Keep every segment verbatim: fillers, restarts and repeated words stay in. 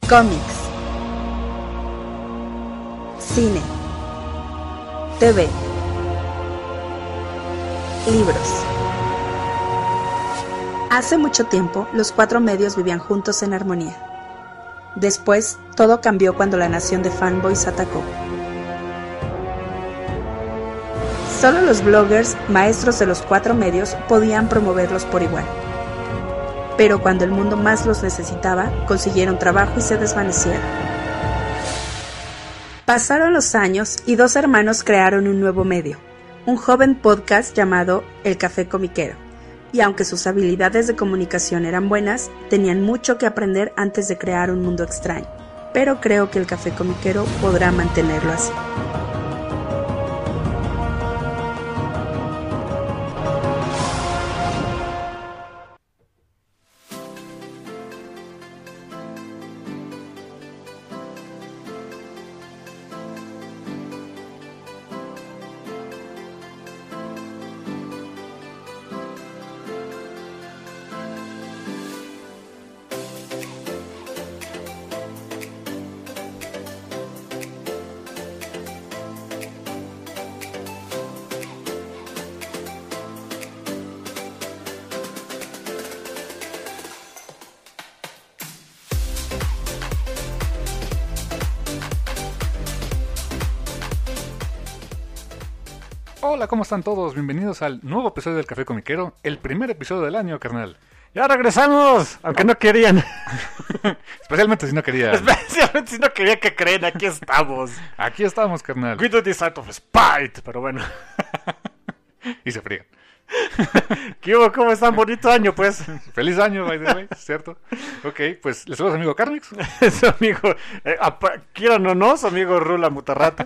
Cómics, cine, T V, libros. Hace mucho tiempo, los cuatro medios vivían juntos en armonía. Después, todo cambió cuando la nación de fanboys atacó. Solo los bloggers, maestros de los cuatro medios, podían promoverlos por igual. Pero cuando el mundo más los necesitaba, consiguieron trabajo y se desvanecieron. Pasaron los años y dos hermanos crearon un nuevo medio, un joven podcast llamado El Café Comiquero. Y aunque sus habilidades de comunicación eran buenas, tenían mucho que aprender antes de crear un mundo extraño. Pero creo que El Café Comiquero podrá mantenerlo así. Hola, ¿cómo están todos? Bienvenidos al nuevo episodio del Café Comiquero, el primer episodio del año, carnal. ¡Ya regresamos! Aunque no querían. Especialmente si no querían. Especialmente si no querían que creen, aquí estamos. Aquí estamos, carnal. We do this out of spite, pero bueno. Y se frían. ¿Qué hubo? ¿Cómo están? Bonito año, pues. Feliz año, by the way, ¿cierto? Ok, pues les saluda su amigo Carmix. Su amigo, eh, quieran o no, su amigo Rula Mutarrata.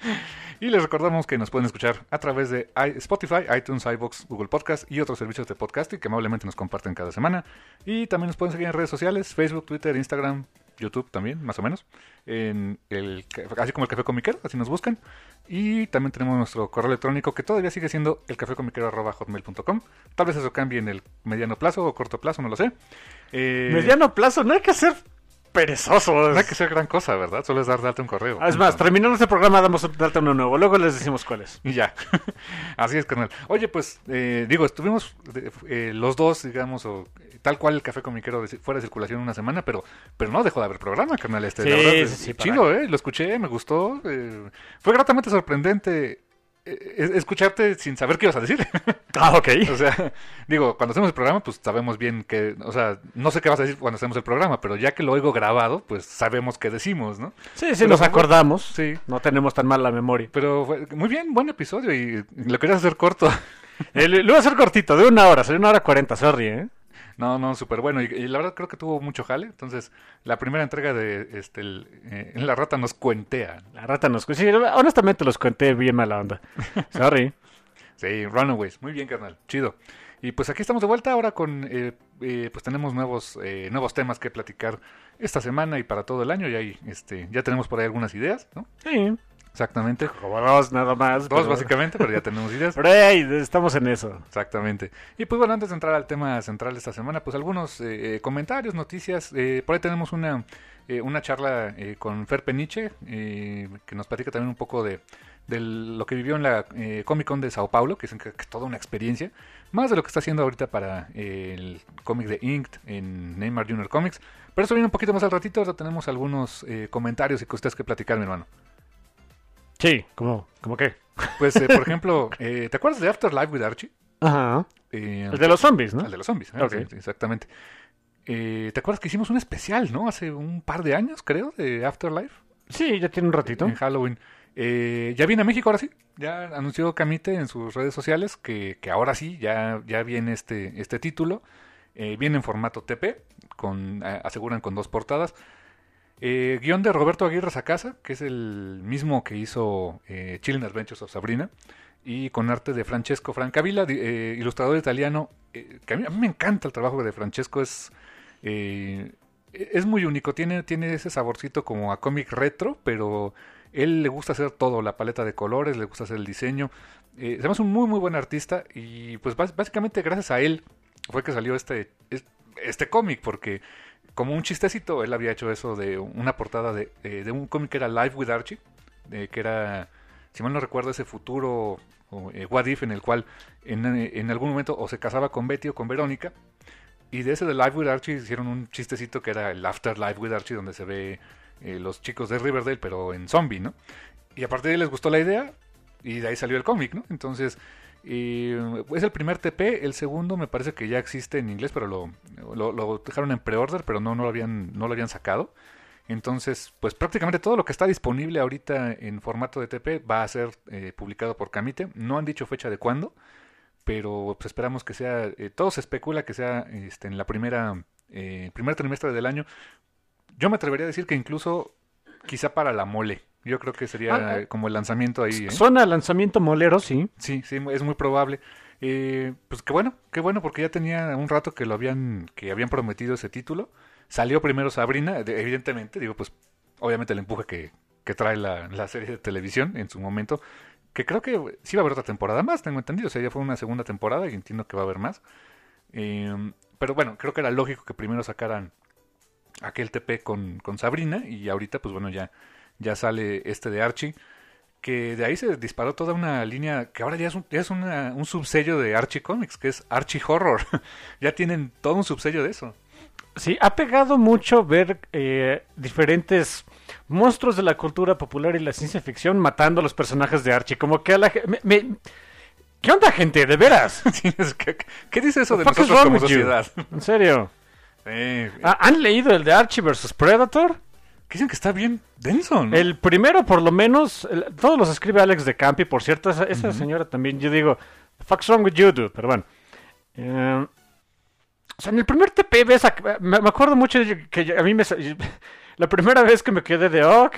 Y les recordamos que nos pueden escuchar a través de Spotify, iTunes, iVoox, Google Podcast y otros servicios de podcasting que amablemente nos comparten cada semana. Y también nos pueden seguir en redes sociales, Facebook, Twitter, Instagram, YouTube también, más o menos. En el, así como el Café Comiquero, así nos buscan. Y también tenemos nuestro correo electrónico que todavía sigue siendo elcafecomiquero arroba hotmail punto com. Tal vez eso cambie en el mediano plazo o corto plazo, no lo sé. Eh... Mediano plazo, no hay que hacer perezosos. No hay que ser gran cosa, ¿verdad? Solo es dar de alta un correo. Es más, terminando este programa damos de alta uno nuevo. Luego les decimos cuál es. Y ya. Así es, carnal. Oye, pues, eh, digo, estuvimos eh, los dos, digamos, o tal cual el Café Comiquero fuera de circulación una semana, pero pero no dejó de haber programa, carnal. Este, sí, la verdad, sí, es sí, chido, ¿eh? Lo escuché, me gustó. Eh, fue gratamente sorprendente eh, escucharte sin saber qué ibas a decir. Ah, ok. O sea, digo, cuando hacemos el programa, pues sabemos bien que, o sea, no sé qué vas a decir cuando hacemos el programa, pero ya que lo oigo grabado, pues sabemos qué decimos, ¿no? Sí, sí, pero nos acordamos. Sí. No tenemos tan mal la memoria. Pero fue muy bien, buen episodio y lo querías hacer corto. eh, lo iba a hacer cortito, de una hora, sería una hora cuarenta, sorry, ¿eh? No, no, súper bueno. Y, y la verdad creo que tuvo mucho jale. Entonces, la primera entrega de este el, eh, La Rata nos cuentea. La Rata nos cuentea. Sí, honestamente los cuenté bien mala onda. Sorry. Sí, Runaways. Muy bien, carnal. Chido. Y pues aquí estamos de vuelta ahora con... Eh, eh, pues tenemos nuevos eh, nuevos temas que platicar esta semana y para todo el año. Y ahí este, ya tenemos por ahí algunas ideas, ¿no? Sí. Exactamente. Como dos nada más. Dos pero... básicamente, pero ya tenemos ideas. Pero hey, estamos en eso. Exactamente. Y pues bueno, antes de entrar al tema central de esta semana, pues algunos eh, comentarios, noticias. Eh, por ahí tenemos una, eh, una charla eh, con Fer Peniche, eh, que nos platica también un poco de, de lo que vivió en la eh, Comic Con de Sao Paulo, que es, que es toda una experiencia. Más de lo que está haciendo ahorita para eh, el cómic de Inked en Neymar Junior Comics. Pero eso viene un poquito más al ratito. Ahora tenemos algunos eh, comentarios y cosas que platicar, mi hermano. Sí, ¿cómo, ¿cómo qué? Pues, eh, por ejemplo, eh, ¿te acuerdas de Afterlife with Archie? Ajá. Eh, el de los zombies, ¿no? El de los zombies, ¿eh? Okay. Sí, exactamente. Eh, ¿Te acuerdas que hicimos un especial, no? Hace un par de años, creo, de Afterlife. Sí, ya tiene un ratito. En Halloween. Eh, ya viene a México, ahora sí. Ya anunció Camite en sus redes sociales que, que ahora sí, ya, ya viene este, este título. Eh, viene en formato T P, con, eh, aseguran con dos portadas. Eh, guión de Roberto Aguirre Sacasa, que es el mismo que hizo eh, Chilling Adventures of Sabrina, y con arte de Francesco Francavilla, eh, ilustrador italiano, eh, que a mí, a mí me encanta el trabajo de Francesco, es, eh, es muy único, tiene, tiene ese saborcito como a cómic retro, pero él le gusta hacer todo, la paleta de colores, le gusta hacer el diseño, eh, se me hace un muy muy buen artista, y pues básicamente gracias a él fue que salió este, este cómic, porque como un chistecito, él había hecho eso de una portada de, de, de un cómic que era Live with Archie, de, que era, si mal no recuerdo, ese futuro o, eh, What If, en el cual en, en algún momento o se casaba con Betty o con Verónica, y de ese de Live with Archie hicieron un chistecito que era el After Live with Archie, donde se ve eh, los chicos de Riverdale, pero en zombie, ¿no? Y a partir de ahí les gustó la idea, y de ahí salió el cómic, ¿no? Entonces, eh, es el primer T P, el segundo me parece que ya existe en inglés, pero lo, lo, lo dejaron en pre-order, pero no, no, lo habían, no lo habían sacado. Entonces, pues prácticamente todo lo que está disponible ahorita en formato de T P va a ser eh, publicado por Camite. No han dicho fecha de cuándo, pero pues esperamos que sea, eh, todo se especula que sea este, en la primera, eh, primer trimestre del año. Yo me atrevería a decir que incluso quizá para la mole. Yo creo que sería ah, como el lanzamiento ahí. ¿eh? Suena lanzamiento molero, sí. Sí, sí, es muy probable. Eh, pues qué bueno, qué bueno, porque ya tenía un rato que lo habían, que habían prometido ese título. Salió primero Sabrina, evidentemente, digo, pues obviamente el empuje que, que trae la, la serie de televisión en su momento, que creo que sí va a haber otra temporada más, tengo entendido, o sea, ya fue una segunda temporada y entiendo que va a haber más. Eh, pero bueno, creo que era lógico que primero sacaran aquel T P con, con Sabrina y ahorita, pues bueno, ya... ya sale este de Archie, que de ahí se disparó toda una línea que ahora ya es un, ya es una, un subsello de Archie Comics, que es Archie Horror. Ya tienen todo un subsello de eso. Sí, ha pegado mucho ver eh, diferentes monstruos de la cultura popular y la ciencia ficción matando a los personajes de Archie, como que a la gente... ¿Qué onda, gente? ¿De veras? ¿Qué, ¿Qué dice eso de nosotros como sociedad? ¿En serio? Sí. ¿Han leído el de Archie versus Predator? Dicen que está bien denso, ¿no? El primero, por lo menos, el, todos los escribe Alex de Campi, por cierto, esa, esa uh-huh. señora también, yo digo, the fuck's wrong with you, dude, pero bueno. Eh, o sea, en el primer T P ves, a, me, me acuerdo mucho que a mí me... La primera vez que me quedé de, ok,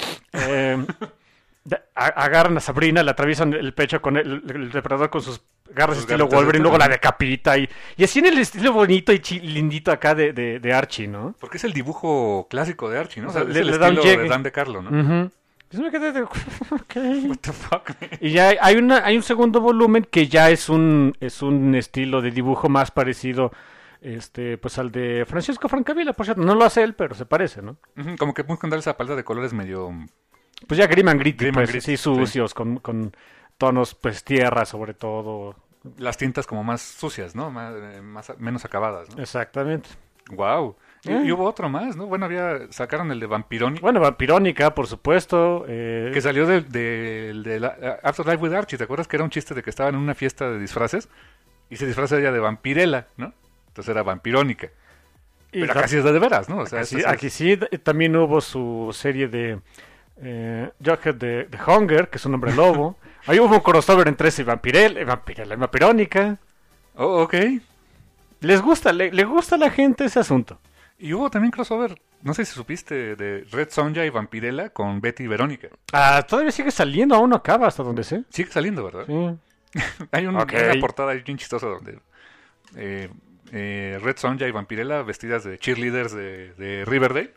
eh, de, a, agarran a Sabrina, le atraviesan el pecho con el, el, el depredador con sus garras sus estilo Wolverine, luego la decapita y, y así en el estilo bonito y chi, lindito acá de, de, de Archie, ¿no? Porque es el dibujo clásico de Archie, ¿no? O sea, le, es el le estilo Dan de Dan DeCarlo, ¿no? Uh-huh. Yo me quedé de, okay. What the fuck, man? Y ya hay una hay un segundo volumen que ya es un es un estilo de dibujo más parecido este pues al de Francisco Francavilla, por cierto. No lo hace él, pero se parece, ¿no? Uh-huh. Como que buscan dar esa paleta de colores medio... Pues ya grim and gritty, Grim pues, and gritty, sí, sucios, sí. Con, con tonos, pues, tierra sobre todo. Las tintas como más sucias, ¿no? Más, más menos acabadas, ¿no? Exactamente. Wow. Eh. Y, y hubo otro más, ¿no? Bueno, había sacaron el de Vampirónica. Bueno, Vampirónica, por supuesto. Eh... Que salió del de, de, de la, After Life with Archie. ¿Te acuerdas que era un chiste de que estaban en una fiesta de disfraces? Y se disfraza ella de Vampirella, ¿no? Entonces era Vampirónica. Y pero acá sí es de, de veras, ¿no? O sea, aquí, aquí es... sí, también hubo su serie de... Eh, Jughead de, de Hunger, que es un hombre lobo. Ahí hubo un crossover entre ese y Vampirella, Vampirella y Vampirónica. Oh, ok. Les gusta, le, le gusta a la gente ese asunto. Y hubo también crossover, no sé si supiste, de Red Sonja y Vampirella con Betty y Verónica. Ah, todavía sigue saliendo, aún no acaba hasta donde sé. Sigue saliendo, ¿verdad? Sí. Hay un, okay. una portada ahí bien chistosa donde eh, eh, Red Sonja y Vampirella vestidas de cheerleaders de, de Riverdale.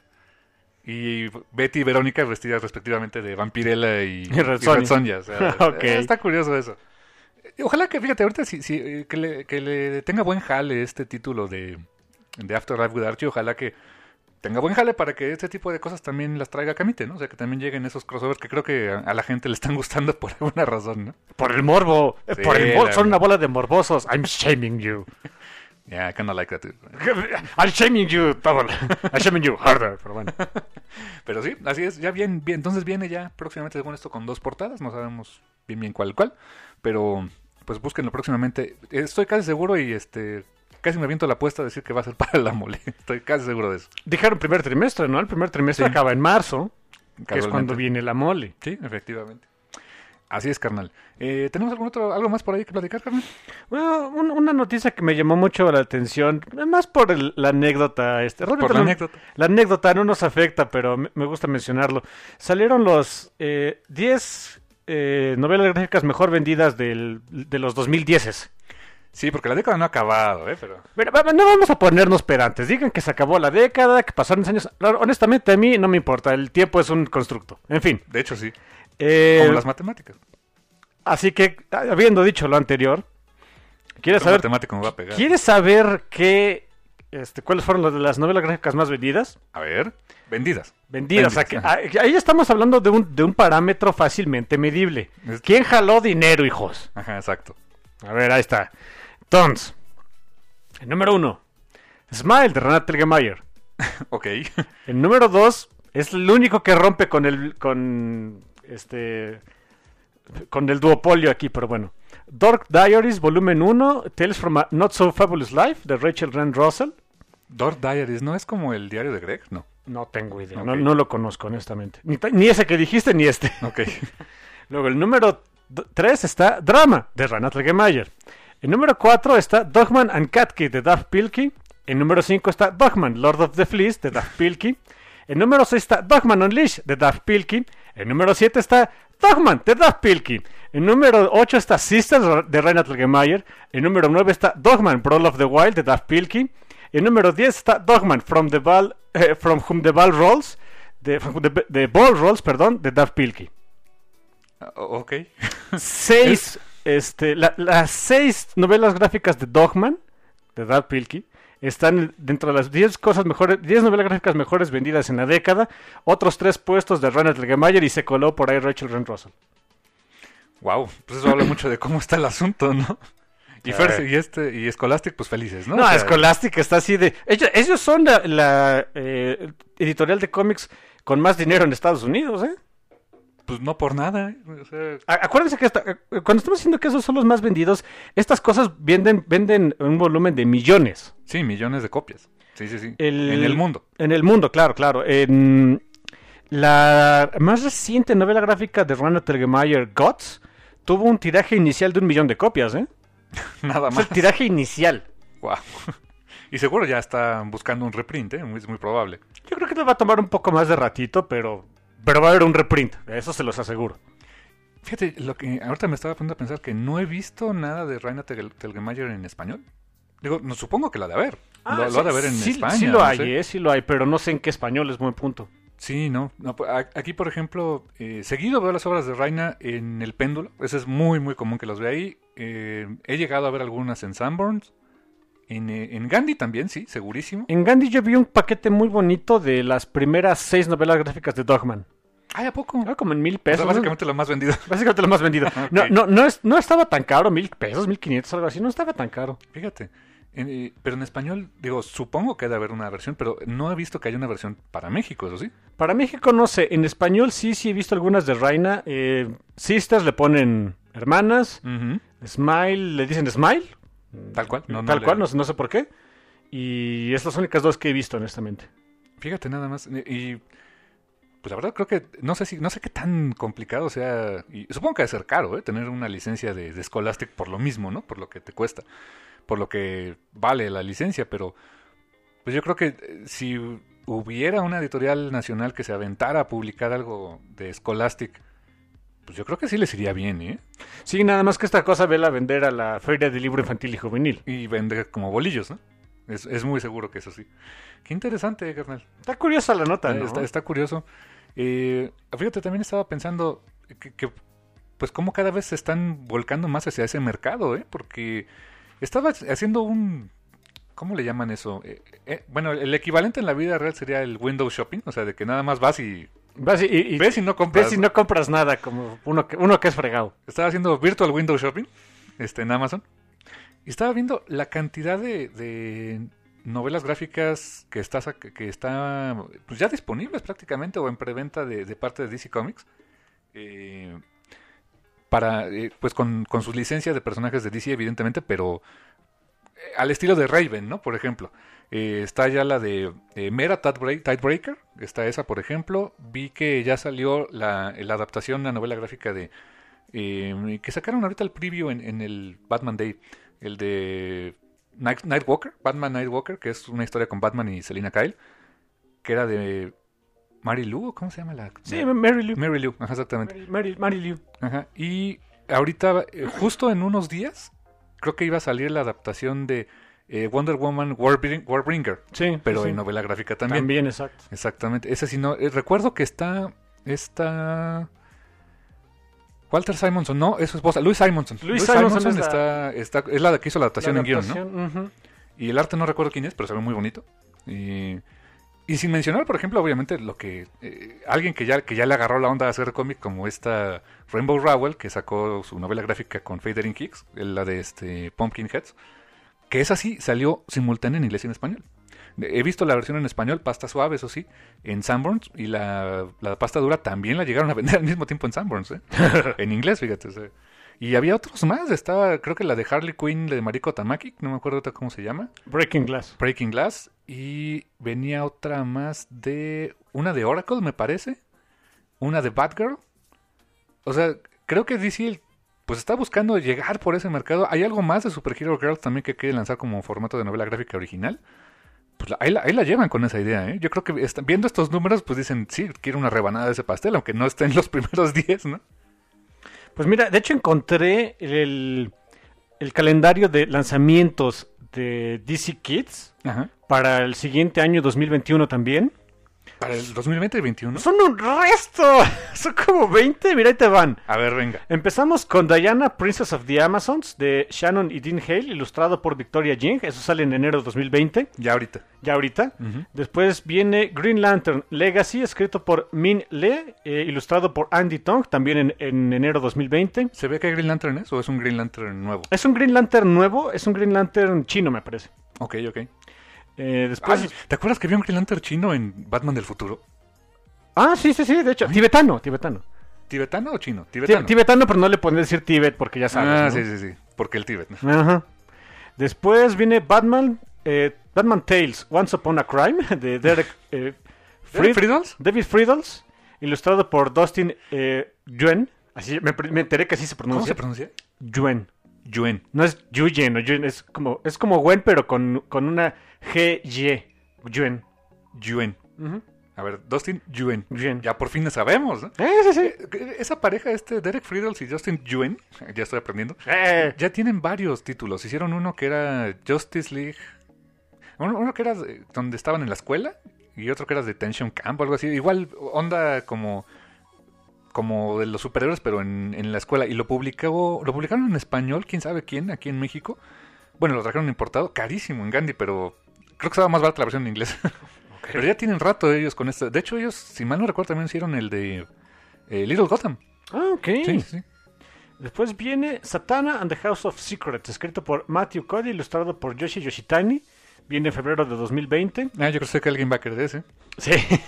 Y Betty y Verónica vestidas respectivamente de Vampirella y, y Red Sonja. O sea, okay. Está curioso eso. Ojalá que, fíjate, ahorita sí, sí, que, le, que le tenga buen jale este título de, de After Life with Archie. Ojalá que tenga buen jale para que este tipo de cosas también las traiga Camite, ¿no? O sea, que también lleguen esos crossovers que creo que a, a la gente le están gustando por alguna razón, ¿no? Por el morbo. Sí, por el morbo. Son una bola de morbosos. I'm shaming you. Yeah, I kind of like that too. I'm shaming you, double. I'm shaming you harder, pero bueno. Pero sí, así es, ya bien, bien. Entonces viene ya próximamente, según esto, con dos portadas. No sabemos bien bien cuál cuál. Pero pues búsquenlo próximamente. Estoy casi seguro y este casi me aviento la apuesta a decir que va a ser para la mole. Estoy casi seguro de eso. Dijeron primer trimestre, ¿no? El primer trimestre sí. Acaba en marzo, que es cuando viene la mole. Sí, efectivamente. Así es, carnal. Eh, ¿Tenemos algún otro, algo más por ahí que platicar, carnal? Bueno, un, una noticia que me llamó mucho la atención, más por el, la anécdota. Este, por la no, anécdota. La anécdota no nos afecta, pero me, me gusta mencionarlo. Salieron los eh, diez eh, novelas gráficas mejor vendidas del, de los dos mil diez. Sí, porque la década no ha acabado, ¿eh? Pero... Pero no vamos a ponernos perantes. Digan que se acabó la década, que pasaron años. Honestamente, a mí no me importa. El tiempo es un constructo. En fin. De hecho, sí. Eh, Como las matemáticas. Así que, habiendo dicho lo anterior, ¿quieres el saber, matemático me va a pegar. ¿quieres saber qué este, ¿cuáles fueron las, las novelas gráficas más vendidas? A ver, vendidas. Vendidas. O sea, Vendidas, que, ahí estamos hablando de un, de un parámetro fácilmente medible. Es- ¿Quién jaló dinero, hijos? Ajá, exacto. A ver, ahí está. Entonces, el número uno, Smile de Renate Telgemeier. Ok. El número dos es el único que rompe con el con este con el duopolio aquí, pero bueno. Dark Diaries, volumen uno, Tales from a Not So Fabulous Life de Rachel Rand Russell. Dark Diaries, ¿no es como el diario de Greg? No. No tengo idea, Ok. no, no lo conozco honestamente. Ni, ta- ni ese que dijiste ni este. Ok. Luego el número tres está Drama de Renate Telgemeier. El número cuatro está Dogman and Katkid de Daft Pilkey. El número cinco está Dogman, Lord of the Fleas de Daft Pilkey. El número seis está Dogman Unleashed de Daft Pilkey. El número siete está Dogman de Daft Pilkey. El número ocho está Sisters de Renate Telgemeier. El número nueve está Dogman, Brawl of the Wild de Daft Pilkey. El número diez está Dogman, From the Ball, eh, From Whom the Ball Rolls, de, de, de Ball Rolls, perdón, de Daft Pilkey. Ah, o- ok. Seis, este, la- las seis novelas gráficas de Dogman, de Daft Pilkey, están dentro de las diez cosas mejores, diez novelas gráficas mejores vendidas en la década. Otros tres puestos de Renate Telgemeier y se coló por ahí Rachel Rand Russell. Wow, pues eso habla mucho de cómo está el asunto, ¿no? Y Eh. First y este y Scholastic, pues felices, ¿no? No, O sea, Scholastic está así de... Ellos, ellos son la, la, eh, editorial de cómics con más dinero en Estados Unidos, ¿eh? pues no por nada, ¿eh? O sea, A- Acuérdense que esta- eh, cuando estamos diciendo que esos son los más vendidos, estas cosas venden, venden un volumen de millones. sí, millones de copias. Sí, sí, sí. El- En el mundo. En el mundo, claro, claro. En la más reciente novela gráfica de Renate Telgemeier, Guts, tuvo un tiraje inicial de un millón de copias, ¿eh? Nada Es el más. tiraje inicial. Wow. Y seguro ya están buscando un reprint, ¿eh? Es muy probable. Yo creo que les va a tomar un poco más de ratito, pero, pero va a haber un reprint, eso se los aseguro. Fíjate, lo que ahorita me estaba poniendo a pensar que no he visto nada de Renate Tel- Telgemeier en español. Digo, no supongo que la de haber. lo, lo ha de haber en sí, España. Sí lo no hay, sé. eh, sí lo hay, pero no sé en qué español es buen punto. Sí, no. no, pues, a- aquí, por ejemplo, eh, seguido veo las obras de Raina en El Péndulo. Ese es muy, muy común que los vea ahí. Eh, he llegado a ver algunas en Sanborns. En, eh, en Gandhi también, sí, segurísimo. En Gandhi yo vi un paquete muy bonito de las primeras seis novelas gráficas de Dogman. Ay, ¿a poco? Ah, como en mil O sea, pesos. ¿no? básicamente lo más vendido. Básicamente lo más vendido. Ok. No, no, no, es, no estaba tan caro, mil pesos, mil quinientos, algo así. No estaba tan caro. Fíjate. En, eh, pero en español, digo, supongo que debe haber una versión, pero no he visto que haya una versión para México, ¿eso sí? Para México no sé, en español sí, sí he visto algunas de Raina. Eh, Sisters le ponen hermanas, Ujú. Smile le dicen Smile. Tal cual. No, no Tal le- cual, no, sé- no sé por qué. Y es las únicas dos que he visto, honestamente. Fíjate nada más. eh, Y pues la verdad creo que no sé si no sé qué tan complicado sea. Y supongo que debe ser caro, ¿eh? Tener una licencia de, de Scholastic por lo mismo, ¿no? Por lo que te cuesta, por lo que vale la licencia, pero pues yo creo que eh, si hubiera una editorial nacional que se aventara a publicar algo de Scholastic, pues yo creo que sí les iría bien, ¿eh? Sí, nada más que esta cosa vela vender a la Feria del Libro Infantil y Juvenil. Y vender como bolillos, ¿no? Es, es muy seguro que eso sí. Qué interesante, carnal. Está curiosa la nota, ¿no? Está, está curioso. Eh, fíjate, también estaba pensando que, que, pues cómo cada vez se están volcando más hacia ese mercado, ¿eh? Porque estaba haciendo un... ¿Cómo le llaman eso? Eh, eh, bueno, el equivalente en la vida real sería el window shopping, o sea, de que nada más vas y Vas y, y- y- ves y no compras. ves y no compras nada, como uno que, uno que es fregado. Estaba haciendo virtual window shopping este, en Amazon. Y estaba viendo la cantidad de, de novelas gráficas que está, sac- que está pues ya disponibles prácticamente o en preventa de, de parte de D C Comics. Eh, para eh, pues con, con sus licencias de personajes de D C, evidentemente, pero eh, al estilo de Raven, ¿no? Por ejemplo. Eh, está ya la de eh, Mera Tidebreak- Tidebreaker. Está esa, por ejemplo. Vi que ya salió la, la adaptación, la novela gráfica de... eh, que sacaron ahorita el preview en, en el Batman Day. El de Night, Nightwalker. Batman Nightwalker, que es una historia con Batman y Selina Kyle. Que era de... Mary Lou, ¿o ¿cómo se llama la...? Sí, la- Mary Lou. Mary Lou, ajá, exactamente. Mary, Mary, Mary Lou. Ajá. Y ahorita, eh, justo en unos días, creo que iba a salir la adaptación de eh, Wonder Woman Warbring- Warbringer, Sí, pero sí. en novela gráfica también. También, exacto. Exactamente. Ese sí no. eh, recuerdo que está. Está. Walter Simonson, no, es su esposa. Louis Simonson. Louis Simonson es la- está, está. Es la que hizo la adaptación La en guión, ¿no? adaptación, ujú. Y el arte no recuerdo quién es, pero se ve muy bonito. Y, y sin mencionar, por ejemplo, obviamente, lo que eh, alguien que ya, que ya le agarró la onda a hacer cómic, como esta Rainbow Rowell, que sacó su novela gráfica con Fadering Kicks, la de este Pumpkinheads, que esa sí salió simultánea en inglés y en español. He visto la versión en español, pasta suave, eso sí, en Sanborns, y la, la pasta dura también la llegaron a vender al mismo tiempo en Sanborns, ¿eh? En inglés, fíjate. O sea. Y había otros más, estaba, creo que la de Harley Quinn de Mariko Tamaki, no me acuerdo ahorita cómo se llama. Breaking Glass. Breaking Glass, y venía otra más de, una de Oracle, me parece, una de Batgirl. O sea, creo que D C pues está buscando llegar por ese mercado. Hay algo más de Superhero Girls también que quiere lanzar como formato de novela gráfica original. Pues la, ahí, la, ahí la llevan con esa idea, ¿eh? Yo creo que está, viendo estos números, pues dicen, sí, quiero una rebanada de ese pastel, aunque no esté en los primeros diez, ¿no? Pues mira, de hecho encontré el, el calendario de lanzamientos de D C Kids Ajá. para el siguiente año dos mil veintiuno también. ¿Para el dos mil veinte y veintiuno? Son un resto, son como veinte, mira ahí te van. A ver, venga. Empezamos con Diana, Princess of the Amazons, de Shannon y Dean Hale, ilustrado por Victoria Jing. Eso sale en enero de dos mil veinte. Ya ahorita. Ya ahorita. Uh-huh. Después viene Green Lantern Legacy, escrito por Min Le, eh, ilustrado por Andy Tong, también en, en enero de dos mil veinte. ¿Se ve que Green Lantern es o es un Green Lantern nuevo? Es un Green Lantern nuevo, es un Green Lantern chino, me parece. Ok, ok. Eh, después... Ay, ¿te acuerdas que había un Green Lantern chino en Batman del futuro? Ah, sí, sí, sí, de hecho. Ay. Tibetano, tibetano. ¿Tibetano o chino? Tibetano. Tibetano, pero no le pueden decir Tibet porque ya sabes. Ah, ¿no? sí, sí, sí. Porque el Tíbet. Ajá. Después viene Batman, eh, Batman Tales, Once Upon a Crime, de Derek eh, Fried- Friedels. David Friedels, ilustrado por Dustin eh, Yuen. Así, me, me enteré que así se pronuncia. ¿Cómo se pronuncia? Yuen. Yuen. No es Yuyen o Yuen, es como, es como Gwen, pero con, con una G Y. Yuen. Yuen. Uh-huh. A ver, Dustin Yuen. Yuen. Ya por fin lo sabemos, ¿no? Eh, sí, sí. Eh, Esa pareja, este Derek Friedels y Justin Yuen, ya estoy aprendiendo, Eh. ya tienen varios títulos. Hicieron uno que era Justice League, uno, uno que era de- donde estaban en la escuela, y otro que era Detention Camp o algo así. Igual onda como como de los superhéroes, pero en, en la escuela. Y lo publicó, lo publicaron en español, quién sabe quién, aquí en México. Bueno, lo trajeron importado, carísimo en Gandhi, pero creo que estaba más barata la versión en inglés. Okay. Pero ya tienen rato ellos con esto. De hecho, ellos, si mal no recuerdo, también hicieron el de eh, Little Gotham. Ah, ok. Sí, sí. Después viene Satana and the House of Secrets, escrito por Matthew Cody, ilustrado por Yoshi Yoshitani. Viene en febrero de dos mil veinte. Ah, yo creo que alguien va a querer ese. Sí,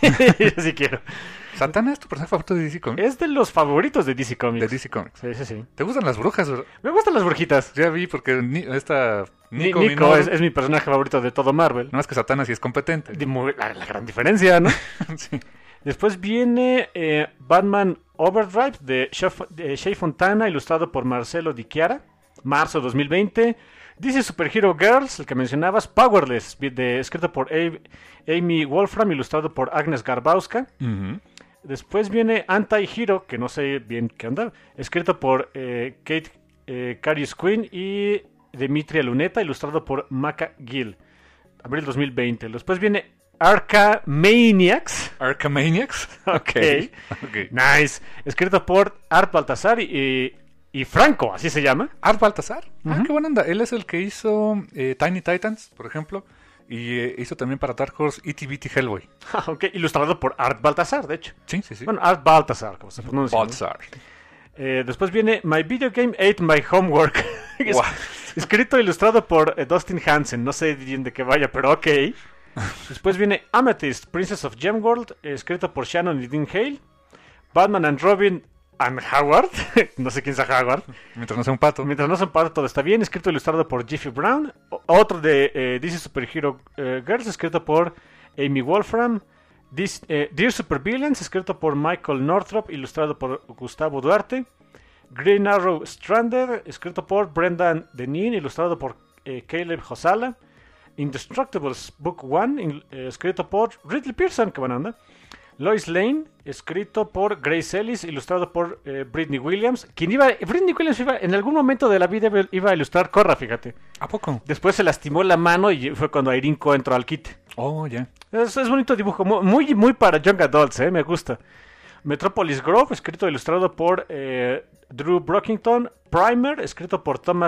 yo sí quiero. Satana es tu personaje favorito de D C Comics. Es de los favoritos de D C Comics. De D C Comics. Sí, sí, sí. ¿Te gustan las brujas? ¿Verdad? Me gustan las brujitas. Ya vi, porque ni, esta Nico, Nico, Nico Minoru, es, es mi personaje favorito de todo Marvel. no es que Satana sí es competente. De muy- la, la gran diferencia, ¿no? Sí. Después viene eh, Batman Overdrive de Shea, de Shea Fontana, ilustrado por Marcelo Di Chiara. Marzo dos mil veinte. Dice Superhero Girls, el que mencionabas, Powerless, de, escrito por A- Amy Wolfram, ilustrado por Agnes Garbauska. Uh-huh. Después viene Anti-Hero, que no sé bien qué onda, escrito por eh, Kate eh, Carius Quinn y Demetria Luneta, ilustrado por Maca Gill. Abril dos mil veinte. Después viene Arca Maniacs. Arcamaniacs. Ok. Ok. Nice. Escrito por Art Baltasar y, y Franco, así se llama. Art Baltasar. Ah, Ujú. qué buena onda. Él es el que hizo eh, Tiny Titans, por ejemplo. Y eh, hizo también para Dark Horse E T B T Hellboy. Ah, ok, ilustrado por Art Baltasar, de hecho. Sí, sí, sí. Bueno, Art Baltasar, como se pronuncia. ¿no? Baltasar. Eh, después viene My Video Game Ate My Homework. Es- Wow. Escrito e ilustrado por eh, Dustin Hansen. No sé bien de qué vaya, pero ok. Después viene Amethyst, Princess of Gemworld, eh, escrito por Shannon y Dean Hale. Batman and Robin and Howard. No sé quién es Howard. Mientras no sea un pato. Mientras no se empate, todo está bien. Escrito e ilustrado por Jeffrey Brown. O- otro de eh, D C Superhero eh, Girls, escrito por Amy Wolfram. This, eh, Dear Supervillains, escrito por Michael Northrop, ilustrado por Gustavo Duarte. Green Arrow Stranded, escrito por Brendan Deneen, ilustrado por eh, Caleb Hosala. Indestructibles Book One, in- eh, escrito por Ridley Pearson, que buena onda. Lois Lane, escrito por Grace Ellis, ilustrado por eh, Britney Williams. Quien iba, Britney Williams iba, en algún momento de la vida iba- iba a ilustrar Korra, fíjate. ¿A poco? Después se lastimó la mano y fue cuando Irene Coe entró al quite. Oh, ya. Es, es bonito dibujo, mu- muy, muy para young adults, eh, me gusta. Metropolis Grove, escrito e ilustrado por eh, Drew Brockington. Primer, escrito por Thomas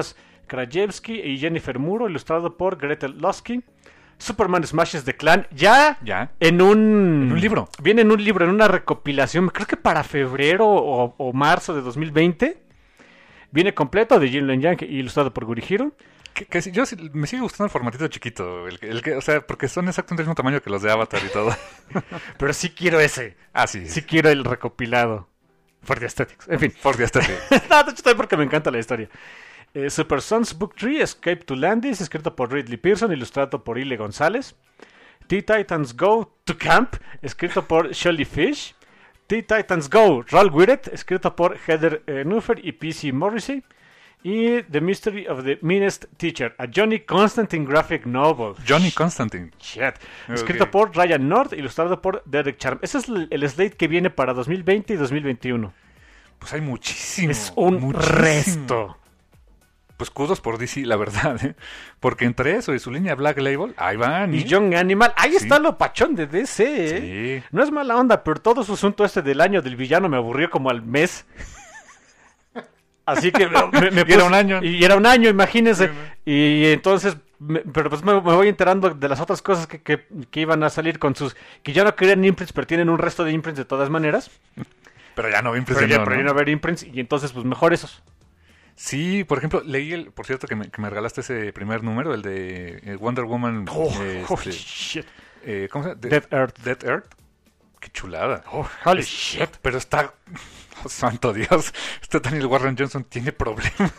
Krajewski y Jennifer Muro, ilustrado por Gretel Lusky. Superman Smashes the Clan, ya, ya. En, un, en un libro. Viene en un libro, en una recopilación, creo que para febrero o, o marzo de dos mil veinte. Viene completo de Jin Len Yang, ilustrado por Gurihiro. Que, que si- yo sí- me sigue gustando el formatito chiquito, el, que- el que, o sea, porque son exactamente el mismo tamaño que los de Avatar y todo. Pero sí quiero ese. Ah, sí. Sí quiero el recopilado. For the Aesthetics. En fin. For the Aesthetic. No, de hecho, también porque me encanta la historia. Eh, Super Sons Book tres, Escape to Landis, escrito por Ridley Pearson, ilustrado por Ile González. T-Titans Go to Camp, escrito por Shelley Fish. T-Titans Go, Roll With It, escrito por Heather eh, Nuffer y P C Morrissey. Y The Mystery of the Meanest Teacher, a Johnny Constantine graphic novel. Johnny Constantine. Shit. Escrito Ok. por Ryan North, ilustrado por Derek Charm. Ese es el, el slate que viene para dos mil veinte y dos mil veintiuno. Pues hay muchísimo. Es un muchísimo. resto. Pues kudos por D C, la verdad, ¿eh? Porque entre eso y su línea Black Label, ahí van. Y ¿eh? Young Animal, ahí Sí. está lo pachón de D C, ¿eh? Sí. No es mala onda, pero todo su asunto este del año del villano me aburrió como al mes. Así que me, me- me Y era puse- un año. Y era un año, imagínense. Sí, Y entonces, me- pero pues me, me voy enterando de las otras cosas que, que- que iban a salir con sus... Que ya no querían imprints, pero tienen un resto de imprints de todas maneras. Pero ya no me Pero ya impresionó, pero ya ¿no? no haber imprints y entonces pues mejor esos. Sí, por ejemplo, leí el, por cierto que me, que me regalaste ese primer número, el de eh, Wonder Woman, Oh, eh, holy este, shit. eh, ¿cómo se llama? De- Dead Earth. Dead Earth. Qué chulada. Oh, holy Es- shit. Pero está, oh, santo Dios, este Daniel Warren Johnson tiene problemas.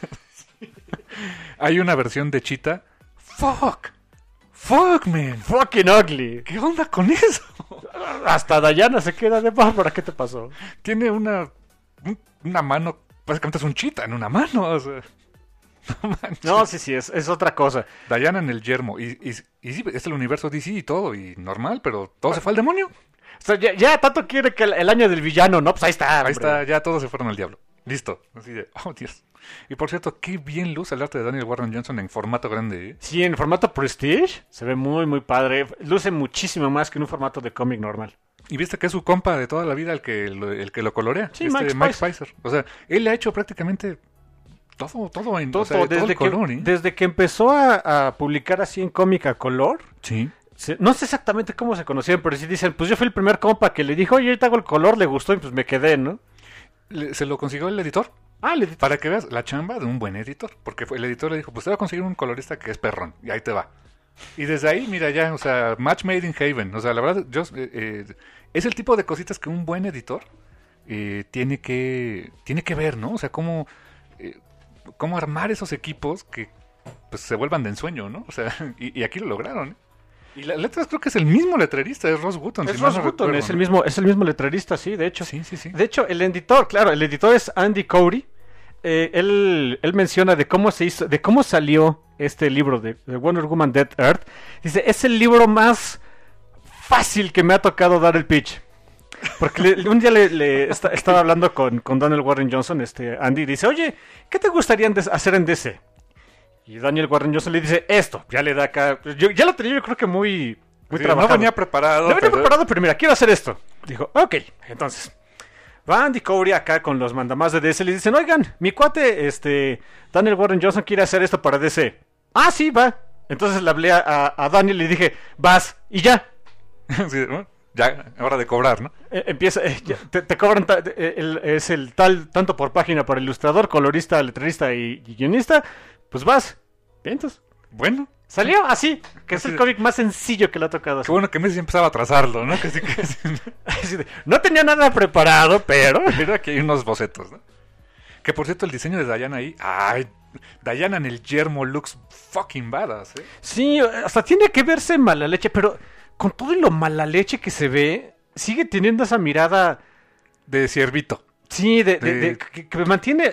Hay una versión de Cheetah. Fuck, fuck, man. Fucking ugly. ¿Qué onda con eso? Hasta Diana se queda de Bárbara. ¿Qué te pasó? Tiene una, un- una mano, básicamente es un cheetah en una mano. O sea, no manches. No, sí, sí, es, es otra cosa. Diana en el yermo. Y, y, y sí, es el universo D C y todo, y normal, pero todo se fue al demonio. O sea, ya, ya tanto quiere que el, el año del villano, ¿no? Pues ahí está. Ahí hombre. está, ya todos se fueron al diablo. Listo. Así de, oh Dios. Y por cierto, qué bien luce el arte de Daniel Warren Johnson en formato grande, ¿eh? Sí, en formato Prestige se ve muy, muy padre. Luce muchísimo más que en un formato de cómic normal. Y viste que es su compa de toda la vida el que lo, el que lo colorea. Sí, este Mike Spicer. Spicer. O sea, él le ha hecho prácticamente todo, todo en Todo, o sea, todo desde, el que, color, ¿eh? desde que empezó a, a publicar así en cómic a color, Sí. se- no sé exactamente cómo se conocieron, pero sí dicen, pues yo fui el primer compa que le dijo, oye, ahorita hago el color, le gustó y pues me quedé, ¿no? Le- se lo consiguió el editor. Ah, le Para que veas la chamba de un buen editor. Porque fue, el editor le dijo, pues te voy a conseguir un colorista que es perrón. Y ahí te va. Y desde ahí, mira ya, o sea, match made in heaven. O sea, la verdad, yo, eh, eh, es el tipo de cositas que un buen editor eh, tiene que tiene que ver, ¿no? O sea, cómo, eh, cómo armar esos equipos que pues se vuelvan de ensueño, ¿no? O sea, y, y aquí lo lograron, ¿eh? Y las letras creo que es el mismo letrerista, es Ross Wooton. Es si mal Ross no Wooton, recuerdo, es el ¿no? mismo, es el mismo letrerista, sí, de hecho. Sí, sí, sí. De hecho, el editor, claro, el editor es Andy Cody. Eh, él, él menciona de cómo se hizo, de cómo salió este libro de, de Wonder Woman Dead Earth. Dice, es el libro más fácil que me ha tocado dar el pitch. Porque le- un día le, le esta- estaba hablando con, con Daniel Warren Johnson, este Andy, y dice, oye, ¿qué te gustaría en des- hacer en D C? Y Daniel Warren Johnson le dice, esto, ya le da acá, yo, ya lo tenía yo creo que muy, muy Sí, trabajado. no venía preparado. No venía pero- preparado, pero mira, quiero hacer esto. Dijo, ok, entonces. Va Andy Cowrie acá con los mandamás de D C y le dicen, oigan, mi cuate, este, Daniel Warren Johnson quiere hacer esto para D C. Ah, sí, va. Entonces le hablé a, a- a Daniel y le dije, vas, y ya. Sí, ¿no? Ya, hora de cobrar, ¿no? Eh, empieza, eh, ya, te, te cobran, ta- eh, el- es el tal, tanto por página para ilustrador, colorista, letrerista y, y guionista. Pues vas. Bien, entonces. Bueno, Salió así, que es Así el de- cómic más sencillo que le ha tocado. qué bueno que Messi empezaba a trazarlo, ¿no? Que sí, que sí. Así de, no tenía nada preparado, pero... Mira, aquí hay unos bocetos, ¿no? Que por cierto, el diseño de Diana ahí. Ay, Diana en el yermo looks fucking badass, ¿eh? Sí, hasta tiene que verse mala leche, pero con todo y lo mala leche que se ve, sigue teniendo esa mirada, De ciervito. sí, de, de- De- de- que, que mantiene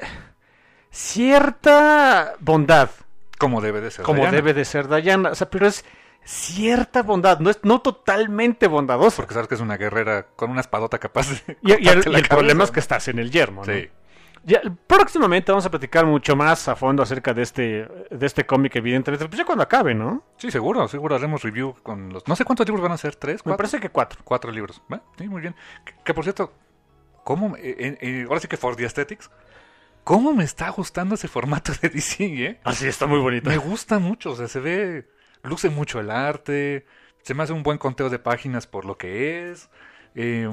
cierta bondad, Como debe de ser. como Diana. debe de ser Diana, o sea, pero es cierta bondad, no es no totalmente bondadosa. Porque sabes que es una guerrera con una espadota capaz de. Y, y el, cortarte y la el problema cabeza, es que estás en el yermo, ¿no? Sí. Ya, próximamente vamos a platicar mucho más a fondo acerca de este, de este cómic, evidentemente, pues ya cuando acabe, ¿no? Sí, seguro, seguro haremos review con los. No sé cuántos libros van a ser, ¿tres? Me ¿Cuatro? parece que cuatro. Cuatro libros. ¿Va? Sí, muy bien. Que, que, por cierto, ¿cómo? Eh, eh, eh, ahora sí que for the aesthetics. ¿Cómo me está gustando ese formato de D C, eh? Ah, sí, está muy bonito. Me gusta mucho, o sea, se ve, luce mucho el arte, se me hace un buen conteo de páginas por lo que es, eh,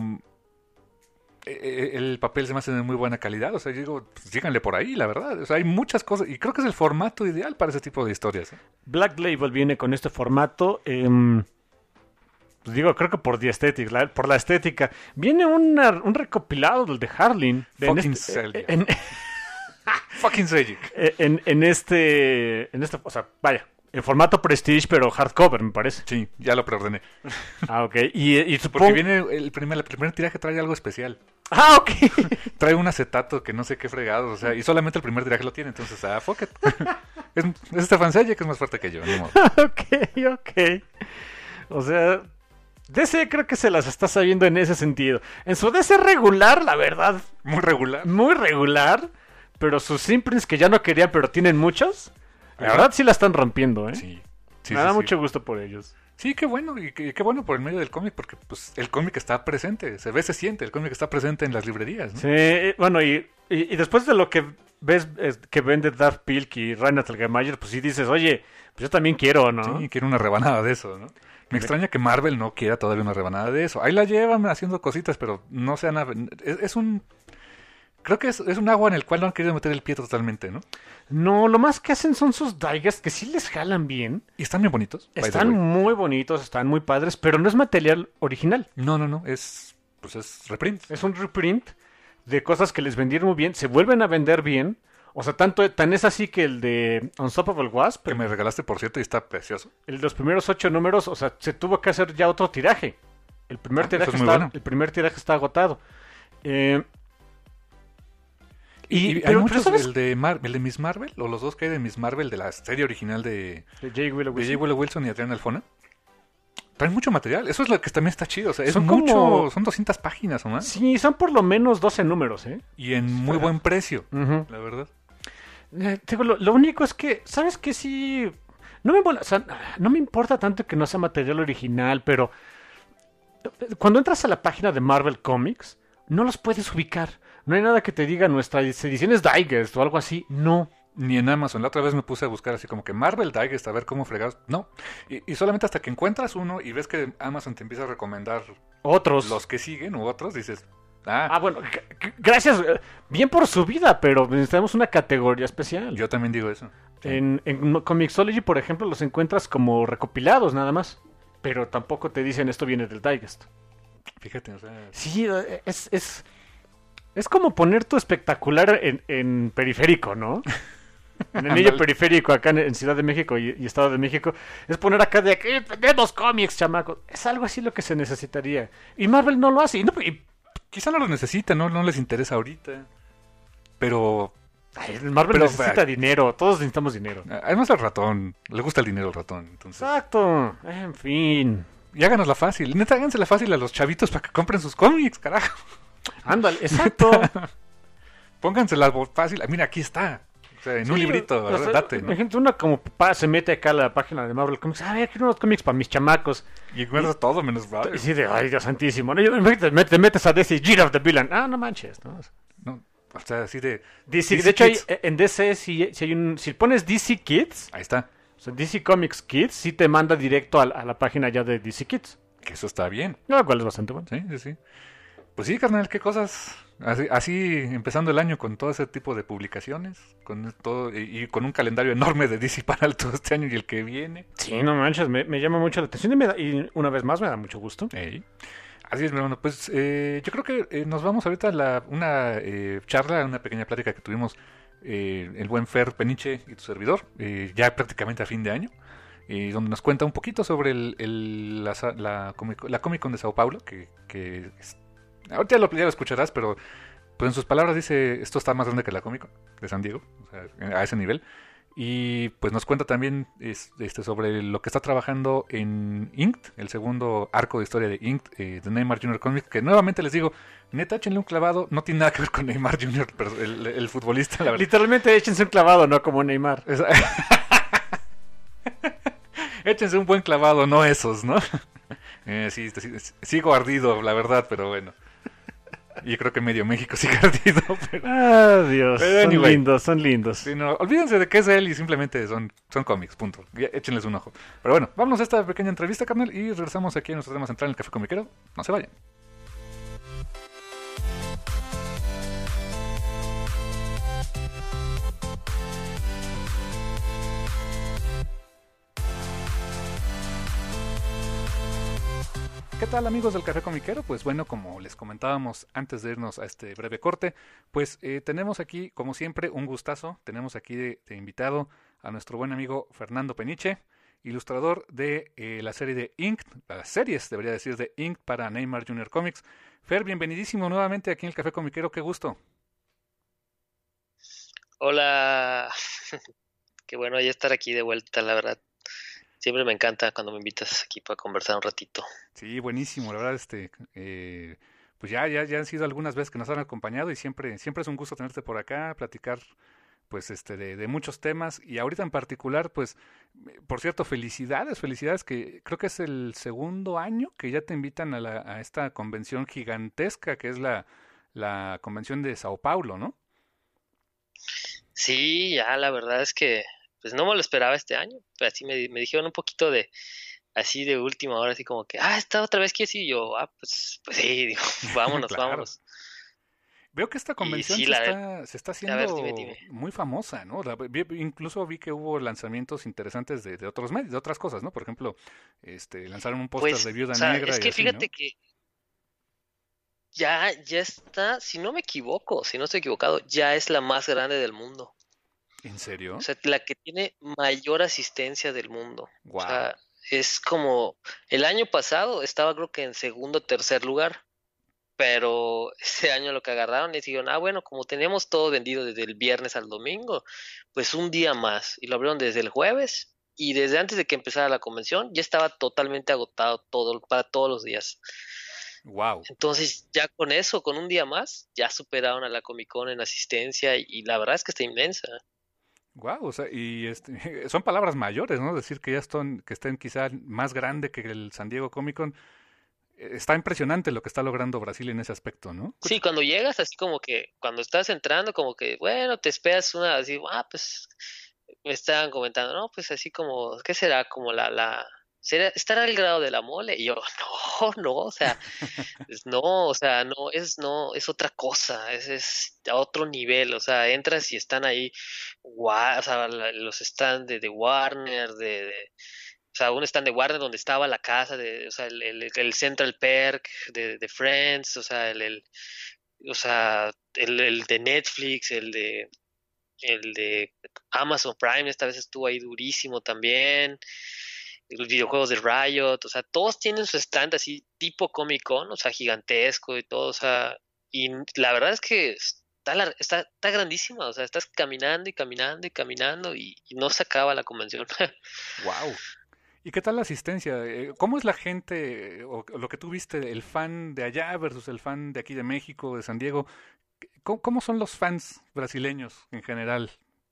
el papel se me hace de muy buena calidad, o sea, yo digo, pues, síganle por ahí, la verdad, o sea, hay muchas cosas, y creo que es el formato ideal para ese tipo de historias, ¿eh? Black Label viene con este formato, eh, pues digo, creo que por the aesthetic, la, por la estética. Viene una, un recopilado del de Harleen. De Fucking en este, Selja. en, Fucking Selja. en, en este, en este, o sea, vaya, en formato Prestige, pero hardcover, me parece. Sí, ya lo preordené. Ah, ok. Y, y Porque supongo... viene, el primer, el primer tiraje trae algo especial. Ah, ok. Trae un acetato que no sé qué fregados, o sea, y solamente el primer tiraje lo tiene, entonces, ah, fuck it. Es, es Stefan Selja que es más fuerte que yo, ni modo. ok, ok. O sea, D C creo que se las está sabiendo en ese sentido. En su D C regular, la verdad, Muy regular. muy regular, pero sus imprints que ya no querían, pero tienen muchos, la Ajá. verdad sí la están rompiendo, ¿eh? Sí. Sí, Me sí, da sí. mucho gusto por ellos. Sí, qué bueno, y qué, qué bueno por el medio del cómic, porque pues el cómic está presente, se ve, se siente, el cómic está presente en las librerías, ¿no? Sí, eh, bueno, y, y, y después de lo que ves es, que vende Daft Pilk y Reinhard Telgemeier, pues sí dices, oye, pues yo también quiero, ¿no? Sí, quiero una rebanada de eso, ¿no? Me extraña que Marvel no quiera todavía una rebanada de eso. Ahí la llevan haciendo cositas, pero no sean... Es, es un... Creo que es, es un agua en el cual no han querido meter el pie totalmente, ¿no? No, lo más que hacen son sus digest que sí les jalan bien. Y están bien bonitos. by the Están way. muy bonitos, están muy padres, pero no es material original. No, no, no, es... Pues es reprint. Es un reprint de cosas que les vendieron muy bien, se vuelven a vender bien. O sea, tanto tan es así que el de Unstoppable Wasp, Que me regalaste, por cierto, y está precioso. el de los primeros ocho números, o sea, se tuvo que hacer ya otro tiraje. El primer Ah, tiraje eso es muy está, bueno. el primer tiraje está agotado. Eh, Y, y, y hay pero, muchos, pero ¿sabes? el de, Mar- el de Miss Marvel, o los dos que hay de Miss Marvel, de la serie original de, De J. Willow de J. Wilson. Willow Wilson y Adriana Alfona. Traen mucho material, eso es lo que también está chido, o sea, es Son mucho, como- son doscientas páginas o más, Sí, son por lo menos doce números, ¿eh? y en muy buen precio, Ujú. la verdad. Eh, digo, lo, lo único es que, ¿sabes qué? Sí, no me, mola- o sea, no me importa tanto que no sea material original, pero cuando entras a la página de Marvel Comics, no los puedes ubicar. No hay nada que te diga nuestras ediciones Digest o algo así. No. Ni en Amazon, la otra vez me puse a buscar así como que Marvel Digest, a ver cómo fregados, no, y, y solamente hasta que encuentras uno y ves que Amazon te empieza a recomendar Otros. los que siguen u otros, dices, ah, Ah, bueno, g- g- gracias. eh, Bien por su vida, pero necesitamos una categoría especial. yo también digo eso. Sí. En, en Comixology, por ejemplo, los encuentras como recopilados nada más. Pero tampoco te dicen esto viene del Digest. Fíjate, o sea, Sí, eh, es, es, es como poner tu espectacular en, en periférico, ¿no? En el anillo Ándale. periférico acá en, en Ciudad de México y, y Estado de México. Es poner acá de aquí, tenemos cómics, chamacos. Es algo así lo que se necesitaría. Y Marvel no lo hace. Y no, y- quizá no lo necesitan, no, no les interesa ahorita, pero ay, Marvel Pero, necesita ah, dinero. Todos necesitamos dinero. además al ratón, le gusta el dinero al ratón, entonces... Exacto. En fin. Y háganosla fácil, neta, hágansela fácil a los chavitos para que compren sus cómics, carajo. Ándale, exacto. Póngansela bo- fácil, ah, mira, aquí está. O sea, en un Sí, librito, o sea, date, ¿no? Imagínate, uno como papá se mete acá a la página de Marvel Comics. A ver, quiero unos cómics para mis chamacos. Y encuentras todo menos Y Brothers. sí, de, ay, Dios santísimo. ¿no? Y imagínate, met- te metes a D C, Year of the Villain. Ah, no manches, ¿no? No, o sea, así de... D C, D C de hecho, hay- Kids. en D C, si, si hay un, si pones D C Kids, Ahí está, o sea, D C Comics Kids, sí te manda directo a, la- a la página ya de D C Kids. que eso está bien. Lo cual es bastante bueno. Sí, sí, sí. Pues sí, carnal, qué cosas. Así, así empezando el año con todo ese tipo de publicaciones, con todo y, y con un calendario enorme de D C para el- todo este año y el que viene. Sí, no manches, me, me llama mucho la atención y, me da- y una vez más me da mucho gusto. Ey. Así es, mi hermano. Pues eh, yo creo que eh, nos vamos ahorita a la, una eh, charla, una pequeña plática que tuvimos eh, el buen Fer Peniche y tu servidor, eh, ya prácticamente a fin de año, eh, donde nos cuenta un poquito sobre el, el- la, sa- la, Comic, la Comic Con de Sao Paulo, que, que es- ahorita ya lo, ya lo escucharás, pero pues en sus palabras dice, esto está más grande que la Comic Con de San Diego, o sea, a ese nivel. Y pues nos cuenta también es- este, sobre lo que está trabajando en Inked, el segundo arco de historia de Inked, eh, de Neymar junior Comics, que nuevamente les digo, neta, échenle un clavado, no tiene nada que ver con Neymar junior, pero el, el futbolista, la verdad. Literalmente échense un clavado, no como Neymar. Es- Échense un buen clavado, no esos, ¿no? Eh, sí, sí, sigo ardido, la verdad, pero bueno. Y yo creo que medio México sigue ardido. Pero, Ah, Dios, pero son anyway. lindos, son lindos. Sí, no, olvídense de qué es él y simplemente son, son cómics, punto. Ya, échenles un ojo. Pero bueno, vámonos a esta pequeña entrevista, carnal, y regresamos aquí a nuestro tema central en el Café Comiquero. No se vayan. ¿Qué tal, amigos del Café Comiquero? Pues bueno, como les comentábamos antes de irnos a este breve corte, pues eh, tenemos aquí, como siempre, un gustazo. Tenemos aquí de, de invitado a nuestro buen amigo Fernando Peniche, ilustrador de eh, la serie de Ink, las series, debería decir, de Ink para Neymar Junior Comics. Fer, bienvenidísimo nuevamente aquí en el Café Comiquero, qué gusto. Hola, qué bueno ya estar aquí de vuelta, la verdad. Siempre me encanta cuando me invitas aquí para conversar un ratito. Sí, buenísimo, la verdad, este, eh, pues ya, ya, ya han sido algunas veces que nos han acompañado y siempre, siempre es un gusto tenerte por acá, platicar, pues, este, de, de muchos temas y ahorita en particular, pues, eh, por cierto, felicidades, felicidades, que creo que es el segundo año que ya te invitan a, la, a esta convención gigantesca que es la, la convención de Sao Paulo, ¿no? Sí, ya la verdad es que pues no me lo esperaba este año. Pues así me, me dijeron un poquito de, así de última hora, así como que, ah, esta otra vez que sí, y yo, ah, pues, pues sí, digo, vámonos, Claro. vámonos. Veo que esta Y convención sí, se la, está, se está a ver, haciendo dime, dime. muy famosa, ¿no? La- vi- incluso vi que hubo lanzamientos interesantes de, de otros medios, de otras cosas, ¿no? Por ejemplo, este, lanzaron un póster de Pues, Viuda o sea, Negra es y que así, fíjate ¿no? que ya, ya está, si no me equivoco, si no estoy equivocado, ya es la más grande del mundo. ¿En O serio? sea, la que tiene mayor asistencia del mundo. O Wow. sea, es como el año pasado estaba creo que en segundo o tercer lugar, pero ese año lo que agarraron y dijeron, ah, bueno, como teníamos todo vendido desde el viernes al domingo, pues un día más. Y lo abrieron desde el jueves y desde antes de que empezara la convención ya estaba totalmente agotado todo para todos los días. Wow. Entonces, ya con eso, con un día más, ya superaron a la Comic Con en asistencia y, y la verdad es que está inmensa. Wow, o sea, y este, son palabras mayores, ¿no? Decir que ya están, que estén quizá más grande que el San Diego Comic Con. eh, Está impresionante lo que está logrando Brasil en ese aspecto, ¿no? Sí, cuando llegas, así como que, cuando estás entrando, como que, bueno, te esperas una, así, ah, pues, me estaban comentando, no, pues así como, ¿qué será? Como la, la, ¿será, estará el grado de la mole? Y yo, no, no, o sea, es no, o sea, no, es, no, es otra cosa, es, es a otro nivel, o sea, entras y están ahí, gua- o sea, la- los stands de, de Warner, de, de- o sea, un stand de Warner donde estaba la casa, de, o sea, el, el, el Central Perk de, de Friends, o sea, el, el o sea, el, el de Netflix, el de, el de Amazon Prime, esta vez estuvo ahí durísimo también. Los videojuegos de Riot, o sea, todos tienen su stand así tipo Comic Con, o sea, gigantesco y todo, o sea, y la verdad es que está, lar- está, está grandísima, o sea, estás caminando y caminando y caminando y, y no se acaba la convención. Wow. ¿Y qué tal la asistencia? Eh, ¿Cómo es la gente, eh, o lo que tú viste, el fan de allá versus el fan de aquí de México, de San Diego? ¿Cómo, cómo son los fans brasileños en general?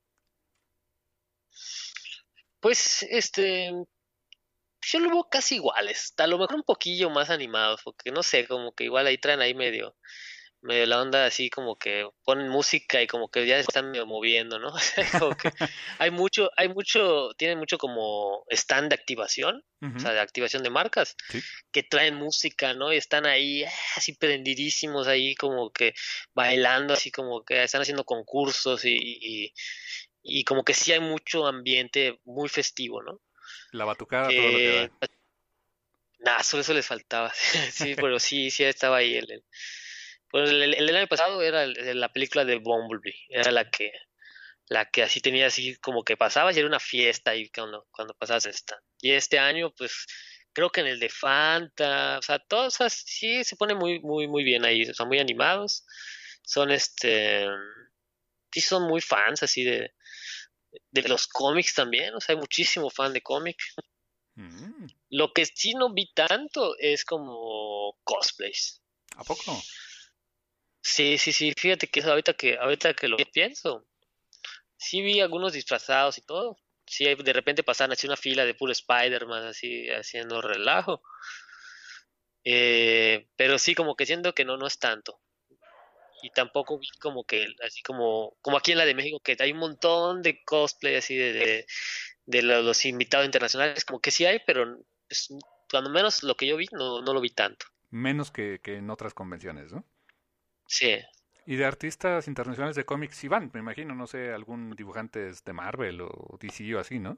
Pues, este, yo lo veo casi iguales, a lo mejor un poquillo más animados, porque no sé, como que igual ahí traen ahí medio medio la onda así como que ponen música y como que ya se están medio moviendo, ¿no? Como que hay mucho, hay mucho, tienen mucho como stand de activación, o Ujú. sea, de activación de marcas, Sí. que traen música, ¿no? Y están ahí ah, así prendidísimos, ahí como que bailando, así como que están haciendo concursos y, y, y como que sí hay mucho ambiente muy festivo, ¿no? La batucada, todo lo que Eh, da. nada, solo eso les faltaba, sí, pero sí, sí estaba ahí el, el- pues el, el- el año pasado era el- el- la película de Bumblebee, era la que, la que así tenía así como que pasabas y era una fiesta ahí cuando, cuando pasabas esta. Y este año, pues, creo que en el de Fanta, o sea, todos o sea, sí se pone muy, muy, muy bien ahí, son muy animados, son este, sí son muy fans así de, de los cómics también, o sea, hay muchísimo fan de cómic. Mm, Lo que sí no vi tanto es como cosplays. ¿a poco? Sí, sí, sí, fíjate que eso ahorita que, ahorita que lo pienso. Sí vi algunos disfrazados y todo. Sí, de repente pasaban así una fila de puro Spider-Man, así haciendo relajo. Eh, pero sí, como que siento que no, no es tanto. y tampoco vi como que, así como, como aquí en la de México, que hay un montón de cosplay así de, de, de lo- los invitados internacionales, como que sí hay, pero pues, cuando menos lo que yo vi, no, no lo vi tanto. Menos que, que en otras convenciones, ¿no? Sí, Y de artistas internacionales de cómics, sí van, me imagino, no sé, algún dibujante de Marvel o D C o así, ¿no?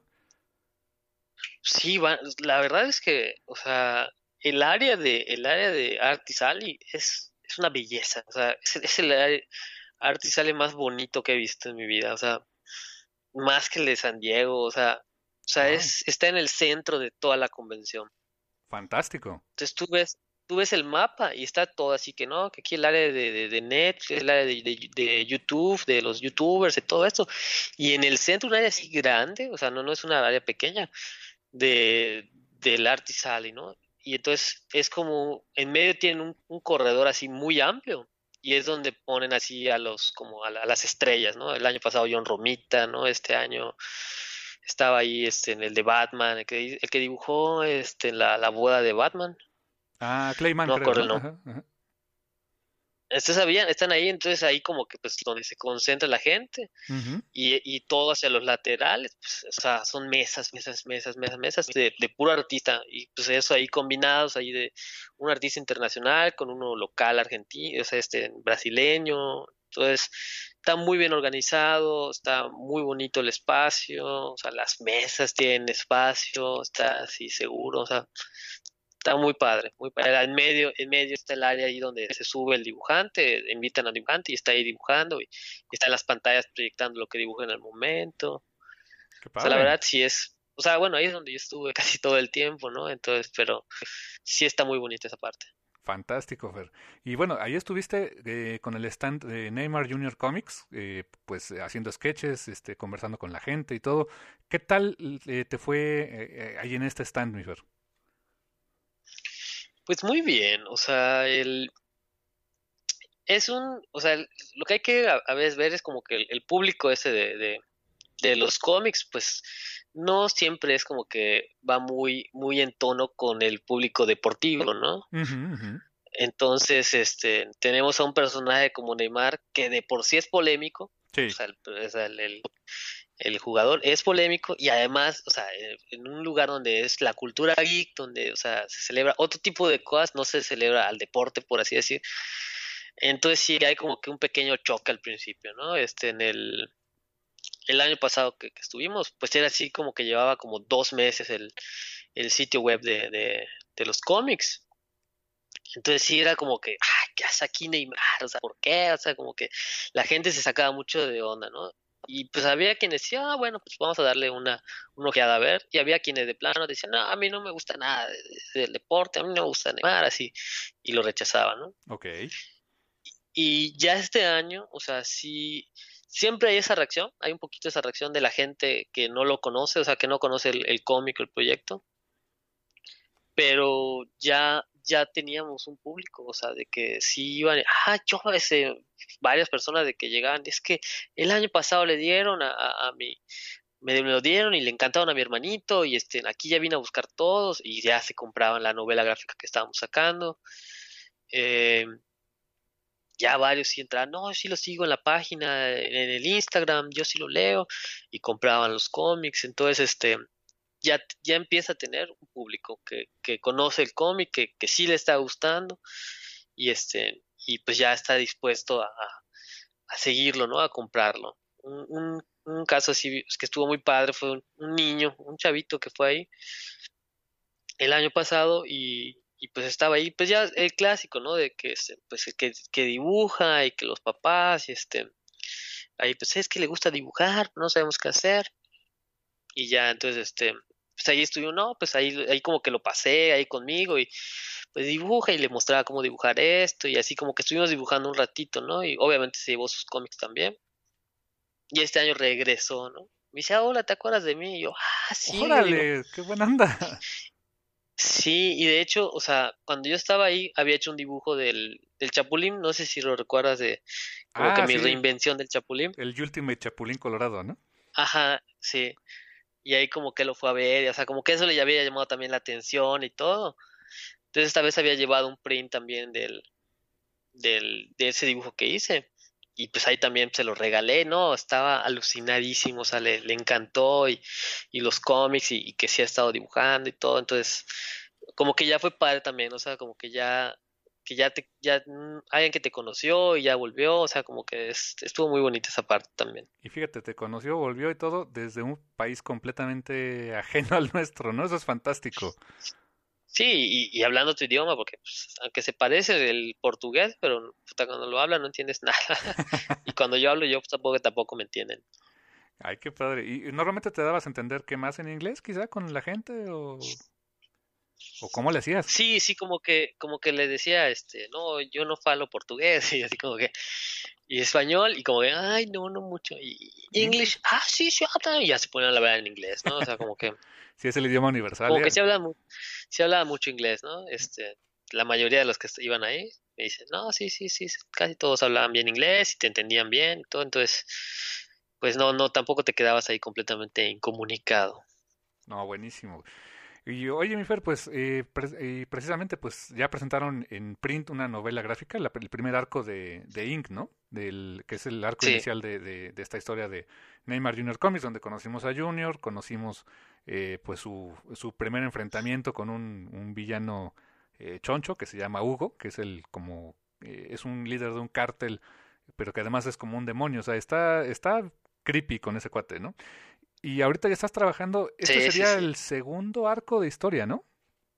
sí, va- la verdad es que, o sea, el área de, el área de Artisali es, es una belleza, o sea, es, es el área Artisali más bonito que he visto en mi vida, o sea, más que el de San Diego, o sea, o sea, Wow, es, está en el centro de toda la convención. fantástico. Entonces tú ves, tú ves el mapa y está todo así que no, que aquí el área de, de, de Netflix, el área de, de, de YouTube, de los YouTubers y todo eso. Y en el centro un área así grande, o sea, no, no es una área pequeña, de, del Artist Alley, ¿no? Y entonces es como, en medio tienen un, un corredor así muy amplio. Y es donde ponen así a los, como a, la- a las estrellas, ¿no? El año pasado John Romita, ¿no? Este año estaba ahí este, en el de Batman, el que, el que dibujó este, la, la boda de Batman, Ah, Clayman no me creo, acuerdo ¿no? el nombre. Ajá, ajá. Estos sabían, están ahí, entonces ahí como que pues donde se concentra la gente Ujú. y, y todo hacia los laterales, pues, o sea, son mesas, mesas, mesas, mesas, mesas de, de puro artista y pues eso ahí combinados ahí de un artista internacional con uno local argentino, o sea, este brasileño, entonces está muy bien organizado, está muy bonito el espacio, o sea, las mesas tienen espacio, está así seguro, o sea, está muy padre, muy padre. En medio, en medio está el área ahí donde se sube el dibujante, invitan al dibujante y está ahí dibujando y, y están las pantallas proyectando lo que dibuja en el momento. Qué O sea, la padre. verdad sí es, o sea, bueno, ahí es donde yo estuve casi todo el tiempo, ¿no? Entonces, pero sí está muy bonita esa parte. Fantástico, Fer. Y bueno, ahí estuviste eh, con el stand de Neymar Junior Comics, eh, pues eh, haciendo sketches, este, conversando con la gente y todo. ¿Qué tal eh, te fue eh, eh, ahí en este stand, mi Fer? Pues muy bien, o sea, el, es un, o sea, el- lo que hay que a, a veces ver es como que el, el público ese de, de, de los cómics, pues no siempre es como que va muy, muy en tono con el público deportivo, ¿no? Ujú, ujú. Entonces, este, tenemos a un personaje como Neymar que de por sí es polémico, o Sí, sea, el, o sea, el, el- el jugador es polémico y además, o sea, en en un lugar donde es la cultura geek, donde, o sea, se celebra otro tipo de cosas, no se celebra al deporte, por así decir. Entonces sí hay como que un pequeño choque al principio, ¿no? Este, en el, el año pasado que, que estuvimos, pues era así como que llevaba como dos meses el, el sitio web de, de, de los cómics. Entonces sí era como que, ay, ¿qué hace aquí Neymar? O sea, ¿por qué? O sea, como que la gente se sacaba mucho de onda, ¿no? Y pues había quienes decían, ah, bueno, pues vamos a darle una, una ojeada a ver. Y había quienes de plano decían, no, a mí no me gusta nada de- de- del deporte, a mí no me gusta Neymar, así. Y lo rechazaban, ¿no? ok. Y ya este año, o sea, sí, siempre hay esa reacción, hay un poquito esa reacción de la gente que no lo conoce, o sea, que no conoce el, el cómic, el proyecto, pero ya, ya teníamos un público, o sea, de que sí iban, ah, yo, ese, varias personas de que llegaban, es que el año pasado le dieron a, a, a mi, me, me lo dieron y le encantaron a mi hermanito y este, aquí ya vine a buscar todos y ya se compraban la novela gráfica que estábamos sacando. Eh, ya varios sí entraban, no, sí lo sigo en la página, en el Instagram, yo sí lo leo, y compraban los cómics, entonces este, ya, ya empieza a tener un público que, que conoce el cómic, que, que sí le está gustando, y este, y pues ya está dispuesto a, a seguirlo, ¿no? A comprarlo. Un, un, un caso así que estuvo muy padre fue un, un niño, un chavito que fue ahí el año pasado y, y pues estaba ahí, pues ya el clásico, ¿no? De que se- pues el que, que dibuja y que los papás y este, ahí pues es que le gusta dibujar, pero no sabemos qué hacer y ya entonces este, pues ahí estuvo, no, pues ahí, ahí como que lo pasé ahí conmigo y pues dibuja y le mostraba cómo dibujar esto y así como que estuvimos dibujando un ratito, ¿no? Y obviamente se llevó sus cómics también y este año regresó, ¿no? Me dice, ah, hola, ¿te acuerdas de mí? Y yo, ah, sí, le digo. Órale, qué buena onda. Sí, y de hecho, o sea, cuando yo estaba ahí había hecho un dibujo del, del Chapulín, no sé si lo recuerdas de como que Ah, mi sí, reinvención del Chapulín. el Ultimate Chapulín Colorado, ¿no? Ajá, sí. Y ahí como que lo fue a ver, y, o sea, como que eso le había llamado también la atención y todo. Entonces esta vez había llevado un print también del, del, de ese dibujo que hice. Y pues ahí también se lo regalé, ¿no? Estaba alucinadísimo, o sea, le, le encantó y, y los cómics y, y que sí ha estado dibujando y todo. Entonces, como que ya fue padre también, o sea, como que ya, que ya te, ya mm, alguien que te conoció y ya volvió, o sea, como que es- estuvo muy bonita esa parte también. Y fíjate, te conoció, volvió y todo desde un país completamente ajeno al nuestro, ¿no? Eso es fantástico. Sí, y, y hablando tu idioma, porque pues, aunque se parece el portugués, pero puta, cuando lo hablan no entiendes nada. Y cuando yo hablo, yo pues, tampoco, tampoco me entienden. Ay, qué padre. ¿Y y normalmente te dabas a entender qué más en inglés, quizá, con la gente? ¿O, o cómo le hacías? Sí, sí, como que, como que le decía, este, no, yo no falo portugués, y así como que, y español, y como que, ay, no, no mucho, y Mm, English, ah, sí, sí, habla", y ya se ponían a hablar en inglés, ¿no? O sea, como que, Sí, es el idioma universal, como que ¿eh? se habla, mu- se hablaba mucho inglés, ¿no? Este, la mayoría de los que est- iban ahí me dicen, no, sí, sí, sí, casi todos hablaban bien inglés y te entendían bien y todo, entonces, pues no, no, tampoco te quedabas ahí completamente incomunicado. No, buenísimo. Y oye, mi Fer, pues eh, pre- eh, precisamente pues ya presentaron en print una novela gráfica, la- el primer arco de, de Ink, ¿no? Del, que es el arco Sí, inicial de, de- de esta historia de Neymar Junior Comics, donde conocimos a Junior, conocimos eh, pues su, su primer enfrentamiento con un, un villano eh, choncho que se llama Hugo, que es el como eh, es un líder de un cártel, pero que además es como un demonio, o sea, está, está creepy con ese cuate, ¿no? Y ahorita ya estás trabajando, este sí, sí, sería sí. el segundo arco de historia, ¿no?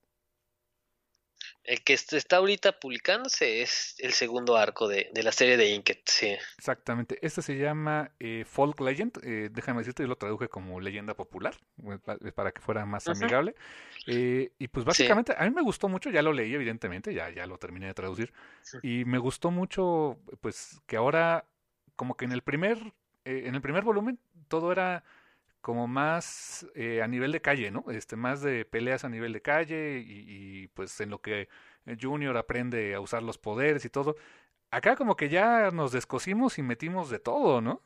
El que est- está ahorita publicándose es el segundo arco de, de la serie de Inked, sí. Exactamente. Este se llama eh, Folk Legend. Eh, déjame decirte, yo lo traduje como leyenda popular, eh, pa- eh, para que fuera más Ujú, amigable. Eh, y pues sí, básicamente, a mí me gustó mucho, ya lo leí evidentemente, ya, ya lo terminé de traducir. Y me gustó mucho, pues que ahora, como que en el primer, eh, en el primer volumen, todo era como más eh, a nivel de calle, ¿no? Este, más de peleas a nivel de calle y, y, pues en lo que Junior aprende a usar los poderes y todo. Acá como que ya nos descosimos y metimos de todo, ¿no?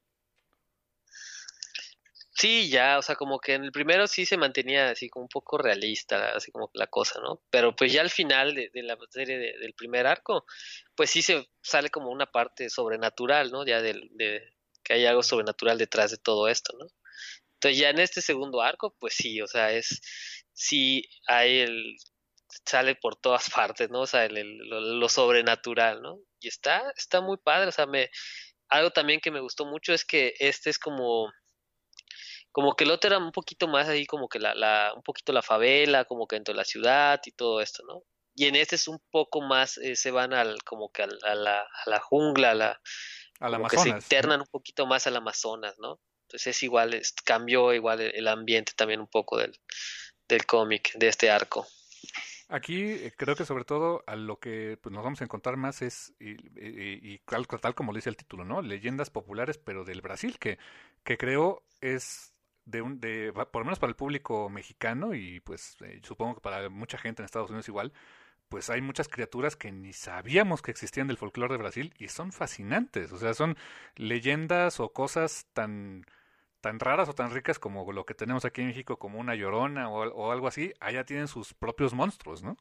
sí, ya, o sea, como que en el primero sí se mantenía así como un poco realista, así como la cosa, ¿no? Pero pues ya al final de, de la serie de- del primer arco, pues sí se sale como una parte sobrenatural, ¿no? Ya del, de que hay algo sobrenatural detrás de todo esto, ¿no? Entonces ya en este segundo arco, pues sí, o sea, es, sí hay el, sale por todas partes, ¿no? O sea, el, el- lo, lo sobrenatural, ¿no? Y está, está muy padre, o sea, me, algo también que me gustó mucho es que este es como, como que el otro era un poquito más ahí, como que la, la, un poquito la favela, como que dentro de la ciudad y todo esto, ¿no? Y en este es un poco más, eh, se van al, como que al- a la, a la jungla, a la, Al como que se Amazonas, ¿no? internan un poquito más al Amazonas, ¿no? Entonces es igual, es- cambió igual el, el ambiente también un poco del, del cómic, de este arco. Aquí eh, creo que sobre todo a lo que pues, nos vamos a encontrar más es, y, y- y tal, tal como lo dice el título, ¿no? Leyendas populares, pero del Brasil, que, que creo es de un, de, va- por lo menos para el público mexicano y pues eh, supongo que para mucha gente en Estados Unidos igual, pues hay muchas criaturas que ni sabíamos que existían del folclore de Brasil y son fascinantes, o sea, son leyendas o cosas tan tan raras o tan ricas como lo que tenemos aquí en México, como una llorona o, al- o algo así, allá tienen sus propios monstruos, ¿no?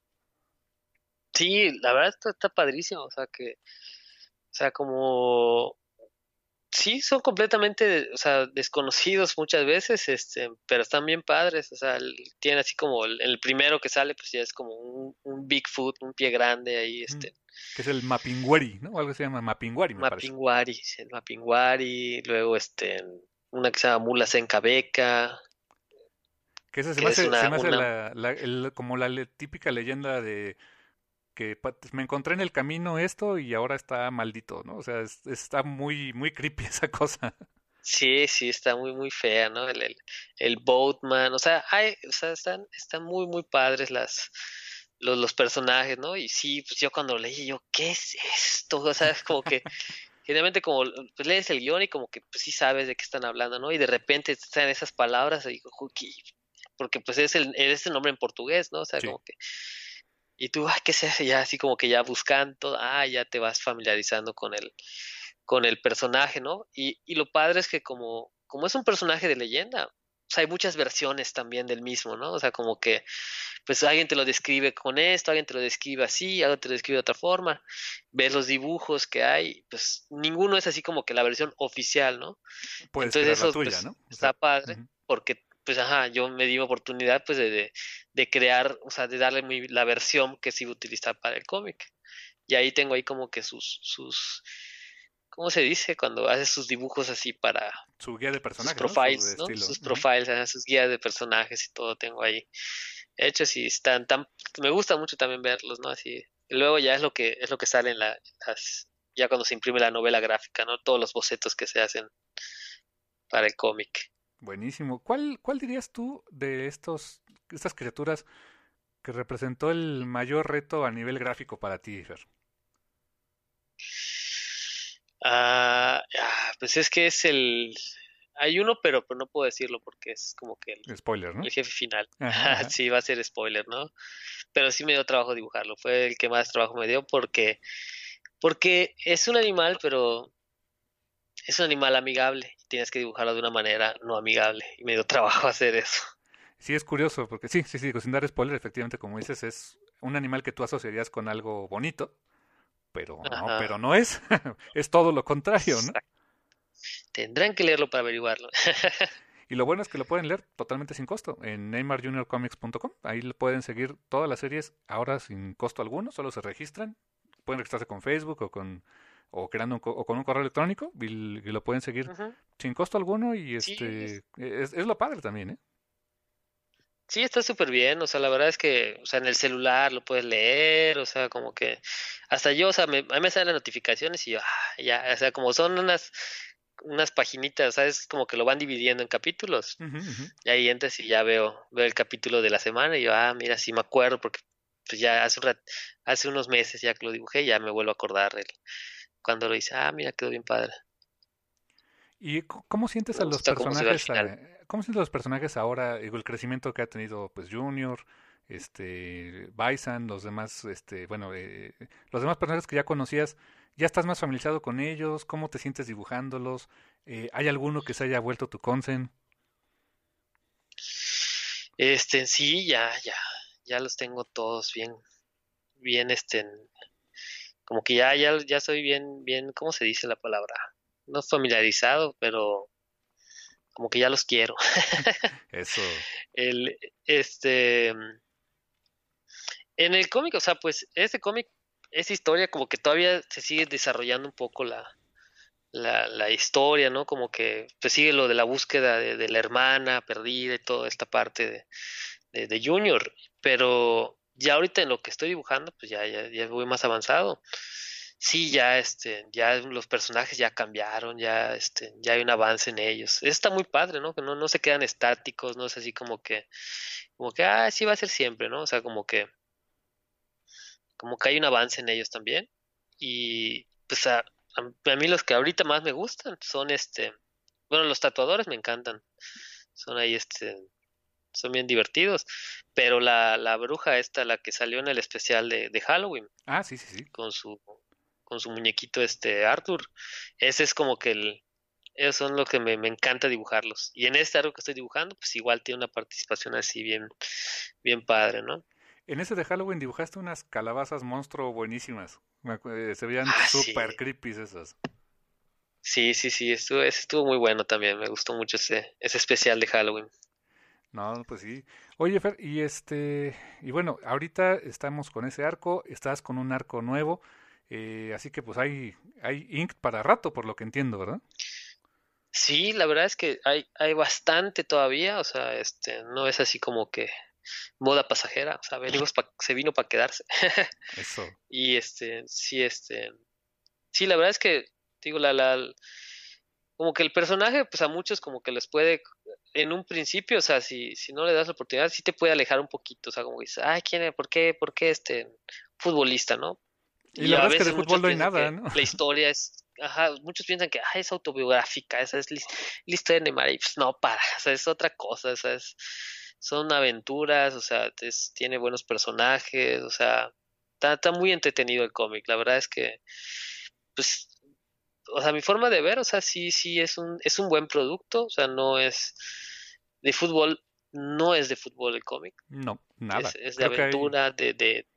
Sí, la verdad está, está padrísimo, o sea que, o sea, como sí son completamente, o sea, desconocidos muchas veces, este, pero están bien padres, o sea, el- tienen así como el, el primero que sale, pues ya es como un, un Bigfoot, un pie grande ahí, Mm, este, que es el Mapinguari, ¿no? O algo se llama Mapinguari, me parece. Mapinguari, sí, el Mapinguari, luego este, una que se llama Mula Sencabeca, Que ese se me que es hace, se una, me hace una, la, la- el- como la le- típica leyenda de que pa- me encontré en el camino esto y ahora está maldito, ¿no? O sea, es- está muy, muy creepy esa cosa. sí, sí, está muy, muy fea, ¿no? El, el, el Boatman, o sea, hay, o sea, están, están muy, muy padres las, los, los personajes, ¿no? Y sí, pues yo cuando leí, yo, ¿qué es esto? O sea, es como que, generalmente como pues, lees el guión y como que pues sí sabes de qué están hablando, ¿no? Y de repente están esas palabras y digo, "Uy, porque pues es el, es el nombre en portugués, ¿no? O sea, Sí. como que, y tú, ay, ¿qué se hace? Ya así como que ya buscando, ah, ya te vas familiarizando con el, con el personaje, ¿no? Y, y lo padre es que como, como es un personaje de leyenda, o pues hay muchas versiones también del mismo, ¿no? O sea, como que, pues alguien te lo describe con esto, alguien te lo describe así, alguien te lo describe de otra forma. Ves los dibujos que hay, pues ninguno es así como que la versión oficial, ¿no? Puedes Entonces crear la eso, tuya, pues, ¿no? O sea, está padre, ujú. porque, pues, ajá, yo me di oportunidad, pues, de, de, de crear, o sea, de darle mi, la versión que sí iba a utilizar para el cómic. Y ahí tengo ahí como que sus, sus, ¿cómo se dice? Cuando haces sus dibujos así para Su guía de sus personajes, ¿no? Su profiles, ¿no? estilo. Sus Ujú. profiles, ajá, sus guías de personajes y todo tengo ahí hechos y están tan, me gusta mucho también verlos, ¿no? Así, y luego ya es lo que, es lo que sale en la, las, ya cuando se imprime la novela gráfica, ¿no? Todos los bocetos que se hacen para el cómic. Buenísimo. ¿Cuál, cuál dirías tú de estos, estas criaturas que representó el mayor reto a nivel gráfico para ti, Fer? Ah, ah, pues es que es el, hay uno, pero, pero no puedo decirlo porque es como que el, Spoiler, ¿no? el jefe final. Ajá, ajá. Sí, va a ser spoiler, ¿no? Pero sí me dio trabajo dibujarlo. Fue el que más trabajo me dio porque, porque es un animal, pero es un animal amigable. Tienes que dibujarlo de una manera no amigable. Y me dio trabajo hacer eso. Sí, es curioso, porque sí, sí, sí, sin dar spoiler, efectivamente, como dices, es un animal que tú asociarías con algo bonito, pero no, pero Ajá. no es. Es todo lo contrario, ¿no? Exacto. Tendrán que leerlo para averiguarlo. Y lo bueno es que lo pueden leer totalmente sin costo en neymar junior comics punto com. Ahí le pueden seguir todas las series ahora sin costo alguno, solo se registran. Pueden registrarse con Facebook o con o creando un co- o con un correo electrónico y, l- y lo pueden seguir Ujú. sin costo alguno y Sí, este es, es lo padre también, ¿eh? sí, está súper bien, o sea, la verdad es que, o sea, en el celular lo puedes leer, o sea, como que hasta yo, o sea, me, a mí me salen las notificaciones y yo, ah, ya, o sea, como son unas, unas paginitas, ¿sabes? Como que lo van dividiendo en capítulos, Ujú, ujú. y ahí entras y ya veo, veo el capítulo de la semana y yo, ah, mira, sí me acuerdo, porque pues ya hace un rat- hace unos meses ya que lo dibujé, ya me vuelvo a acordar el, cuando lo hice, ah, mira, quedó bien padre, ¿Y c- cómo sientes me a los gusta cómo se ve al personajes, final. eh, cómo sientes a los personajes ahora, digo, el crecimiento que ha tenido pues Junior, este, Bison, los demás, este, bueno, eh, los demás personajes que ya conocías, ya estás más familiarizado con ellos, ¿cómo te sientes dibujándolos? Eh, ¿hay alguno que se haya vuelto tu consen? Este, sí, ya, ya, ya los tengo todos bien, bien, este, como que ya, ya, ya soy bien, bien, ¿cómo se dice la palabra? No familiarizado, pero como que ya los quiero. Eso, El, este, en el cómic, o sea, pues este cómic, esa historia como que todavía se sigue desarrollando un poco la, la, la historia, ¿no? Como que pues sigue lo de la búsqueda de, de la hermana perdida y toda esta parte de, de, de Junior, pero ya ahorita en lo que estoy dibujando, pues ya, ya, ya voy más avanzado. Sí, ya este, ya los personajes ya cambiaron, ya este, ya hay un avance en ellos. Eso está muy padre, ¿no? Que no, no se quedan estáticos, no es así como que, como que, ah, sí va a ser siempre, ¿no? O sea, como que, como que hay un avance en ellos también. Y pues a, a, a mí los que ahorita más me gustan son este, bueno, los tatuadores me encantan. Son ahí este, son bien divertidos. Pero la, la bruja esta, la que salió en el especial de, de Halloween, ah, sí, sí, sí. con su, con su muñequito este Arthur, ese es como que el, esos son lo que me, me encanta dibujarlos. Y en este arco que estoy dibujando, pues igual tiene una participación así bien, bien padre, ¿no? En ese de Halloween dibujaste unas calabazas monstruo buenísimas. Me acu- eh, se veían Ah, súper sí. creepy esas. Sí, sí, sí, estuvo, ese estuvo muy bueno también. Me gustó mucho ese, ese especial de Halloween. No, pues sí. Oye, Fer, y este, y bueno, ahorita estamos con ese arco, estás con un arco nuevo, eh, así que pues hay, hay ink para rato, por lo que entiendo, ¿verdad? Sí, la verdad es que hay, hay bastante todavía, o sea, este, no es así como que moda pasajera, o sea, venimos pa- se vino para quedarse. Eso. Y este, sí, este, sí, la verdad es que, digo, la, la, como que el personaje, pues a muchos como que les puede, en un principio, o sea, si, si no le das la oportunidad, sí te puede alejar un poquito, o sea, como que dices, ay, ¿quién es? ¿Por qué? ¿Por qué este futbolista, no? Y Y la a verdad es que de veces muchos fútbol no hay piensan nada, que ¿no? la historia es, ajá, muchos piensan que, ah, es autobiográfica, esa es la, his- la historia de Neymar, y pues no, para, o sea, es otra cosa, o sea, es, son aventuras, o sea, es- tiene buenos personajes, o sea, está, está muy entretenido el cómic, la verdad es que, pues, o sea, mi forma de ver, o sea, sí, sí, es un, es un buen producto, o sea, no es, de fútbol, no es de fútbol el cómic. No, nada. Es, es de Creo que hay, aventura, de, de...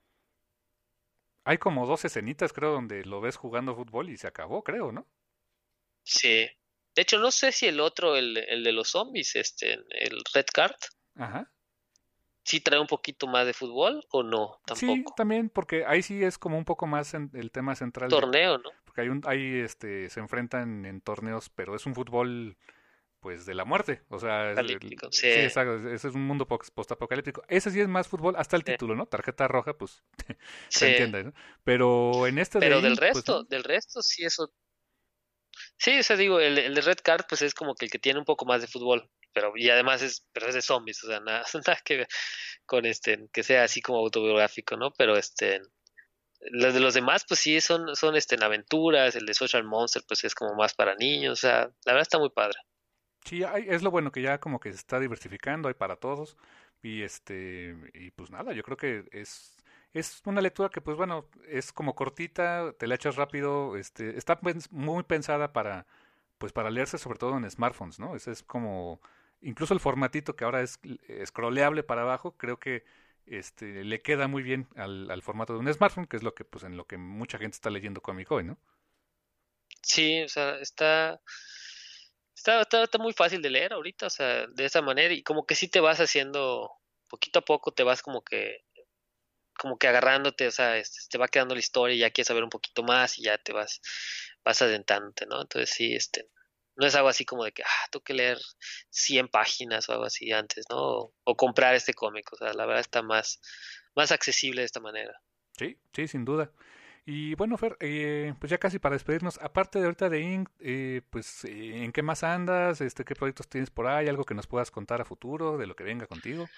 hay como dos escenitas, creo, donde lo ves jugando fútbol y se acabó, creo, ¿no? Sí. De hecho, no sé si el otro, el, el de los zombies, este, el Red Card, Ajá. sí trae un poquito más de fútbol o no, Sí, tampoco. también, porque ahí sí es como un poco más en- el tema central de, Torneo, ¿no? porque hay un, hay este, se enfrentan en torneos, pero es un fútbol pues de la muerte, o sea, es el- Apocalíptico. Sí, sí, exacto, ese es un mundo post- postapocalíptico. Ese sí es más fútbol, hasta el sí, título, ¿no? Tarjeta roja, pues se sí. entiende, ¿no? Pero en este de Pero del Ink, pues resto, no. del resto sí eso. Sí, o sea, digo, el, el de Red Card pues es como que el que tiene un poco más de fútbol, pero y además es, pero es de zombies, o sea, nada, nada que ver con este, que sea así como autobiográfico, ¿no? Pero este, los de los demás pues sí son, son este, en aventuras, el de Social Monster pues es como más para niños, o sea, la verdad está muy padre. Sí, hay- es lo bueno que ya como que se está diversificando, hay para todos. Y este, y pues nada, yo creo que es, es una lectura que pues bueno, es como cortita, te la echas rápido, este, está pens- muy pensada para, pues para leerse sobre todo en smartphones, ¿no? Ese es como, incluso el formatito que ahora es eh, scrolleable para abajo, creo que este le queda muy bien al, al formato de un smartphone, que es lo que pues en lo que mucha gente está leyendo cómic hoy, ¿no? Sí, o sea, está, está, está, está muy fácil de leer ahorita, o sea, de esa manera y como que sí te vas haciendo, poquito a poco te vas como que como que agarrándote, o sea, este, te va quedando la historia y ya quieres saber un poquito más y ya te vas, vas adentrándote, ¿no? Entonces sí, este, no es algo así como de que, ah, tengo que leer cien páginas o algo así antes, ¿no? O, o comprar este cómic, o sea, la verdad está más, más accesible de esta manera. Sí, sí, sin duda. Y bueno, Fer, eh, pues ya casi para despedirnos, aparte de ahorita de Inc, eh, pues eh, ¿en qué más andas? Este, ¿qué proyectos tienes por ahí? ¿Algo que nos puedas contar a futuro de lo que venga contigo?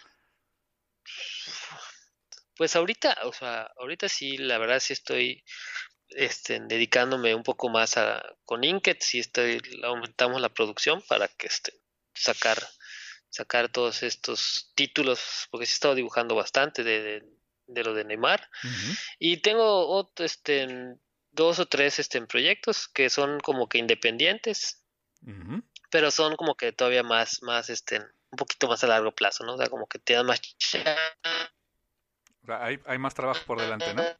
Pues ahorita, o sea, ahorita sí, la verdad sí estoy, este, dedicándome un poco más a, con Inked, sí estoy, aumentamos la producción para que, este, sacar sacar todos estos títulos, porque sí he estado dibujando bastante de, de, de lo de Neymar. Ujú, Y tengo ot- este, en dos o tres este, en proyectos que son como que independientes, ujú. pero son como que todavía más, más, este, un poquito más a largo plazo, ¿no? O sea, como que te dan más chance O sea, hay, hay más trabajo por delante, ¿no?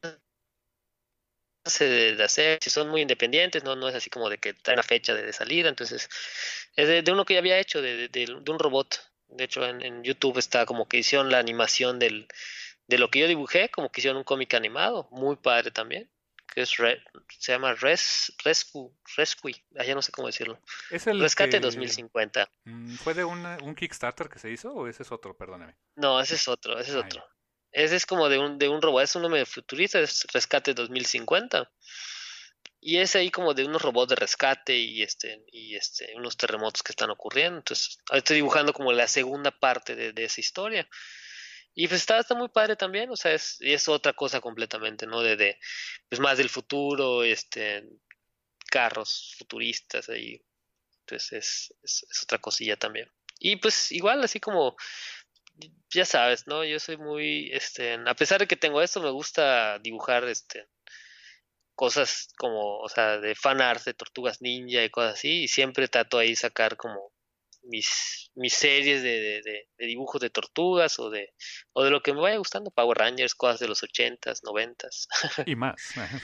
de, de hacer, si son muy independientes, no, no es así como de que trae una fecha de, de salida, entonces es de, de uno que ya había hecho, de, de, de- de un robot. De hecho, en, en YouTube está como que hicieron la animación del, de lo que yo dibujé, como que hicieron un cómic animado, muy padre también, que es Re- se llama Res, Rescue, Rescue, allá no sé cómo decirlo, ¿Es el Rescate dos mil que cincuenta. mm, fue de una- un Kickstarter que se hizo o ese es otro? Perdóname. No, ese es otro, ese es Ah, ya. otro. Ese es como de un, de un robot, es un nombre futurista, es Rescate dos mil cincuenta. Y es ahí como de unos robots de rescate y este, y este, unos terremotos que están ocurriendo. Entonces, ahora estoy dibujando como la segunda parte de, de esa historia. Y pues está, está muy padre también, o sea, es, y es otra cosa completamente, ¿no? De, de, pues más del futuro, este, carros futuristas ahí. Entonces es, es, es otra cosilla también. Y pues igual, así como, ya sabes, ¿no? Yo soy muy, este, a pesar de que tengo esto, me gusta dibujar, este, cosas como, o sea, de fan art de Tortugas Ninja y cosas así, y siempre trato ahí sacar como mis, mis series de, de, de, de dibujos de tortugas o de, o de lo que me vaya gustando, Power Rangers, cosas de los ochentas, noventas. Y más. Ajá.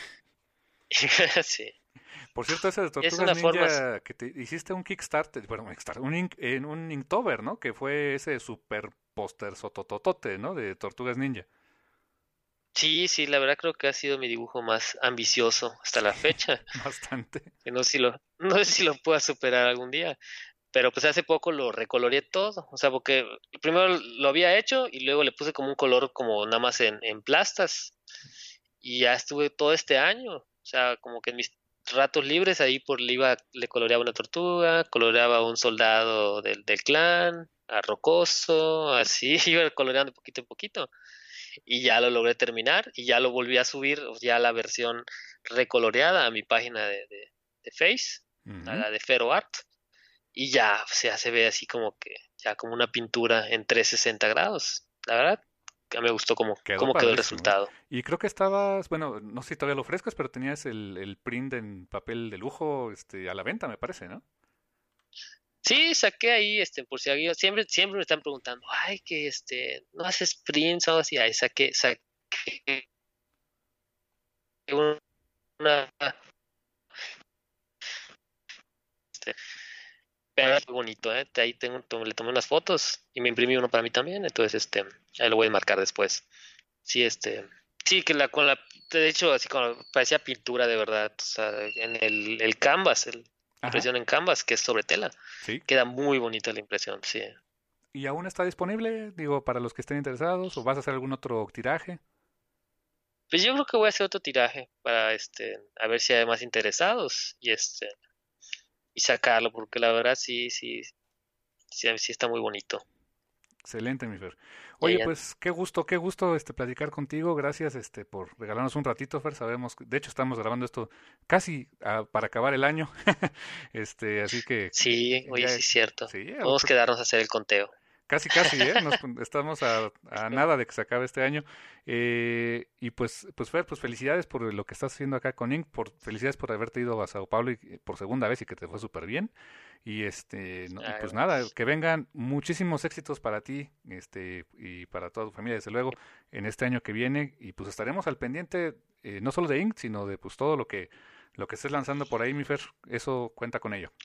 Sí, Por cierto, ese de es Tortugas una forma, Ninja que te hiciste un Kickstarter, bueno, un Kickstarter, un, Ink- en un Inktober, ¿no? Que fue ese super póster sotototote, ¿no? De Tortugas Ninja. sí, sí, la verdad creo que ha sido mi dibujo más ambicioso hasta la fecha, Bastante. que no sé si lo, no sé si lo pueda superar algún día. Pero pues hace poco lo recoloreé todo, o sea, porque primero lo había hecho y luego le puse como un color como nada más en, en plastas y ya estuve todo este año, o sea, como que en mis ratos libres ahí por le iba, le coloreaba una tortuga, coloreaba un soldado del, del clan, a Rocoso, así iba coloreando de poquito en poquito y ya lo logré terminar y ya lo volví a subir ya la versión recoloreada a mi página de, de, de Face, a Ujú. la de Fero Art y ya, o sea, se ve así como que, ya como una pintura en trescientos sesenta grados. La verdad, que me gustó cómo, Quedó cómo quedó el padrísimo, ¿eh? resultado. Y creo que estabas, bueno, no sé si todavía lo ofrezcas, pero tenías el, el print en papel de lujo, este, a la venta, me parece, ¿no? Sí, saqué ahí, este, por si alguien, siempre, siempre me están preguntando, ay, que este, no haces prints o algo así, ahí saqué, saqué una, este, pero es muy bonito, ¿eh? Ahí tengo, to- le tomé unas fotos y me imprimí uno para mí también, entonces, este, ahí lo voy a marcar después. Sí, este, sí, que la, con la, de hecho, así como parecía pintura de verdad, o sea, en el, el canvas, el, Ajá, impresión en canvas, que es sobre tela, sí. queda muy bonita la impresión, sí. ¿Y aún está disponible, digo, para los que estén interesados o vas a hacer algún otro tiraje? Pues yo creo que voy a hacer otro tiraje para este, a ver si hay más interesados y este, y sacarlo, porque la verdad sí, sí, sí, sí está muy bonito. Excelente, mi Fer. Y Oye, ahí an- pues qué gusto, qué gusto este platicar contigo. Gracias este por regalarnos un ratito, Fer. Sabemos, que- de hecho estamos grabando esto casi ah, para acabar el año. Este, así que sí, oye, ya sí es cierto. sí, ya, Podemos creo- quedarnos a hacer el conteo. casi casi, ¿eh? Nos pon- estamos a, a nada de que se acabe este año. Eh, y pues pues Fer, pues felicidades por lo que estás haciendo acá con Inc. Por felicidades por haberte ido a Sao Paulo y, eh, por segunda vez y que te fue súper bien. Y este, no- y Ah, pues nada, gracias. que vengan muchísimos éxitos para ti, este, y para toda tu familia, desde luego, en este año que viene, y pues estaremos al pendiente, eh, no solo de Inc, sino de pues todo lo que, lo que estés lanzando por ahí, mi Fer, eso cuenta con ello.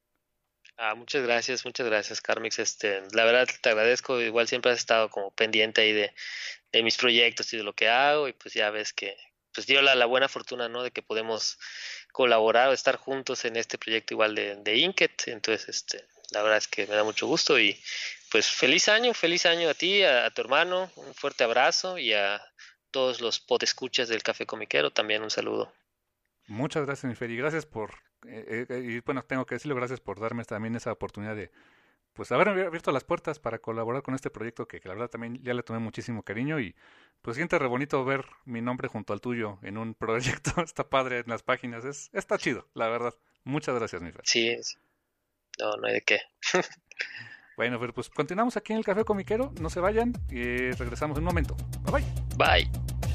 Ah, muchas gracias, muchas gracias, Carmix. Este, la verdad te agradezco. Igual siempre has estado como pendiente ahí de, de mis proyectos y de lo que hago, y pues ya ves que pues dio la, la buena fortuna, ¿no? De que podemos colaborar o estar juntos en este proyecto igual de, de Inket. Entonces, este, la verdad es que me da mucho gusto y pues feliz año, feliz año a ti, a, a tu hermano, un fuerte abrazo y a todos los podescuchas del Café Comiquero también un saludo. Muchas gracias, mi Fer, y gracias por, eh, eh, y bueno, tengo que decirlo, gracias por darme también esa oportunidad de, pues, haber abi- abierto las puertas para colaborar con este proyecto que, que la verdad también ya le tomé muchísimo cariño y pues siente re bonito ver mi nombre junto al tuyo en un proyecto, está padre en las páginas, es, está chido, la verdad. Muchas gracias, mi Fer. Sí, no, no hay de qué. Bueno, Fer, pues continuamos aquí en el Café Comiquero, no se vayan, y regresamos en un momento. Bye bye. Bye.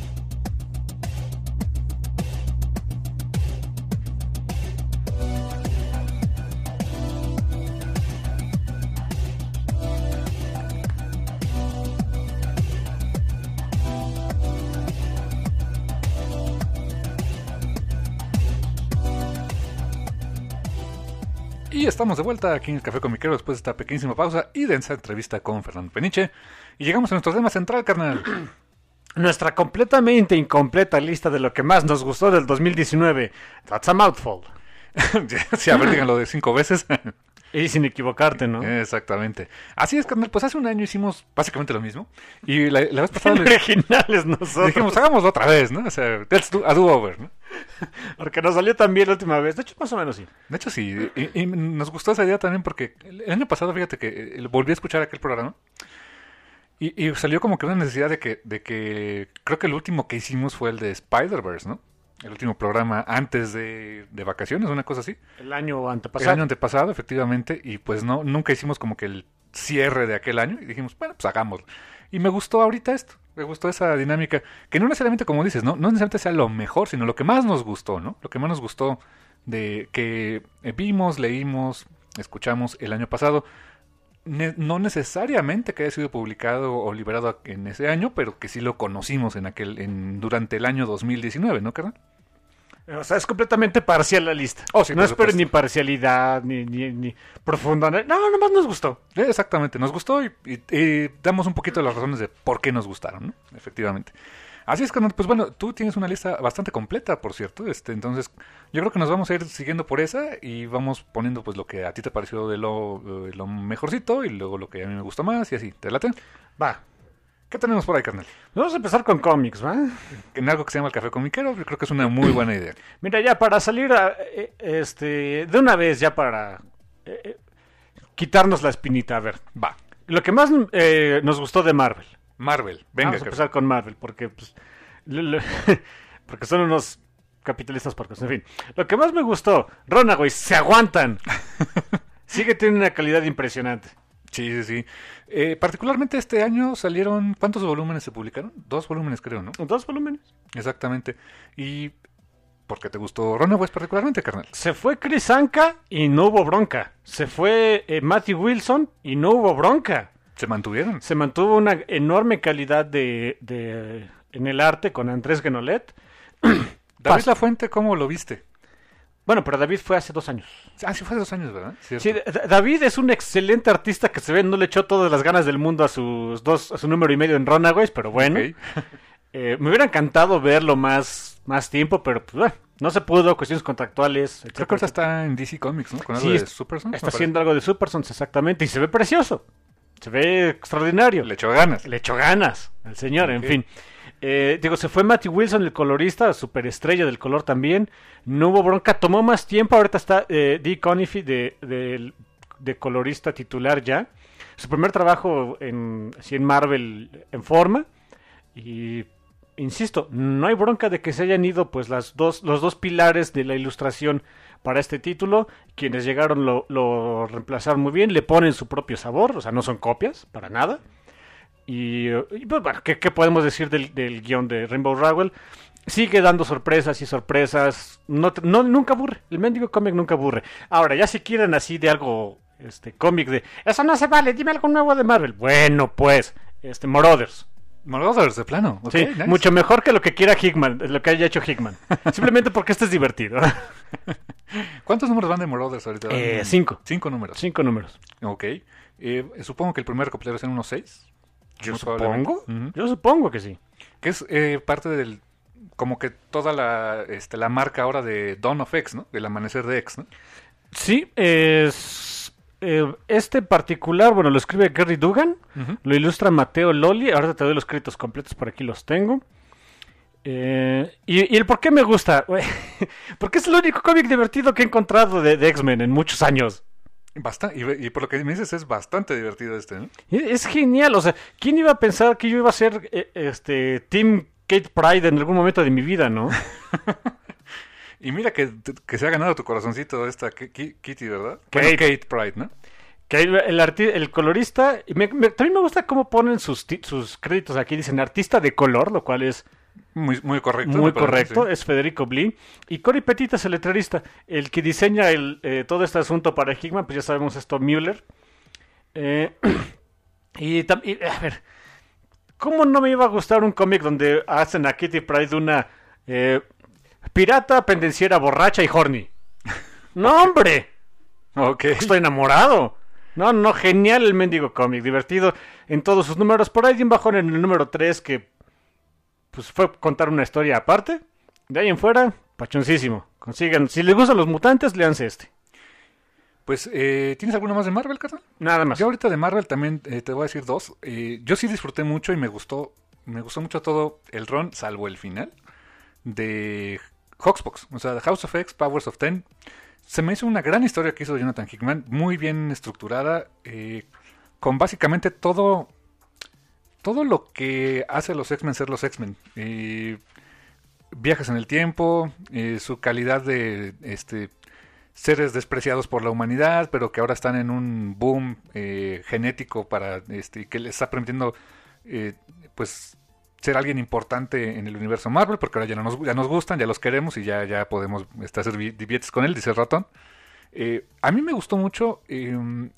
Y estamos de vuelta aquí en el Café Comiquero después de esta pequeñísima pausa y densa entrevista con Fernando Peniche. Y llegamos a nuestro tema central, carnal. Nuestra completamente incompleta lista de lo que más nos gustó del dos mil diecinueve. That's a mouthful. Sí, a ver, díganlo de cinco veces. Y sin equivocarte, ¿no? Exactamente. Así es, carnal. Pues hace un año hicimos básicamente lo mismo. Y la, la vez pasada Tan le originales nosotros. dijimos, hagámoslo otra vez, ¿no? O sea, let's do a do-over, ¿no? Porque nos salió tan bien la última vez. De hecho, más o menos sí. De hecho, sí. Y, y nos gustó esa idea también porque el el año pasado, fíjate que eh, volví a escuchar aquel programa. Y, y salió como que una necesidad de que, de que... Creo que el último que hicimos fue el de Spider-Verse, ¿no? El último programa antes de, de vacaciones, una cosa así. El año El antepasado. año antepasado, efectivamente, y pues no, nunca hicimos como que el cierre de aquel año, y dijimos, bueno, pues hagámoslo. Y me gustó ahorita esto, me gustó esa dinámica, que no necesariamente, como dices, no, no necesariamente sea lo mejor, sino lo que más nos gustó, ¿no? Lo que más nos gustó de que vimos, leímos, escuchamos el año pasado. Ne- no necesariamente que haya sido publicado o liberado en ese año, pero que sí lo conocimos en aquel, en, durante el año dos mil diecinueve, ¿no, carnal? O sea, es completamente parcial la lista. Oh, sí, no por espero supuesto. ni parcialidad, ni, ni, ni profunda. No, nomás nos gustó. Eh, Exactamente, nos gustó y, y- y damos un poquito de las razones de por qué nos gustaron, ¿no? Efectivamente. Así es, carnal, pues bueno, tú tienes una lista bastante completa, por cierto, este, entonces yo creo que nos vamos a ir siguiendo por esa y vamos poniendo pues lo que a ti te pareció de lo, eh, lo mejorcito y luego lo que a mí me gustó más y así, ¿te late? Va. ¿Qué tenemos por ahí, carnal? Vamos a empezar con cómics, ¿va? En algo que se llama el Café Comiquero, yo creo que es una muy buena idea. Mira, ya para salir a, eh, este, de una vez, ya para eh, eh, quitarnos la espinita. A ver, Va, lo que más eh, nos gustó de Marvel. Marvel, venga, Vamos a carnal. empezar con Marvel, porque pues, le- le- porque son unos capitalistas porcos. En fin, lo que más me gustó, Runaways, se aguantan. Sigue teniendo una calidad impresionante. Sí, sí, sí. Eh, particularmente este año salieron, ¿cuántos volúmenes se publicaron? Dos volúmenes creo, ¿no? Dos volúmenes. Exactamente. Y ¿Por qué te gustó Runaways particularmente, carnal? Se fue Chris Anka y no hubo bronca. Se fue eh, Matthew Wilson y no hubo bronca. Se mantuvieron. Se mantuvo una enorme calidad de, de en el arte con Andrés Guenolet. David Lafuente, ¿cómo lo viste? Bueno, pero David fue hace dos años. Ah, sí fue hace dos años, ¿verdad? Cierto. Sí, D- David es un excelente artista que se ve, no le echó todas las ganas del mundo a sus dos, a su número y medio en Runaways, pero bueno. Ok. Eh, me hubiera encantado verlo más, más tiempo, pero pues bueno, no se pudo, cuestiones contractuales, Creo que ahorita está en D C Comics, ¿no? Con algo Sí, de es- Supersons. Está me parece. haciendo algo de Supersons, exactamente, y se ve precioso. Se ve extraordinario. Le echó ganas. Le echó ganas al señor, en Ok. fin. Eh, digo, se fue Matthew Wilson, el colorista, superestrella del color también. No hubo bronca, tomó más tiempo. Ahorita está eh, Dee Conify de, de, de colorista titular ya. Su primer trabajo en, así en Marvel en forma. Y insisto, no hay bronca de que se hayan ido pues las dos, los dos pilares de la ilustración para este título. Quienes llegaron lo, lo reemplazaron muy bien, le ponen su propio sabor, o sea, no son copias, para nada. Y, y, pues, bueno, ¿qué, qué podemos decir del, del guión de Rainbow Rowell? Sigue dando sorpresas y sorpresas. No, te- no, nunca aburre. El mendigo cómic nunca aburre. Ahora, ya si quieren así de algo, este cómic de eso no se vale, dime algo nuevo de Marvel. Bueno, pues, este Marauders. Marauders, de plano. Ok, Sí, nice. mucho mejor que lo que quiera Hickman, lo que haya hecho Hickman. Simplemente porque este es divertido. ¿Cuántos números van de Marauders ahorita? Eh, Van- cinco. Cinco números. Cinco números. Ok. Eh, supongo que el primer recopilatorio es en unos seis. Yo Muy probablemente. supongo. Ujú. Yo supongo que sí. Que es eh, parte del... Como que toda la, este, la marca ahora de Dawn of X, ¿no? Del amanecer de X, ¿no? Sí, es eh, este particular, bueno, lo escribe Gary Dugan, Ujú. lo ilustra Mateo Loli. Ahora te doy los créditos completos, por aquí los tengo. Eh, y, y el por qué me gusta, güey, porque es el único cómic divertido que he encontrado de, de X-Men en muchos años. Basta- y, y por lo que me dices es bastante divertido este, ¿no? Y es genial, o sea, ¿quién iba a pensar que yo iba a ser eh, este Team Kate Pride en algún momento de mi vida, no? Y mira que, que se ha ganado tu corazoncito esta Ki- Ki- Kitty, ¿verdad? Kate. Bueno, Kate Pride, ¿no? Que el, el, arti- el colorista, y me- me- también me gusta cómo ponen sus, ti- sus créditos aquí, dicen artista de color, lo cual es Muy, muy correcto. muy me parece, correcto, sí. es Federico Blee. Y Cory Petit es el letrerista, el que diseña el, eh, todo este asunto para Hickman, pues ya sabemos esto, Mueller. Eh, y, tam- y, a ver, ¿cómo no me iba a gustar un cómic donde hacen a Kitty Pryde una eh, pirata, pendenciera, borracha y horny? ¡No, hombre! Ok. Estoy enamorado. No, no, genial el mendigo cómic, divertido en todos sus números. Por ahí de un bajón en el número tres que pues fue contar una historia aparte. De ahí en fuera, pachoncísimo. Consigan, si les gustan los mutantes, léanse este. Pues, eh, ¿tienes alguno más de Marvel, carnal? Nada más. Yo ahorita de Marvel también eh, te voy a decir dos. Eh, yo sí disfruté mucho y me gustó, me gustó mucho todo el run, salvo el final, de Hoxpox. O sea, The House of X, Powers of Ten. Se me hizo una gran historia que hizo Jonathan Hickman, muy bien estructurada, eh, con básicamente todo, todo lo que hace a los X-Men ser los X-Men. Eh, viajes en el tiempo, eh, su calidad de este seres despreciados por la humanidad, pero que ahora están en un boom eh, genético para este que les está permitiendo eh, pues ser alguien importante en el universo Marvel, porque ahora ya no nos, ya nos gustan, ya los queremos y ya, ya podemos este, hacer bi- billetes con él, dice el ratón. Eh, a mí me gustó mucho eh,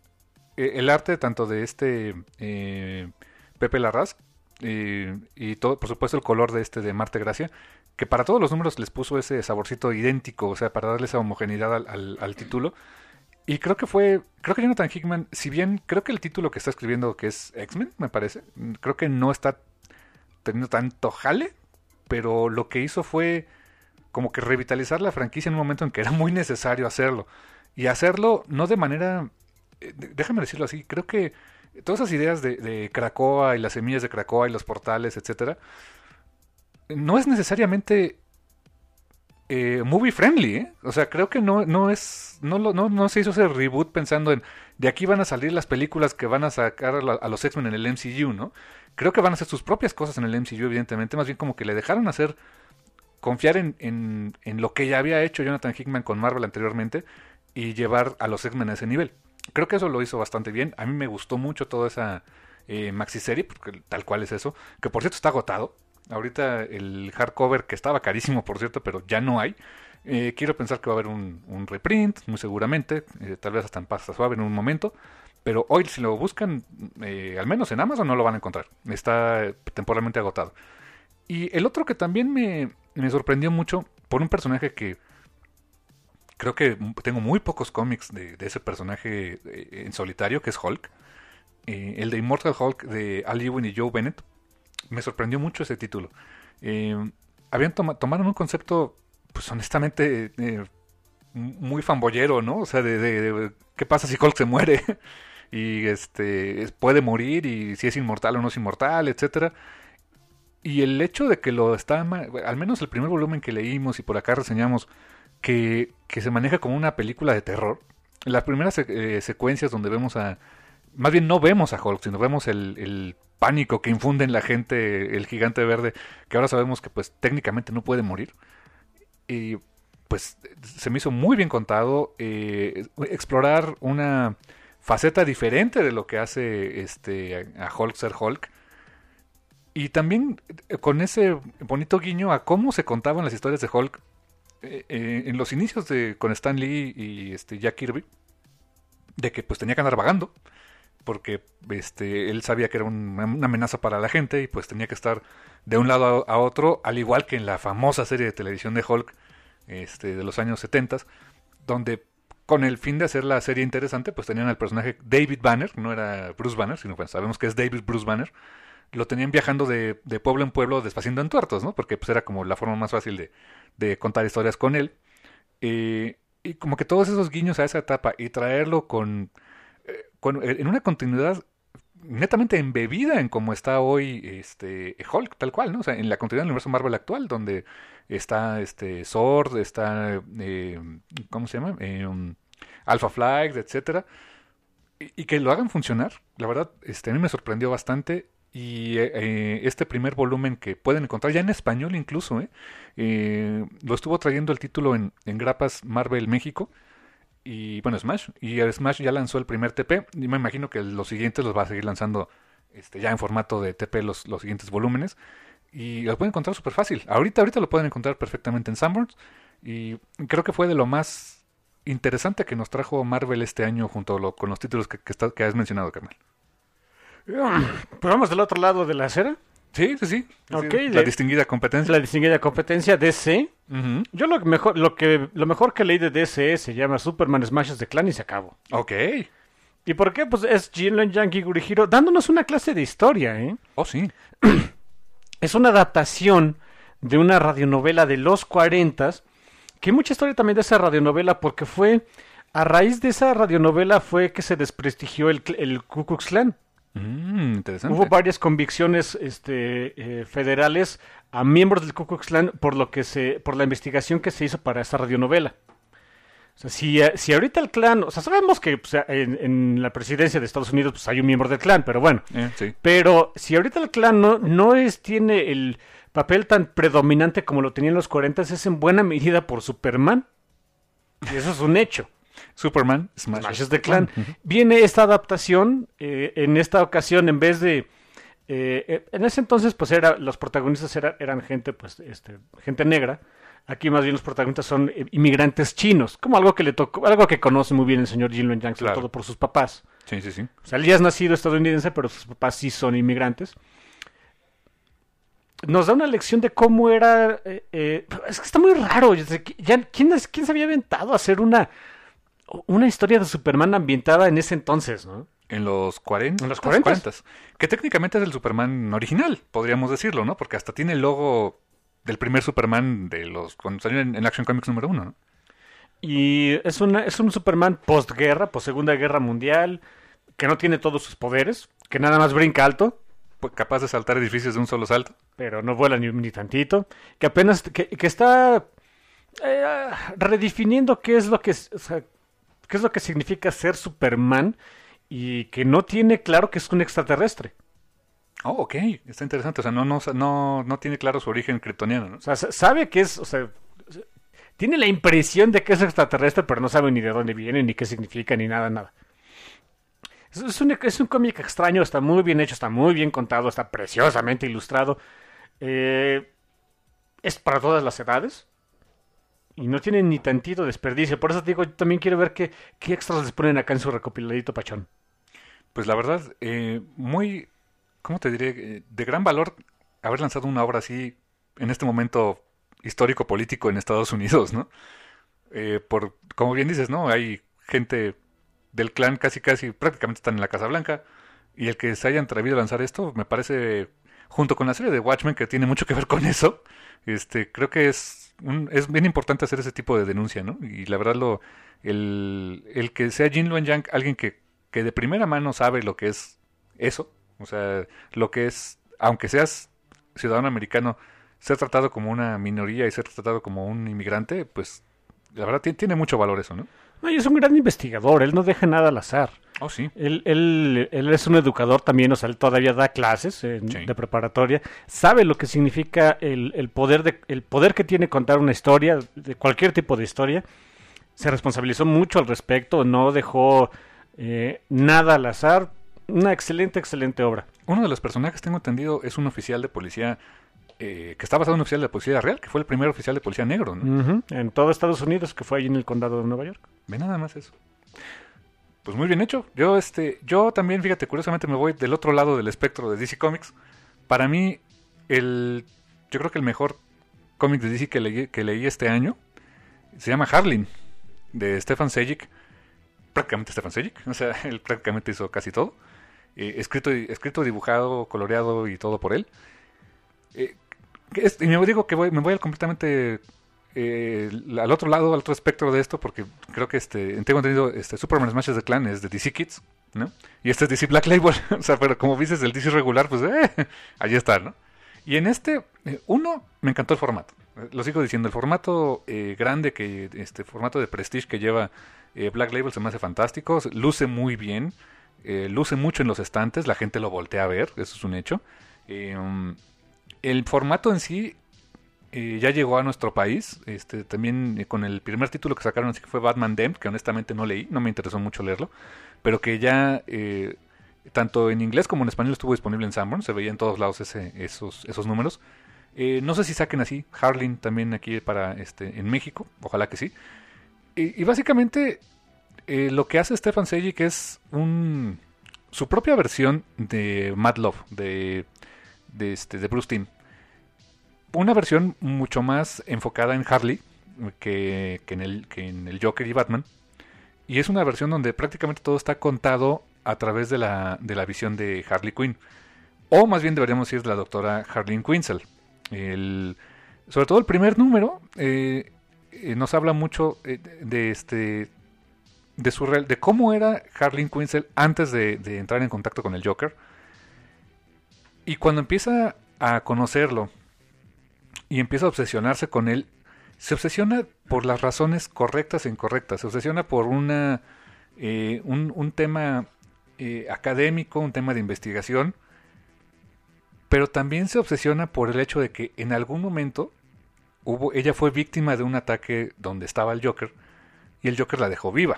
el arte tanto de este eh, Pepe Larraz eh, y todo, por supuesto el color de este de Marte Gracia, que para todos los números les puso ese saborcito idéntico, o sea, para darle esa homogeneidad al, al, al título. Y creo que fue, creo que Jonathan Hickman, si bien creo que el título que está escribiendo, que es X-Men, me parece, creo que no está teniendo tanto jale, pero lo que hizo fue como que revitalizar la franquicia en un momento en que era muy necesario hacerlo. Y hacerlo no de manera, eh, déjame decirlo así, creo que todas esas ideas de, de Krakoa y las semillas de Krakoa y los portales, etcétera, no es necesariamente eh, movie friendly, ¿eh? O sea, creo que no, no es, no, lo, no, no se hizo ese reboot pensando en de aquí van a salir las películas que van a sacar a, la, a los X-Men en el M C U, ¿no? Creo que van a hacer sus propias cosas en el M C U, evidentemente, más bien como que le dejaron hacer, confiar en, en, en lo que ya había hecho Jonathan Hickman con Marvel anteriormente y llevar a los X-Men a ese nivel. Creo que eso lo hizo bastante bien. A mí me gustó mucho toda esa eh, maxi serie, porque tal cual es eso, que por cierto está agotado. Ahorita el hardcover, que estaba carísimo, por cierto, pero ya no hay. Eh, quiero pensar que va a haber un, un reprint, muy seguramente, eh, tal vez hasta en pasta suave en un momento. Pero hoy, si lo buscan, eh, al menos en Amazon, no lo van a encontrar. Está temporalmente agotado. Y el otro que también me, me sorprendió mucho, por un personaje que creo que tengo muy pocos cómics de, de ese personaje eh, en solitario, que es Hulk. Eh, el de Immortal Hulk de Al Ewing y Joe Bennett. Me sorprendió mucho ese título. Eh, habían toma, tomaron un concepto, pues honestamente, eh, muy fanboyero, ¿no? O sea, de, de, de qué pasa si Hulk se muere y este puede morir y si es inmortal o no es inmortal, etcétera. Y el hecho de que lo está, al menos el primer volumen que leímos y por acá reseñamos, que, que se maneja como una película de terror. Las primeras eh, secuencias donde vemos a, más bien no vemos a Hulk, sino vemos el, el pánico que infunde en la gente el gigante verde, que ahora sabemos que pues técnicamente no puede morir. Y pues se me hizo muy bien contado, eh, explorar una faceta diferente de lo que hace este a Hulk ser Hulk. Y también con ese bonito guiño a cómo se contaban las historias de Hulk eh, eh, en los inicios de con Stan Lee y este Jack Kirby, de que pues tenía que andar vagando, porque este él sabía que era un, una amenaza para la gente y pues tenía que estar de un lado a, a otro, al igual que en la famosa serie de televisión de Hulk este, de los años setenta, donde con el fin de hacer la serie interesante, pues tenían al personaje David Banner, no era Bruce Banner, sino pues sabemos que es David Bruce Banner. Lo tenían viajando de, de pueblo en pueblo despaciando entuertos, ¿no? Porque pues era como la forma más fácil de, de contar historias con él. Eh, y como que todos esos guiños a esa etapa y traerlo con, eh, con en una continuidad netamente embebida en cómo está hoy este Hulk, tal cual, ¿no? O sea, en la continuidad del universo Marvel actual, donde está este Sword, está eh, ¿cómo se llama? Eh, um, Alpha Flight, etcétera. Y, y que lo hagan funcionar, la verdad, este a mí me sorprendió bastante. Y eh, este primer volumen que pueden encontrar ya en español incluso, ¿eh? Eh, lo estuvo trayendo el título en, en Grapas Marvel México y bueno, Smash. Y el Smash ya lanzó el primer T P y me imagino que los siguientes los va a seguir lanzando este, ya en formato de T P los, los siguientes volúmenes. Y lo pueden encontrar súper fácil. Ahorita, ahorita lo pueden encontrar perfectamente en Sanborns. Y creo que fue de lo más interesante que nos trajo Marvel este año junto lo, con los títulos que, que, está, que has mencionado, Carmel. Pues vamos del otro lado de la acera. Sí, sí, sí. Okay, la de, distinguida competencia. La distinguida competencia D C. Uh-huh. Yo lo mejor, lo que lo mejor que leí de D C se llama Superman Smashes the Clan y se acabó. Ok. ¿Y por qué? Pues es Jinlen Yang Gurihiro dándonos una clase de historia, ¿eh? Oh, sí. Es una adaptación de una radionovela de los cuarentas, que hay mucha historia también de esa radionovela porque fue, a raíz de esa radionovela fue que se desprestigió el, el Ku Klux Klan. Mm, interesante. Hubo varias convicciones este, eh, federales a miembros del Ku Klux Klan por lo que se, por la investigación que se hizo para esta radionovela. O sea, si, si ahorita el Klan, o sea, sabemos que pues, en, en la presidencia de Estados Unidos pues, hay un miembro del Klan, pero bueno. Eh, sí. Pero si ahorita el Klan no, no es, tiene el papel tan predominante como lo tenía en los cuarenta, es en buena medida por Superman. Y eso es un hecho. Superman Smashes, Smashes the Clan. Uh-huh. Viene esta adaptación, eh, en esta ocasión, en vez de... Eh, en ese entonces, pues, era los protagonistas era, eran gente, pues, este, gente negra. Aquí más bien los protagonistas son eh, inmigrantes chinos, como algo que le tocó, algo que conoce muy bien el señor Jinlen Yang, sobre claro. todo por sus papás. Sí, sí, sí. O sea, él ya es nacido estadounidense, pero sus papás sí son inmigrantes. Nos da una lección de cómo era... Eh, eh, es que está muy raro. Ya, ¿quién, ¿Quién se había aventado a hacer una... una historia de Superman ambientada en ese entonces, ¿no? En los cuarenta. En los cuarenta. Que técnicamente es el Superman original, podríamos decirlo, ¿no? Porque hasta tiene el logo del primer Superman de los cuando salió en, en Action Comics número uno, ¿no? Y es, una, es un Superman postguerra, post Segunda Guerra Mundial, que no tiene todos sus poderes, que nada más brinca alto. Capaz de saltar edificios de un solo salto. Pero no vuela ni, ni tantito. Que apenas... Que, que está eh, redefiniendo qué es lo que... O sea, qué es lo que significa ser Superman y que no tiene claro que es un extraterrestre. Oh, ok. Está interesante. O sea, no, no, no, no tiene claro su origen kryptoniano, ¿no? O sea, sabe que es... O sea, tiene la impresión de que es extraterrestre, pero no sabe ni de dónde viene, ni qué significa, ni nada, nada. Es un, es un cómic extraño, está muy bien hecho, está muy bien contado, está preciosamente ilustrado. Eh, es para todas las edades. Y no tiene ni tantito desperdicio. Por eso te digo, yo también quiero ver qué, qué extras les ponen acá en su recopiladito pachón. Pues la verdad, eh, muy, ¿cómo te diré? Eh, De gran valor haber lanzado una obra así en este momento histórico-político en Estados Unidos, ¿no? Eh, por, como bien dices, ¿no? Hay gente del clan casi casi, prácticamente están en la Casa Blanca, y el que se haya atrevido a lanzar esto, me parece, junto con la serie de Watchmen, que tiene mucho que ver con eso, este, creo que es, un- es bien importante hacer ese tipo de denuncia, ¿no? Y la verdad, lo, el, el que sea Jin Luen Yang, alguien que, que de primera mano sabe lo que es eso, o sea, lo que es, aunque seas ciudadano americano, ser tratado como una minoría y ser tratado como un inmigrante, pues la verdad ti- tiene mucho valor eso, ¿no? No, y es un gran investigador, él no deja nada al azar. Oh, sí. Él, él, él es un educador también, o sea, él todavía da clases en- Sí. de preparatoria, sabe lo que significa el, el poder de, el poder que tiene contar una historia, de cualquier tipo de historia. Se responsabilizó mucho al respecto, no dejó eh, nada al azar. Una excelente, excelente obra. Uno de los personajes, tengo entendido, es un oficial de policía eh, que está basado en un oficial de policía real, que fue el primer oficial de policía negro, ¿no? Ujú, en todo Estados Unidos, que fue allí en el condado de Nueva York. Ve nada más eso. Pues muy bien hecho. Yo, este, yo también, fíjate, curiosamente me voy del otro lado del espectro de D C Comics. Para mí, el, yo creo que el mejor cómic de D C que leí, que leí este año se llama Harleen, de Stefan Sejic. Prácticamente Stefan Sejic, o sea, él prácticamente hizo casi todo. Eh, escrito, y- escrito, dibujado, coloreado y todo por él. Eh, que es- y me digo que voy, me voy al completamente eh, al otro lado, al otro espectro de esto, porque creo que este, tengo entendido, este Superman Smash the Clan es de D C Kids, ¿no? Y este es D C Black Label, o sea, pero como dices, el D C regular, pues eh, allí está, ¿no? Y en este, eh, uno, me encantó el formato. Eh, Lo sigo diciendo, el formato eh, grande, que este formato de Prestige que lleva eh, Black Label se me hace fantástico, se- luce muy bien, eh, luce mucho en los estantes, la gente lo voltea a ver, eso es un hecho. Eh, um, el formato en sí eh, ya llegó a nuestro país, este, también eh, con el primer título que sacaron, así que fue Batman Damned, que honestamente no leí, no me interesó mucho leerlo, pero que ya eh, tanto en inglés como en español estuvo disponible en Sanborn, se veía en todos lados ese, esos, esos números. Eh, no sé si saquen así, Harleen también aquí para este en México, ojalá que sí. Y, y básicamente eh, lo que hace Stefan Sejic es un, su propia versión de Mad Love, de, de, este, de Bruce Timm. Una versión mucho más enfocada en Harley que, que, en el, que en el Joker y Batman. Y es una versión donde prácticamente todo está contado a través de la, de la visión de Harley Quinn. O más bien deberíamos decir de la doctora Harleen Quinzel. El, sobre todo el primer número eh, eh, nos habla mucho eh, de, de este de su real- de cómo era Harleen Quinzel antes de, de entrar en contacto con el Joker. Y cuando empieza a conocerlo y empieza a obsesionarse con él, se obsesiona por las razones correctas e incorrectas. Se obsesiona por una eh, un, un tema eh, académico, un tema de investigación, pero también se obsesiona por el hecho de que en algún momento hubo, ella fue víctima de un ataque donde estaba el Joker y el Joker la dejó viva.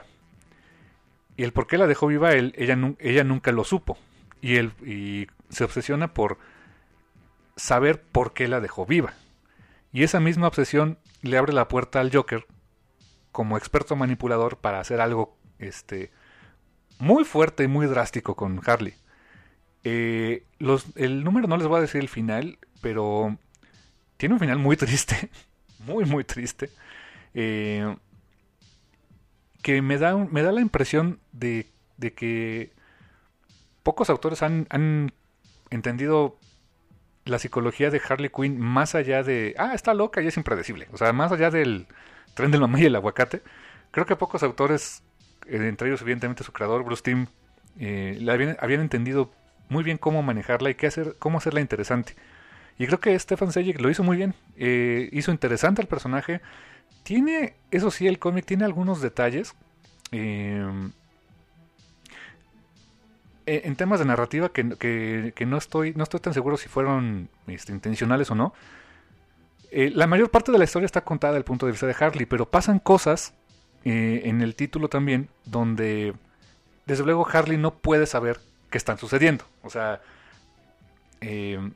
Y el por qué la dejó viva él, ella, nu- ella nunca lo supo. Y, él, y se obsesiona por saber por qué la dejó viva. Y esa misma obsesión le abre la puerta al Joker como experto manipulador para hacer algo este, muy fuerte y muy drástico con Harley. Eh, los, el número no les voy a decir el final, pero tiene un final muy triste, muy muy triste, eh, que me da, un- me da la impresión de, de que pocos autores han, han entendido la psicología de Harley Quinn más allá de, ah, está loca y es impredecible, o sea, más allá del tren del mamey y el aguacate. Creo que pocos autores, eh, entre ellos evidentemente su creador, Bruce Timm, eh, la habían, habían entendido muy bien cómo manejarla y qué hacer, cómo hacerla interesante. Y creo que Stefan Sejic lo hizo muy bien. Eh, hizo interesante al personaje. Tiene, eso sí, el cómic tiene algunos detalles eh, en temas de narrativa que, que, que no estoy no estoy tan seguro si fueron este, intencionales o no. Eh, la mayor parte de la historia está contada desde el punto de vista de Harley, pero pasan cosas eh, en el título también donde desde luego Harley no puede saber qué están sucediendo. O sea, eh,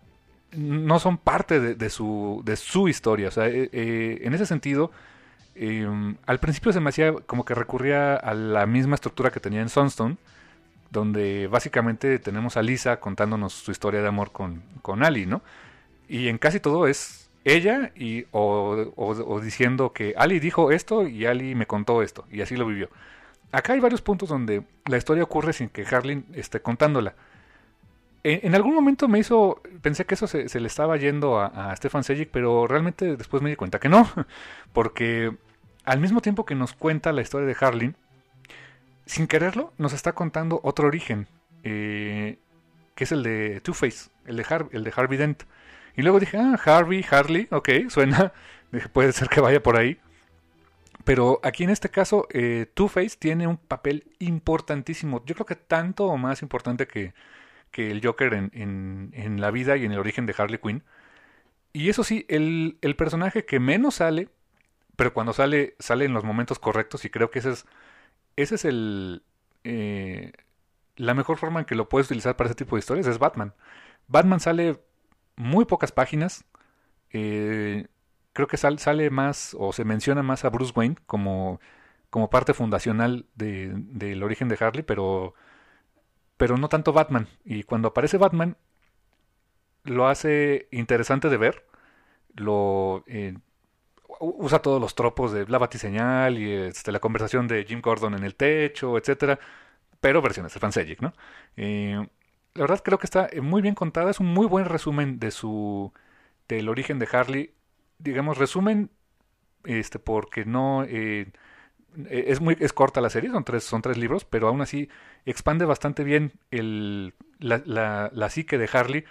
no son parte de, de su de su historia. O sea, eh, eh, en ese sentido, eh, al principio se me hacía como que recurría a la misma estructura que tenía en Sunstone, donde básicamente tenemos a Lisa contándonos su historia de amor con, con Ali, ¿no? Y en casi todo es ella y o, o, o diciendo que Ali dijo esto y Ali me contó esto, y así lo vivió. Acá hay varios puntos donde la historia ocurre sin que Harlin esté contándola. En, en algún momento me hizo, pensé que eso se, se le estaba yendo a, a Stefan Sejic, pero realmente después me di cuenta que no, porque al mismo tiempo que nos cuenta la historia de Harlin, sin quererlo, nos está contando otro origen, eh, que es el de Two-Face, el de, Har- el de Harvey Dent. Y luego dije, ah, Harvey, Harley, ok, suena, dije, puede ser que vaya por ahí. Pero aquí en este caso, eh, Two-Face tiene un papel importantísimo, yo creo que tanto o más importante que, que el Joker en, en, en la vida y en el origen de Harley Quinn. Y eso sí, el, el personaje que menos sale, pero cuando sale, sale en los momentos correctos, y creo que ese es, ese es el, eh, la mejor forma en que lo puedes utilizar para ese tipo de historias, es Batman. Batman sale muy pocas páginas, eh, creo que sal, sale más, o se menciona más a Bruce Wayne como, como parte fundacional de, del origen de Harley, pero, pero no tanto Batman. Y cuando aparece Batman, lo hace interesante de ver, lo... Eh, usa todos los tropos de la batiseñal y este, la conversación de Jim Gordon en el techo, etcétera, pero versiones de Fansegic, ¿no? Eh, la verdad creo que está muy bien contada, es un muy buen resumen de su del origen de Harley, digamos resumen, este, porque no eh, es muy es corta la serie, son tres son tres libros, pero aún así expande bastante bien el la, la, la psique de Harley.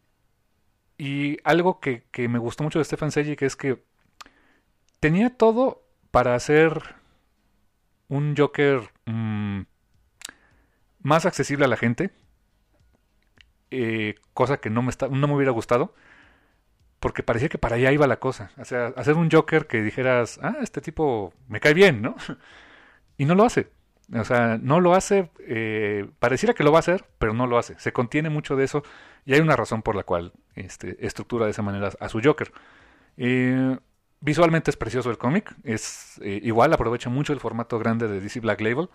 Y algo que, que me gustó mucho de Stefan Sejic es que tenía todo para hacer un Joker mmm, más accesible a la gente, eh, cosa que no me, está, no me hubiera gustado, porque parecía que para allá iba la cosa. O sea, hacer un Joker que dijeras, ah, este tipo me cae bien, ¿no? Y no lo hace. O sea, no lo hace, eh, pareciera que lo va a hacer, pero no lo hace. Se contiene mucho de eso y hay una razón por la cual este, estructura de esa manera a su Joker. Eh... Visualmente es precioso el cómic, es eh, igual, aprovecha mucho el formato grande de D C Black Label.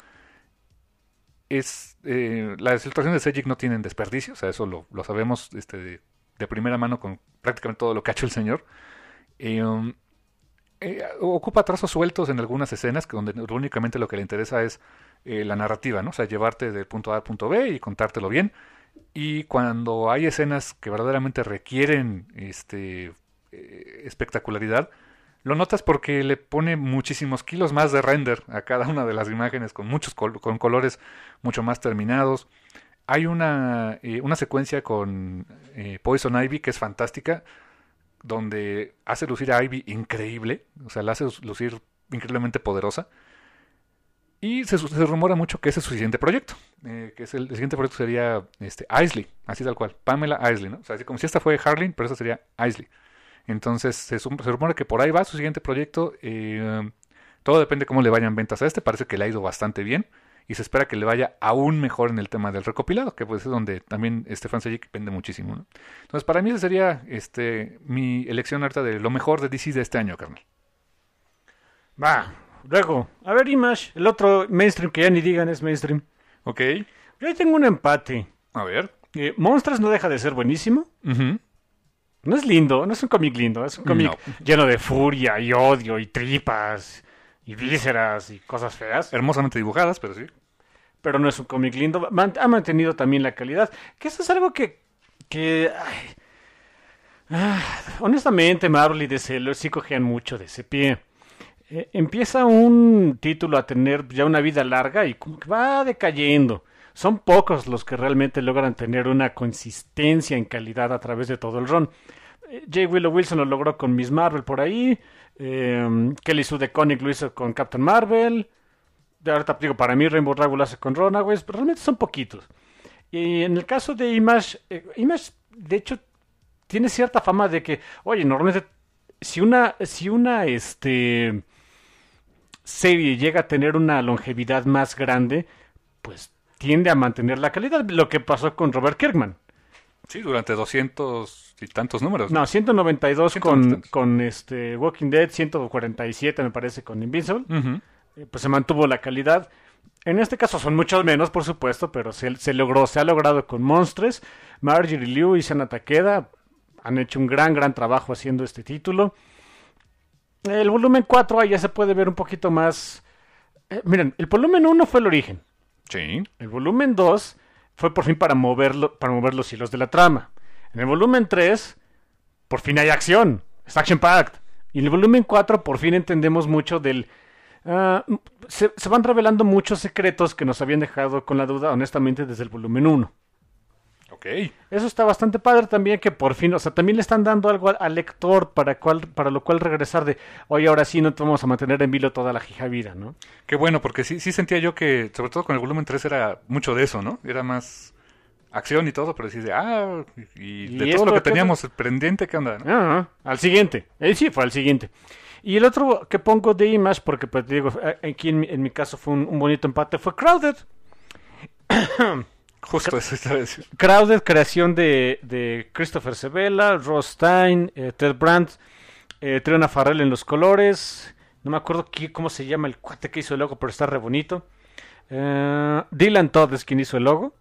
Es eh, las ilustraciones de Sejic no tienen desperdicio, o sea, eso lo, lo sabemos este, de, de primera mano con prácticamente todo lo que ha hecho el señor. Eh, um, eh, ocupa trazos sueltos en algunas escenas, que donde únicamente lo que le interesa es eh, la narrativa, ¿no? O sea, llevarte del punto A al punto B y contártelo bien. Y cuando hay escenas que verdaderamente requieren este, eh, espectacularidad, lo notas porque le pone muchísimos kilos más de render a cada una de las imágenes con muchos col- con colores mucho más terminados. Hay una, eh, una secuencia con eh, Poison Ivy que es fantástica, donde hace lucir a Ivy increíble, o sea, la hace lucir increíblemente poderosa. Y se, se rumora mucho que ese es su siguiente proyecto, eh, que es el, el siguiente proyecto sería este, Isley, así tal cual, Pamela Isley, ¿no? O sea, así como si esta fue Harlin, pero esta sería Isley. Entonces se, se rumora que por ahí va su siguiente proyecto. Eh, todo depende de cómo le vayan ventas a este. Parece que le ha ido bastante bien y se espera que le vaya aún mejor en el tema del recopilado, que pues es donde también Stefan Sejic vende muchísimo, ¿no? Entonces para mí esa sería este, mi elección ahorita de lo mejor de D C de este año, carnal. Va, luego, a ver Image, el otro mainstream que ya ni digan es mainstream. Ok. Yo ahí tengo un empate. A ver. Eh, Monsters no deja de ser buenísimo. Uh-huh. No es lindo, no es un cómic lindo, es un cómic No. lleno de furia y odio y tripas y vísceras y cosas feas. Hermosamente dibujadas, pero sí. Pero no es un cómic lindo. Man- ha mantenido también la calidad. Que eso es algo que... que ay, ah, honestamente, Marvel y D C lo- sí cogían mucho de ese pie. Eh, empieza un título a tener ya una vida larga y como que va decayendo. Son pocos los que realmente logran tener una consistencia en calidad a través de todo el run. Eh, J. Willow Wilson lo logró con Miss Marvel por ahí. Eh, Kelly Sue DeConnick lo hizo con Captain Marvel. De ahorita digo, para mí Rainbow Rowell lo hace con Runaways, pero realmente son poquitos. Y en el caso de Image, eh, Image de hecho tiene cierta fama de que, oye, normalmente si una, si una este, serie llega a tener una longevidad más grande, pues tiende a mantener la calidad. Lo que pasó con Robert Kirkman. Sí, durante doscientos Sí, tantos números. No, ciento noventa y dos ciento noventa y con, dos. con este Walking Dead, ciento cuarenta y siete me parece con Invincible. Ujú. Eh, Pues se mantuvo la calidad. En este caso son muchos menos, por supuesto, pero se, se logró, se ha logrado con Monstres. Marjorie Liu y Sana Takeda han hecho un gran, gran trabajo haciendo este título. El volumen cuatro ahí ya se puede ver un poquito más. Eh, miren, el volumen uno fue el origen. Sí. El volumen dos fue por fin para, moverlo, para mover los hilos de la trama. En el volumen tres, por fin hay acción. Es Action Packed. Y en el volumen cuatro, por fin entendemos mucho del. ah, se, se van revelando muchos secretos que nos habían dejado con la duda, honestamente, desde el volumen uno. Ok. Eso está bastante padre también, que por fin, o sea, también le están dando algo al, al lector para, cual, para lo cual regresar de, oye, ahora sí no te vamos a mantener en vilo toda la jija vida, ¿no? Qué bueno, porque sí, sí sentía yo que, sobre todo con el volumen tres, era mucho de eso, ¿no? Era más acción y todo, pero sí de, ah, y ¿Y de esto todo lo que qué teníamos pendiente, ¿qué onda? ¿no? Ah, al siguiente. Eh, sí, fue al siguiente. Y el otro que pongo de Image, porque pues te digo, aquí en, mi- en mi caso fue un, un bonito empate, fue Crowded. Justo eso estaba diciendo. Crowded, creación de, de Christopher Sebela, Ross Stein, eh, Ted Brandt, eh, Triona Farrell en los colores. No me acuerdo qué, cómo se llama el cuate que hizo el logo, pero está re bonito. Eh, Dylan Todd es quien hizo el logo.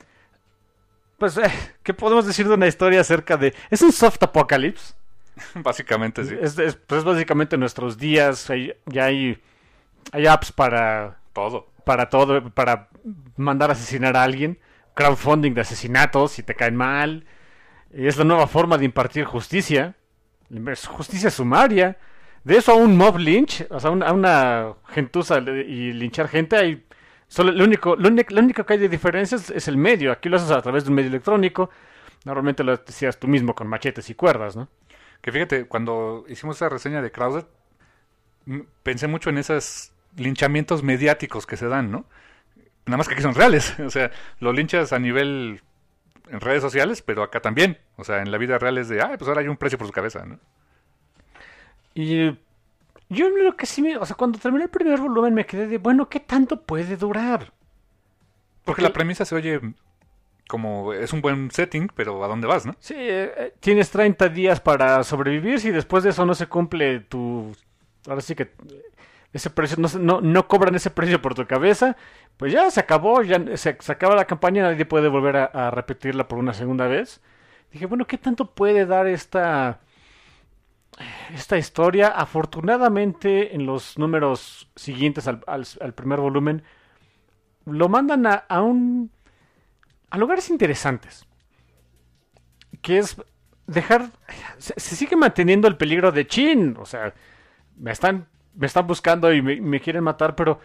Pues, eh, ¿qué podemos decir de una historia acerca de... Es un soft apocalypse. Básicamente, sí. Es, es- pues, es básicamente nuestros días. Hay- ya hay, hay apps para, Todo. para todo, para mandar a asesinar a alguien. Crowdfunding de asesinatos si te caen mal. Y es la nueva forma de impartir justicia. Es justicia sumaria. De eso a un mob lynch, o sea, un- a una gentuza y linchar gente, hay solo lo único, lo único, lo único que hay de diferencia es, es el medio. Aquí lo haces a través de un medio electrónico. Normalmente lo hacías tú mismo con machetes y cuerdas, ¿no? Que fíjate, cuando hicimos esa reseña de Crowded, m- pensé mucho en esos linchamientos mediáticos que se dan, ¿no? Nada más que aquí son reales. O sea, los linchas a nivel en redes sociales, pero acá también. O sea, en la vida real es de, ah, pues ahora hay un precio por su cabeza, ¿no? Y yo lo que sí me... O sea, cuando terminé el primer volumen me quedé de, bueno, ¿qué tanto puede durar? Porque la premisa se oye como es un buen setting, pero ¿a dónde vas, no? Sí, eh, eh, tienes treinta días para sobrevivir. Si después de eso no se cumple tu... Ahora sí que... eh, ese precio, no, se- no, no cobran ese precio por tu cabeza, pues ya se acabó, ya se, se acaba la campaña, nadie puede volver a, a repetirla por una segunda vez. Dije, bueno, ¿qué tanto puede dar esta, esta historia? Afortunadamente, en los números siguientes al, al- al primer volumen, lo mandan a, a un a lugares interesantes, que es dejar, se, se sigue manteniendo el peligro de chin, o sea, me están me están buscando y me, me quieren matar, pero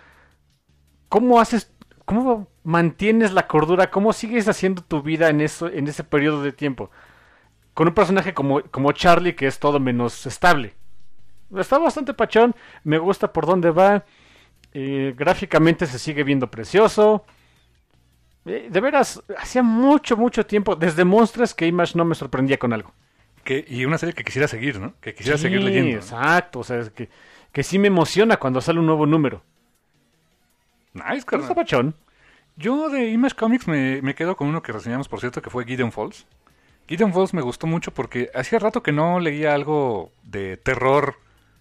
¿cómo haces, cómo mantienes la cordura? ¿Cómo sigues haciendo tu vida en eso, en ese periodo de tiempo? Con un personaje como, como Charlie, que es todo menos estable. Está bastante pachón, me gusta por dónde va. Eh, gráficamente se sigue viendo precioso. Eh, de veras, hacía mucho, mucho tiempo, desde Monsters, que Image no me sorprendía con algo. Que, y una serie que quisiera seguir, ¿no? Que quisiera Sí, seguir leyendo. ¿no? exacto, o sea, es que, que sí me emociona cuando sale un nuevo número. Nice, Está carnal. pachón. Yo de Image Comics me, me quedo con uno que reseñamos, por cierto, que fue Gideon Falls. Gideon Falls me gustó mucho porque hacía rato que no leía algo de terror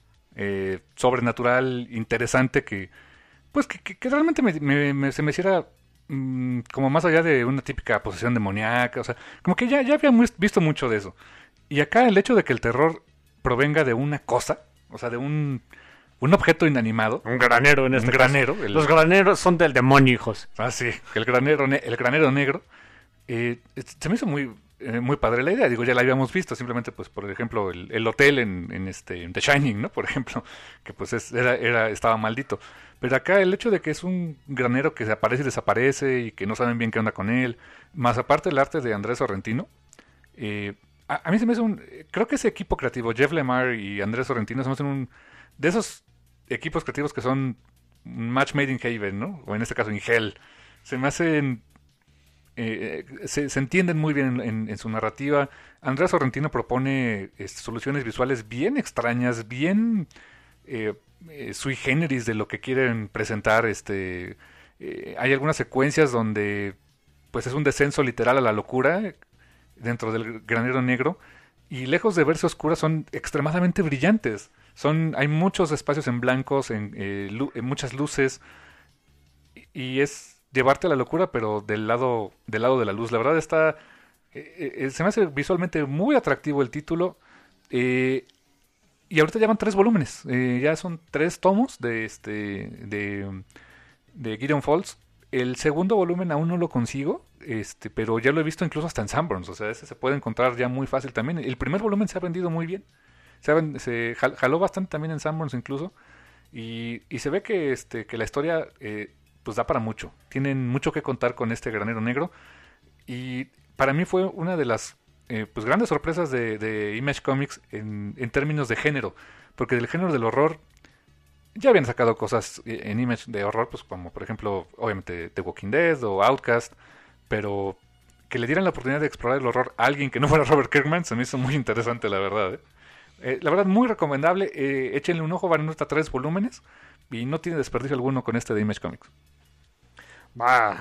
eh, sobrenatural, interesante, que pues que, que- que realmente me, me- me- se me hiciera mm, como más allá de una típica posesión demoníaca. O sea, como que ya, ya había mu- visto mucho de eso. Y acá el hecho de que el terror provenga de una cosa, o sea, de un, un objeto inanimado, Un granero en este un caso. granero, el- Los graneros son del demonio, hijos. Ah, sí, el granero, ne- el granero negro. eh, es- se me hizo muy, eh, muy padre la idea. Digo, ya la habíamos visto, simplemente, pues, por ejemplo, el, el hotel en, en este en The Shining, ¿no? Por ejemplo, que pues es- era, era, estaba maldito. Pero acá el hecho de que es un granero que se aparece y desaparece y que no saben bien qué onda con él, más aparte el arte de Andrés Sorrentino, eh, a, a mí se me hace un... Creo que ese equipo creativo, Jeff Lemire y Andrés Sorrentino, se me hacen un... De esos equipos creativos que son un match made in heaven, ¿no? O en este caso en hell. Se me hacen... eh, se, se entienden muy bien en, en- en su narrativa. Andrés Sorrentino propone este, soluciones visuales bien extrañas, bien eh, eh, sui generis de lo que quieren presentar. Este, eh, hay algunas secuencias donde pues es un descenso literal a la locura dentro del granero negro y lejos de verse oscuras son extremadamente brillantes. Son, hay muchos espacios en blancos, en, eh, lu- en muchas luces, y, y es llevarte a la locura, pero del lado, del lado de la luz. La verdad está, eh, eh, se me hace visualmente muy atractivo el título, eh, y ahorita ya van tres volúmenes, eh, ya son tres tomos de este, de, de Gideon Falls. El segundo volumen aún no lo consigo, este, pero ya lo he visto incluso hasta en Sanborns, o sea, ese se puede encontrar ya muy fácil también. El primer volumen se ha vendido muy bien, se, ha ven- se jal- jaló bastante también en Sanborns incluso, y, y se ve que, este, que la historia eh, pues da para mucho. Tienen mucho que contar con este granero negro, y para mí fue una de las eh, pues grandes sorpresas de, de Image Comics en, en términos de género, porque del género del horror ya habían sacado cosas eh, en Image de horror, pues como por ejemplo, obviamente The Walking Dead o Outcast, pero que le dieran la oportunidad de explorar el horror a alguien que no fuera Robert Kirkman se me hizo muy interesante, la verdad. ¿eh? Eh, la verdad, muy recomendable. Eh, échenle un ojo, van hasta tres volúmenes y no tiene desperdicio alguno con este de Image Comics. Va.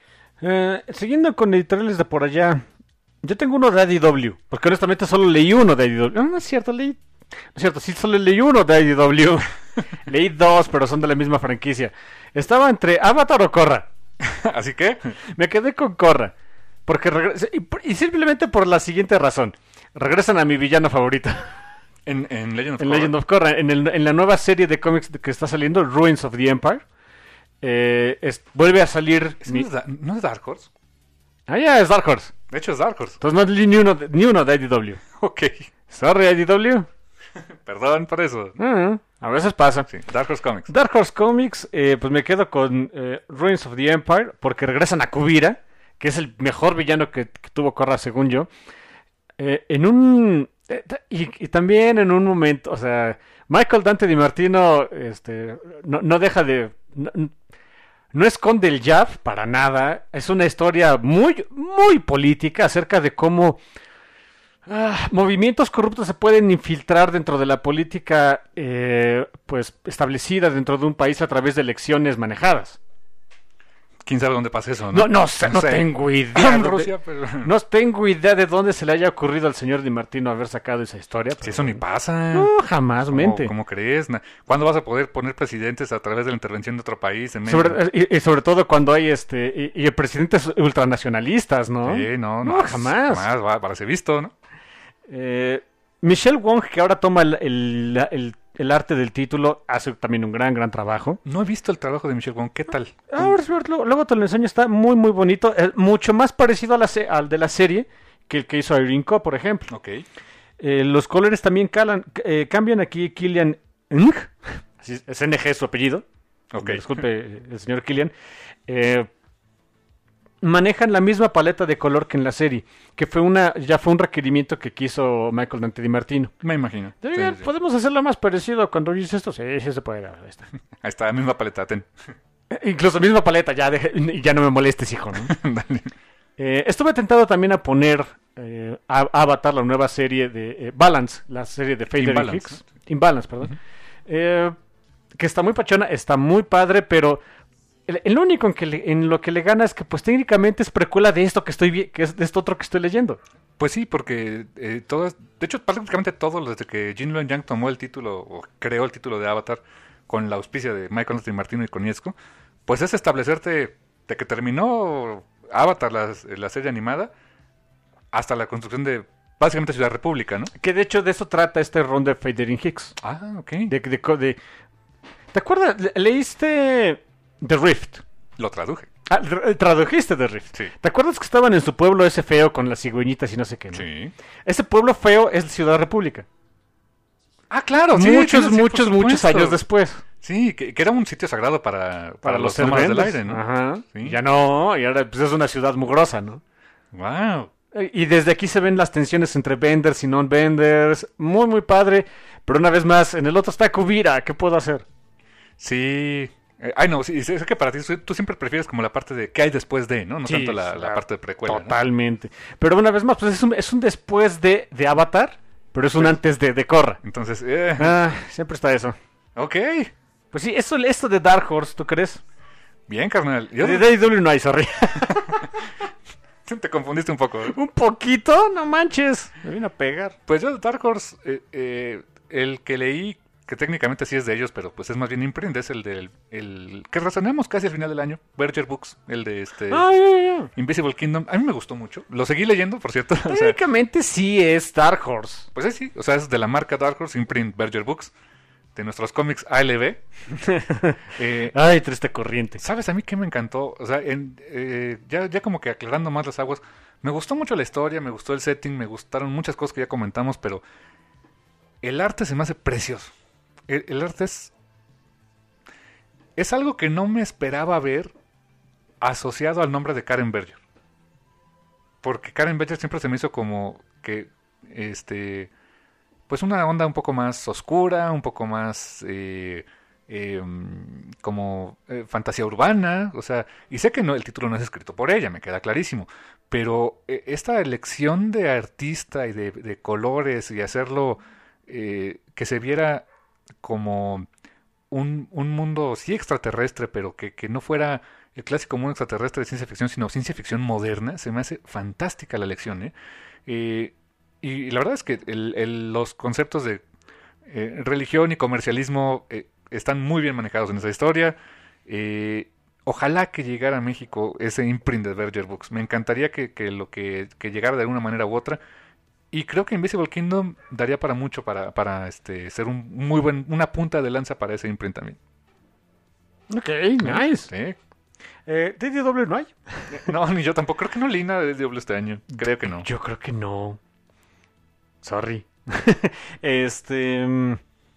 Eh, siguiendo con editoriales de por allá, yo tengo uno de I D W, porque honestamente solo leí uno de I D W. No, no es cierto, leí... No es cierto, sí, solo leí uno de I D W. Leí dos, pero son de la misma franquicia. Estaba entre Avatar o Korra. Así que, Me quedé con Korra. Porque regre- y, y simplemente por la siguiente razón. Regresan a mi villano favorito. en, en Legend of En Korra, Legend of Korra. En, el- en la nueva serie de cómics que está saliendo, Ruins of the Empire. eh, es- vuelve a salir... ¿ese mi- no, es Da- ¿no es Dark Horse? Ah, ya, es Dark Horse. De hecho es Dark Horse. Entonces no leí ni uno, de- ni uno de I D W. Ok, Sorry, I D W. perdón por eso. Ah, a veces pasa. Sí, Dark Horse Comics. Dark Horse Comics, eh, pues me quedo con eh, Ruins of the Empire, porque regresan a Kuvira, que es el mejor villano que, que tuvo Korra, según yo. Eh, en un... eh, ta- y, y también en un momento, o sea, Michael Dante Di Martino este, no, no deja de... No, no esconde el jab para nada. Es una historia muy, muy política acerca de cómo... Ah, movimientos corruptos se pueden infiltrar dentro de la política eh, pues establecida dentro de un país a través de elecciones manejadas. ¿Quién sabe dónde pasa eso, no? No, no sé, no sé. tengo idea. En dónde- Rusia, pero... No tengo idea de dónde se le haya ocurrido al señor Di Martino haber sacado esa historia. Si pero- eso ni pasa. No, jamás, ¿Cómo, mente. cómo crees? Na- ¿Cuándo vas a poder poner presidentes a través de la intervención de otro país? En medio? Sobre- y, y sobre todo cuando hay este y, y presidentes ultranacionalistas, ¿no? Sí, no, No, no. jamás. Jamás, va, para ser visto, ¿no? Eh, Michelle Wong, que ahora toma el, el- el- el arte del título, hace también un gran, gran trabajo. No he visto el trabajo de Michelle Wong. ¿Qué tal? Ah, ahora sí, luego, luego te lo enseño, está muy, muy bonito. Es mucho más parecido a la se- al de la serie que el que hizo Irene Co, por ejemplo. Ok. Eh, los colores también calan, eh, cambian aquí Killian Ng, así es, es N G su apellido. Ok. Disculpe, el señor Killian. Eh, manejan la misma paleta de color que en la serie, que fue una ya fue un requerimiento que quiso Michael Dante Di Martino. Me imagino. De, Sí, "Oigan, sí. ¿podemos hacerlo más parecido cuando dices esto? Sí, sí se puede. Ahí está. Ahí está, la misma paleta. Ten. Incluso misma paleta, ya, deje- ya no me molestes, hijo, ¿no? Dale. Eh, estuve tentado también a poner eh, a- Avatar, la nueva serie de eh, Balance, la serie de Fader y Imbalance, Hicks. Imbalance, perdón. Eh, que está muy pachona, está muy padre, pero el, el único en, que le- en lo que le gana es que pues técnicamente es precuela de esto que estoy vi- que es de esto otro que estoy leyendo. Pues sí, porque eh, todo, es- de hecho prácticamente todo desde que Jin Luen Yang tomó el título o creó el título de Avatar con la auspicia de Michael Di Martino y Konietzko, pues es establecerte de que terminó Avatar, la, la serie animada, hasta la construcción de básicamente Ciudad República, ¿no? Que de hecho de eso trata este ron de Fader y Hicks. Ah, ok. De, de, co- de- ¿Te acuerdas? Le- ¿Leíste The Rift? Lo traduje. Ah, tra- tradujiste The Rift. Sí. ¿Te acuerdas que estaban en su pueblo ese feo con las cigüeñitas y no sé qué? ¿no? Sí. Ese pueblo feo es Ciudad República. Ah, claro, muchos, muchos, muchos años después. Sí, que, que era un sitio sagrado para, para, Para los los nómadas del serventes. aire, ¿no? Ajá. Sí. Ya no, y ahora pues, es una ciudad mugrosa, ¿no? Wow. Eh, Y desde aquí se ven las tensiones entre vendors y non-vendors. Muy, muy padre. Pero una vez más, en el otro está Kuvira. ¿Qué puedo hacer? Sí. Eh, ay, no, sí, sé sé que para ti tú siempre prefieres como la parte de qué hay después de, ¿no? No Sí, tanto la, sí, la parte de precuela. ¿no? Totalmente. Pero una vez más, pues es un, es un después de, de Avatar, pero es un Sí. antes de, de Korra. Entonces, eh, Ah, siempre está eso. ok. Pues sí, eso, esto de Dark Horse, ¿tú crees? Bien, carnal. Yo, De D W no hay, sorry. Te confundiste un poco. ¿Un poquito? No manches. Me vino a pegar. Pues yo, Dark Horse, eh, eh, el que leí, que técnicamente sí es de ellos, pero pues es más bien imprint, es el del el que razonamos casi al final del año, Berger Books, el de este Ah, ya, ya. Invisible Kingdom. A mí me gustó mucho. Lo seguí leyendo, por cierto. O sea, Técnicamente sí es Dark Horse. pues sí, sí, o sea, es de la marca Dark Horse, imprint Berger Books, de nuestros cómics A L B. eh, Ay, triste corriente. ¿Sabes a mí qué me encantó? O sea, en, eh, ya, ya como que aclarando más las aguas, me gustó mucho la historia, me gustó el setting, me gustaron muchas cosas que ya comentamos, pero el arte se me hace precioso. El, el arte es... Es algo que no me esperaba ver asociado al nombre de Karen Berger. Porque Karen Berger siempre se me hizo como que, este... pues una onda un poco más oscura, un poco más eh, eh, como eh, fantasía urbana, o sea, y sé que no, el título no es escrito por ella, me queda clarísimo, pero eh, esta elección de artista y de, de colores y hacerlo eh, que se viera como un, un mundo sí extraterrestre, pero que, que no fuera el clásico mundo extraterrestre de ciencia ficción, sino ciencia ficción moderna, se me hace fantástica la elección, ¿eh? eh Y la verdad es que el, el, los conceptos de eh, religión y comercialismo eh, están muy bien manejados en esa historia. Eh, ojalá que llegara a México ese imprint de Berger Books. Me encantaría que, que lo que, que llegara de alguna manera u otra. Y creo que Invisible Kingdom daría para mucho para, para este, ser un muy buen, una punta de lanza para ese imprint también. Ok, nice. Sí. Eh, ¿D D W no hay? No, ni yo tampoco. Creo que no leí nada de D W este año. Creo que no. Yo creo que no. Sorry. este. mm,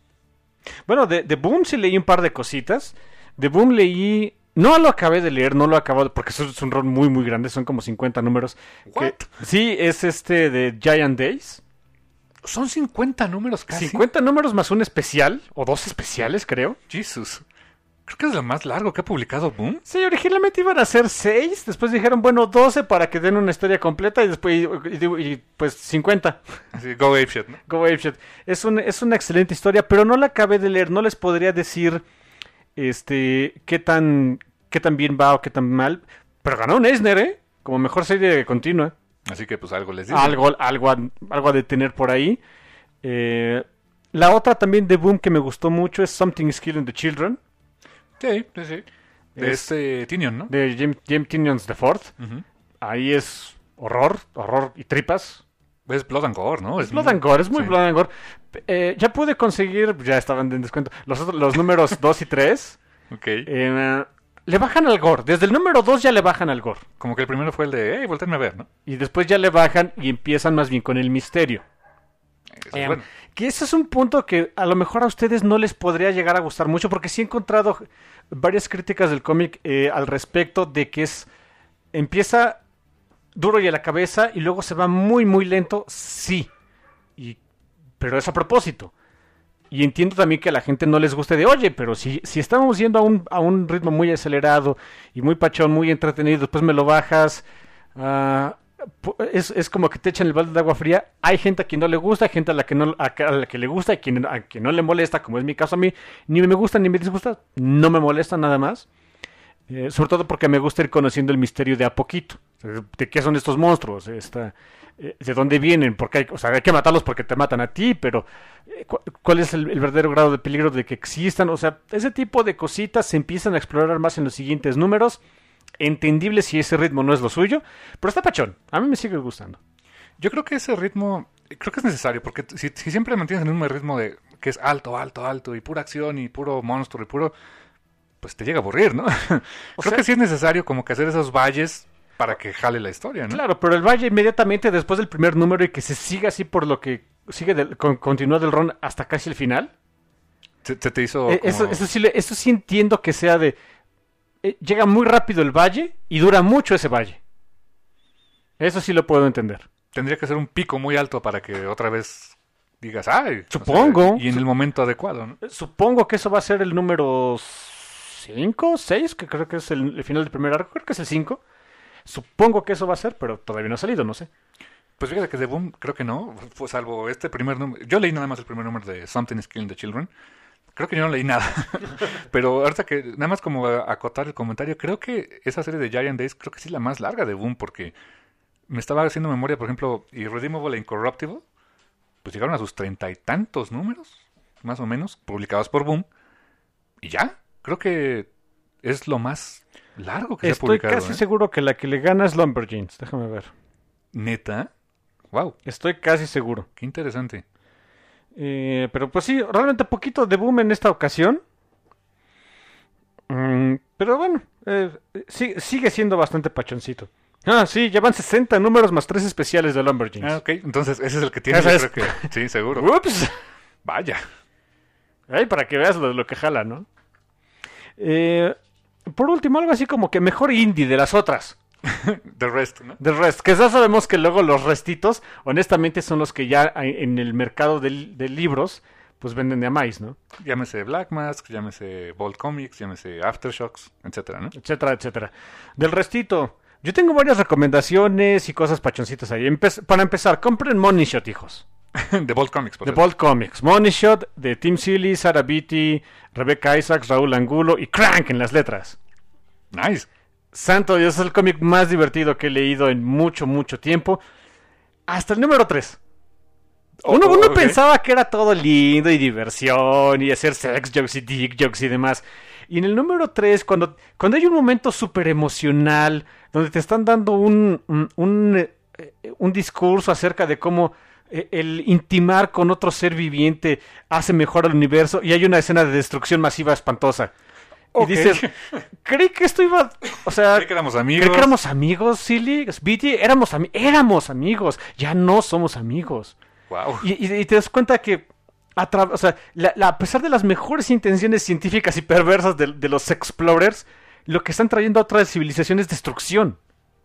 Bueno, de, de Boom sí leí un par de cositas. De Boom leí. No lo acabé de leer, no lo acabo de, porque eso es un rol muy, muy grande. Son como cincuenta números. Que- What? sí, es este de Giant Days. Son cincuenta números casi. cincuenta números más un especial, o dos especiales, creo. Jesus. Creo que es lo más largo que ha publicado Boom. Sí, originalmente iban a ser seis. Después dijeron, bueno, doce para que den una historia completa. Y después, y, y- y, pues, cincuenta. Así, go apeshit, ¿no? Go Apeshit. Es, un, es una excelente historia, pero no la acabé de leer. No les podría decir este qué tan, qué tan bien va o qué tan mal. Pero ganó un Eisner, ¿eh? Como mejor serie continua. Así que pues algo les dice. Algo, algo, a, algo a detener por ahí. Eh, la otra también de Boom que me gustó mucho es Something is Killing the Children. Sí, sí, sí. De Es- este Tinion, ¿no? De James, James Tynion's The Fourth. Ujú. Ahí es horror, horror y tripas. Es Blood and Gore, ¿no? Es Blood and Gore, es muy sí. Blood and Gore. Eh, ya pude conseguir, ya estaban en descuento, los, otros- los números dos y tres. Ok. Eh, le bajan al gore. Desde el número dos ya le bajan al gore. Como que el primero fue el de, hey, voltenme a ver, ¿no? Y después ya le bajan y empiezan más bien con el misterio. Eso es Eh, bueno. Que ese es un punto que a lo mejor a ustedes no les podría llegar a gustar mucho, porque sí he encontrado varias críticas del cómic eh, al respecto de que es empieza duro y a la cabeza y luego se va muy muy lento, sí, y, pero es a propósito. Y entiendo también que a la gente no les guste de, oye, pero si, si estamos yendo a un, a un ritmo muy acelerado y muy pachón, muy entretenido, después me lo bajas, ah, pu- es, es como que te echan el balde de agua fría. Hay gente a quien no le gusta, hay gente a la que no, a, a la que le gusta y quien, a quien no le molesta, como es mi caso a mí. Ni me gusta ni me disgusta, no me molesta nada más. Eh, sobre todo porque me gusta ir conociendo el misterio de a poquito. O sea, ¿de qué son estos monstruos? Esta, eh, ¿de dónde vienen? Porque hay, o sea, hay que matarlos porque te matan a ti, pero eh, cu- ¿cuál es el, el verdadero grado de peligro de que existan? O sea, ese tipo de cositas se empiezan a explorar más en los siguientes números. Entendible si ese ritmo no es lo suyo, pero está pachón. A mí me sigue gustando. Yo creo que ese ritmo, creo que es necesario, porque si, si siempre mantienes el mismo ritmo de que es alto, alto, alto, y pura acción, y puro monstruo, y puro, pues te llega a aburrir, ¿no? creo sea- que sí es necesario como que hacer esos valles para que jale la historia, ¿no? Claro, pero el valle inmediatamente después del primer número y que se siga así por lo que sigue del, con, continúa del ron hasta casi el final. Se, se te hizo Eh, como- eso, eso, sí, le- eso sí entiendo que sea de... eh, llega muy rápido el valle y dura mucho ese valle. Eso sí lo puedo entender. Tendría que ser un pico muy alto para que otra vez digas, ay, o Supongo. sea, y en el momento adecuado, ¿no? Eh, Supongo que eso va a ser el número cinco, seis, que creo que es el, el final del primer arco. Creo que es el cinco. Supongo que eso va a ser, pero todavía no ha salido, no sé. Pues fíjate que de Boom creo que no, fue salvo este primer número. Yo leí nada más el primer número de Something is Killing the Children. Creo que yo no leí nada. Pero ahorita que, nada más como a- acotar el comentario, creo que esa serie de Giant Days, creo que sí es la más larga de Boom, porque me estaba haciendo memoria, por ejemplo, Irredeemable e Incorruptible, pues llegaron a sus treinta y tantos números, más o menos, publicados por Boom, y ya, creo que es lo más largo que se ha Estoy publicado. casi ¿eh? seguro que la que le gana es Lumberjanes. Déjame ver. ¿Neta? Wow, Estoy casi seguro. qué interesante. Eh, pero pues sí, realmente poquito de Boom en esta ocasión. Mm, pero bueno, eh, sí- sigue siendo bastante pachoncito. Ah, sí, ya van sesenta números más tres especiales de Lumberjanes. Ah, ok, entonces ese es el que tiene, Ese yo es. creo que... Sí, seguro. Ups. Vaya. Ay, para que veas lo, lo que jala, ¿no? Eh, por último, algo así como que mejor indie de las otras. The Rest, ¿no? The Rest, que ya sabemos que luego los restitos, honestamente, son los que ya hay en el mercado de, de libros, pues venden de a más, ¿no? Llámese Black Mask, llámese Bolt Comics, llámese Aftershocks, etcétera, ¿no? Etcétera, etcétera. Del restito, yo tengo varias recomendaciones y cosas pachoncitas ahí. Empe- para empezar, compren Money Shot, hijos. De Bolt Comics, por De cierto. Bolt Comics. Money Shot de Tim Seeley, Sarah Beatty, Rebecca Isaacs, Raúl Angulo y Crank en las letras. Nice. Santo Dios, es el cómic más divertido que he leído en mucho, mucho tiempo. Hasta el número tres. Uno, Oh, uno ok. pensaba que era todo lindo y diversión y hacer sex jokes y dick jokes y demás. Y en el número tres, cuando, cuando hay un momento súper emocional, donde te están dando un, un, un, eh, un discurso acerca de cómo eh, el intimar con otro ser viviente hace mejor al universo, y hay una escena de destrucción masiva espantosa. Ok. Y dices, creí que esto iba... O sea, Creí que éramos amigos. creí que éramos amigos, Silly, Beatty, éramos, ami- éramos amigos, ya no somos amigos. Wow. Y, y- y te das cuenta que, a, tra- o sea, la- la- a pesar de las mejores intenciones científicas y perversas de, de los Explorers, lo que están trayendo a otras civilizaciones es destrucción.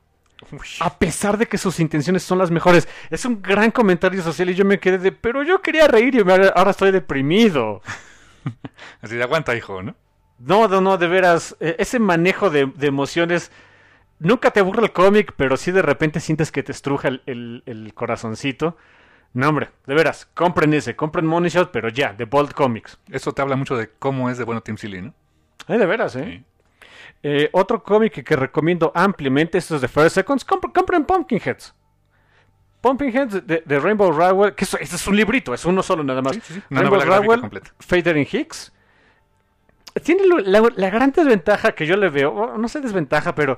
A pesar de que sus intenciones son las mejores. Es un gran comentario social y yo me quedé de, pero yo quería reír y me- ahora estoy deprimido. Así de aguanta, hijo, ¿no? No, no, no, de veras, eh, ese manejo de, de emociones, nunca te aburre el cómic, pero sí de repente sientes que te estruja el, el- el corazoncito. No, hombre, de veras, compren ese, compren Money Shot, pero ya, de Bolt Comics. Eso te habla mucho de cómo es de bueno Tim Seeley, ¿no? Eh, de veras, ¿eh? Sí. Eh, otro cómic que, que recomiendo ampliamente, estos de First Seconds, compren, compren Pumpkinheads. Pumpkinheads de, de Rainbow Rowell, que eso, este es un librito, es uno solo nada más. Sí, sí, sí. Una Rainbow novela gráfica Rowell, completa. Fader and Hicks. Tiene lo- la, la gran desventaja que yo le veo, o no sé desventaja, pero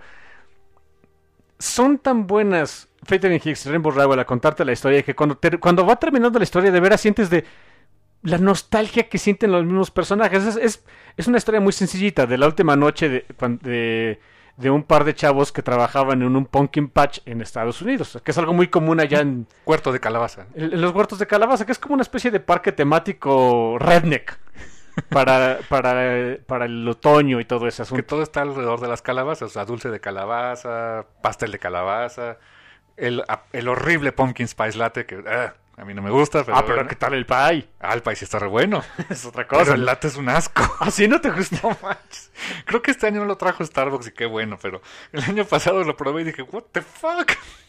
son tan buenas Fader and Hicks y Rainbow Rowell a contarte la historia que cuando, ter- cuando va terminando la historia de veras sientes de la nostalgia que sienten los mismos personajes. Es, es, es una historia muy sencillita de la última noche de, cuan- de, de un par de chavos que trabajaban en un pumpkin patch en Estados Unidos, que es algo muy común allá en, Huerto de calabaza. en- en los huertos de calabaza, que es como una especie de parque temático redneck para, para, para el otoño y todo ese Que asunto. todo está alrededor de las calabazas. O sea, dulce de calabaza, pastel de calabaza, el, a- el horrible pumpkin spice latte que ah, a mí no me gusta. Pero Ah, pero bueno. ¿qué tal el pie? Ah, el pie sí está re bueno. Es otra Pero cosa. el latte es un asco. ¿Así no te gustó? Creo que este año no lo trajo Starbucks y qué bueno, pero el año pasado lo probé y dije, what the fuck?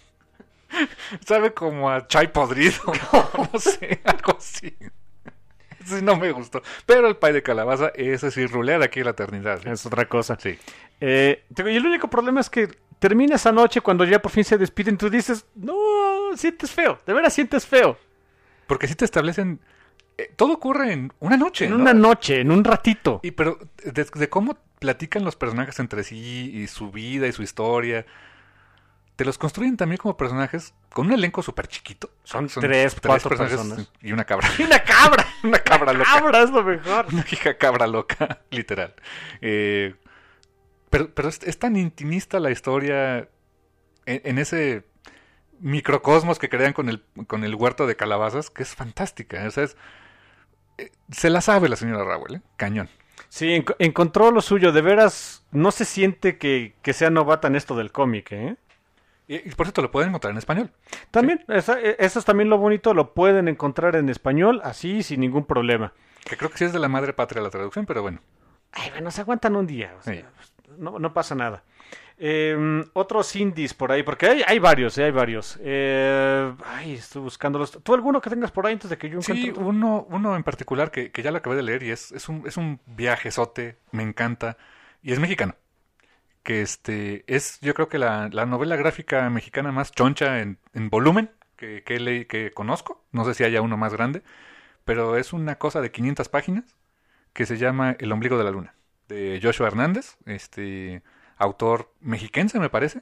Sabe como a chai podrido, no sé, algo así. Sí, no me gustó. Pero el pie de calabaza, ese sí, rulea de aquí a la eternidad. ¿sí? Es otra cosa. Sí. Eh, te- y el único problema es que termina esa noche cuando ya por fin se despiden, tú dices, no, sientes feo, de veras sientes feo. Porque sí te establecen... eh, todo ocurre en una noche, En ¿no? una noche, en un ratito. Y pero de, de cómo platican los personajes entre sí y su vida y su historia, te los construyen también como personajes con un elenco súper chiquito. Son tres, cuatro personas. y una cabra. ¡Y una cabra! Una cabra loca. ¡Cabra es lo mejor! Una hija cabra loca, literal. Eh, pero pero es, es tan intimista la historia en, en ese microcosmos que crean con el, con el huerto de calabazas, que es fantástica. O sea, es- eh, se la sabe la señora Rowell, ¿eh? Cañón. Sí, enco- encontró lo suyo, de veras, no se siente que, que sea novata en esto del cómic, ¿eh? Y, y por cierto, lo pueden encontrar en español. También, esa- e- eso es también lo bonito, lo pueden encontrar en español, así, sin ningún problema. Que creo que sí es de la madre patria la traducción, pero bueno. Ay, bueno, se aguantan un día, o sea, Sí. no, no pasa nada. Eh, otros indies por ahí, porque hay, hay varios, eh, hay varios. Eh, ay, estoy buscándolos. ¿Tú alguno que tengas por ahí antes de que yo Sí, encuentre otro? uno, uno en particular que, que ya lo acabé de leer y es, es un, es un viajezote, me encanta, y es mexicano. que este es, yo creo que la, la novela gráfica mexicana más choncha en, en volumen que, que, le, que conozco. No sé si haya uno más grande, pero es una cosa de quinientas páginas que se llama El ombligo de la luna, de Joshua Hernández, este autor mexiquense me parece,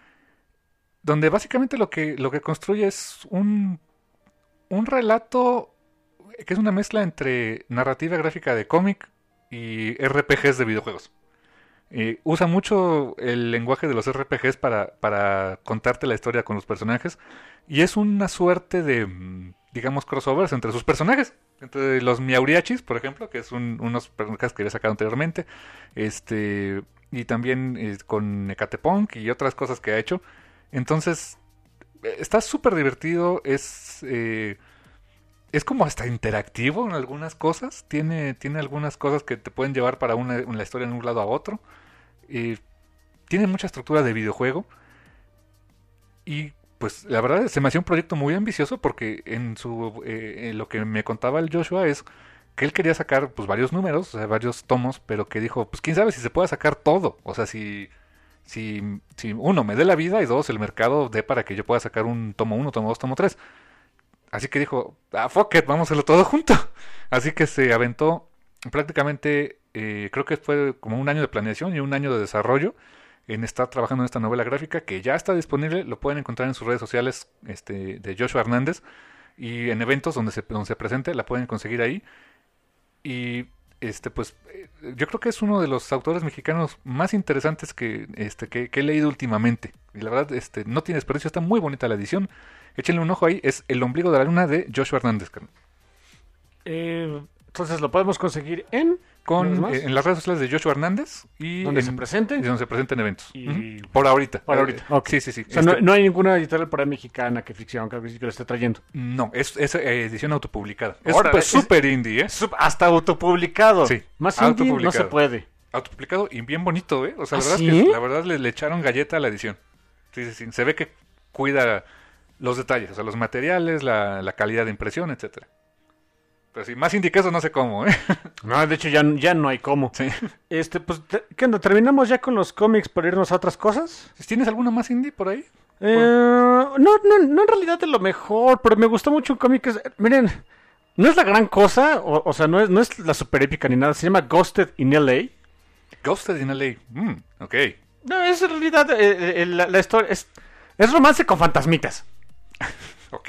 donde básicamente lo que, lo que construye es un, un relato que es una mezcla entre narrativa gráfica de cómic y R P Gs de videojuegos. Eh, usa mucho el lenguaje de los R P Gs para, para contarte la historia con los personajes, y es una suerte de, digamos, crossovers entre sus personajes, entre los Miauriachis, por ejemplo, que es un, unos personajes que había sacado anteriormente, este y también eh, con Ecatepunk y otras cosas que ha hecho. Entonces está súper divertido, es eh, es como hasta interactivo en algunas cosas, tiene, tiene algunas cosas que te pueden llevar para una, una historia de un lado a otro, eh, tiene mucha estructura de videojuego, y pues la verdad se me hacía un proyecto muy ambicioso, porque en su eh, en lo que me contaba el Joshua es que él quería sacar pues varios números, o sea, varios tomos, pero que dijo, pues quién sabe si se puede sacar todo, o sea, si... Si, si uno, me dé la vida, y dos, el mercado dé para que yo pueda sacar un tomo uno, tomo dos, tomo tres. Así que dijo, ah, fuck it, vamos a hacerlo todo junto. Así que se aventó prácticamente, eh, creo que fue como un año de planeación y un año de desarrollo en estar trabajando en esta novela gráfica, que ya está disponible, lo pueden encontrar en sus redes sociales este, de Joshua Hernández, y en eventos donde se, donde se presente, la pueden conseguir ahí. Y... Este, pues, yo creo que es uno de los autores mexicanos más interesantes que, este, que, que he leído últimamente. Y la verdad, este, no tiene desperdicio, está muy bonita la edición. Échenle un ojo ahí, es El ombligo de la luna de Joshua Hernández. Eh, entonces lo podemos conseguir en... Con, eh, en las redes sociales de Joshua Hernández y donde en, se presente y donde se presenten eventos. y... Uh-huh. Por ahorita. Por ahorita. Eh, okay. Sí, sí, sí. O sea, este... no, no hay ninguna editorial por ahí mexicana que ficción que lo esté trayendo. No, es, es eh, edición autopublicada. Es Ahora, súper indie, ¿eh? Sub, hasta autopublicado. Sí. Más indie no se puede. Autopublicado y bien bonito, ¿eh? O sea, la ¿Ah, verdad sí? es que la verdad le, le echaron galleta a la edición. Sí, sí, sí. Se ve que cuida los detalles, o sea, los materiales, la, la calidad de impresión, etcétera. Pero sí, más indie que eso no sé cómo, ¿eh? No, de hecho ya, ya no hay cómo. Sí. Este, pues, ¿qué onda? ¿Terminamos ya con los cómics para irnos a otras cosas? ¿Tienes alguna más indie por ahí? Eh, no, no, no en realidad es lo mejor, pero me gustó mucho un cómic que es, miren, no es la gran cosa, o, o sea, no es, no es la super épica ni nada, se llama Ghosted in L A. Ghosted in L A, mm, ok. No, es en realidad, eh, eh, la, la historia, es, es romance con fantasmitas. Ok.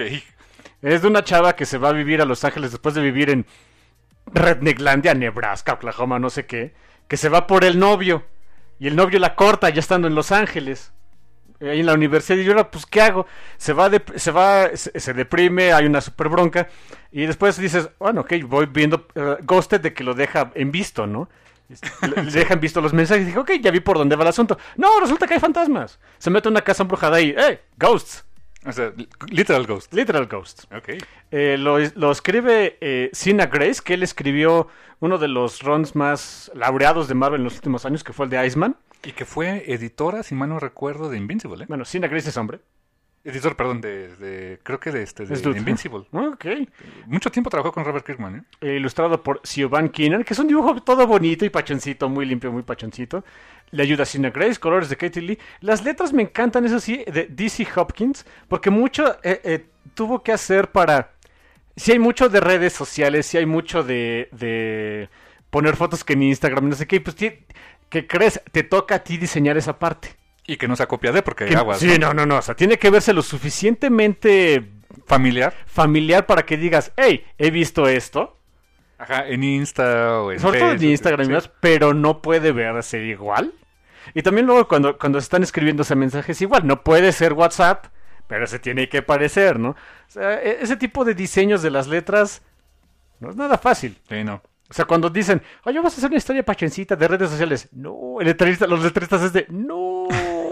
Es de una chava que se va a vivir a Los Ángeles después de vivir en Rednecklandia, Nebraska, Oklahoma, no sé qué. Que se va por el novio. Y el novio la corta ya estando en Los Ángeles. Ahí en la universidad. Y yo, ahora, pues, ¿qué hago? Se va, de, se, va se, se deprime, hay una super bronca. Y después dices, bueno, ok, voy viendo uh, Ghosted de que lo deja en visto, ¿no? Le, le dejan visto los mensajes. Y dije, ok, ya vi por dónde va el asunto. No, resulta que hay fantasmas. Se mete en una casa embrujada y, ¡eh! ¡Ghosts! O sea, Literal Ghost. Literal Ghost. Ok. Eh, lo, lo escribe eh, Sina Grace, que él escribió uno de los runs más laureados de Marvel en los últimos años, que fue el de Iceman. Y que fue editora, si mal no recuerdo, de Invincible, ¿eh? Bueno, Sina Grace es hombre. Editor, perdón, de, de creo que de, este, de, Es de dude. Invincible. Ok. Mucho tiempo trabajó con Robert Kirkman, ¿eh? Eh, ilustrado por Siobhan Keenan, que es un dibujo todo bonito y pachoncito, muy limpio, muy pachoncito. Le ayuda a Sina Grace, colores de Katie Lee. Las letras me encantan, eso sí, de D C Hopkins, porque mucho eh, eh, tuvo que hacer para... Sí hay mucho de redes sociales, sí hay mucho de, de poner fotos que en Instagram, no sé qué, pues ¿qué crees? Te toca a ti diseñar esa parte. Y que no sea copia de, porque hay Que- aguas. Sí, no, no, no, o sea, tiene que verse lo suficientemente Familiar. familiar para que digas, hey, he visto esto. Ajá, en Insta o en Sobre todo en Facebook, Instagram, y sí. demás, pero no puede verse igual. Y también luego cuando, cuando están escribiendo ese mensaje es igual, no puede ser WhatsApp, pero se tiene que parecer, ¿no? O sea, e- ese tipo de diseños de las letras no es nada fácil. Sí, no. O sea, cuando dicen, oye, vas a hacer una historia pachoncita de redes sociales. No, el letrista, los letristas es de, no,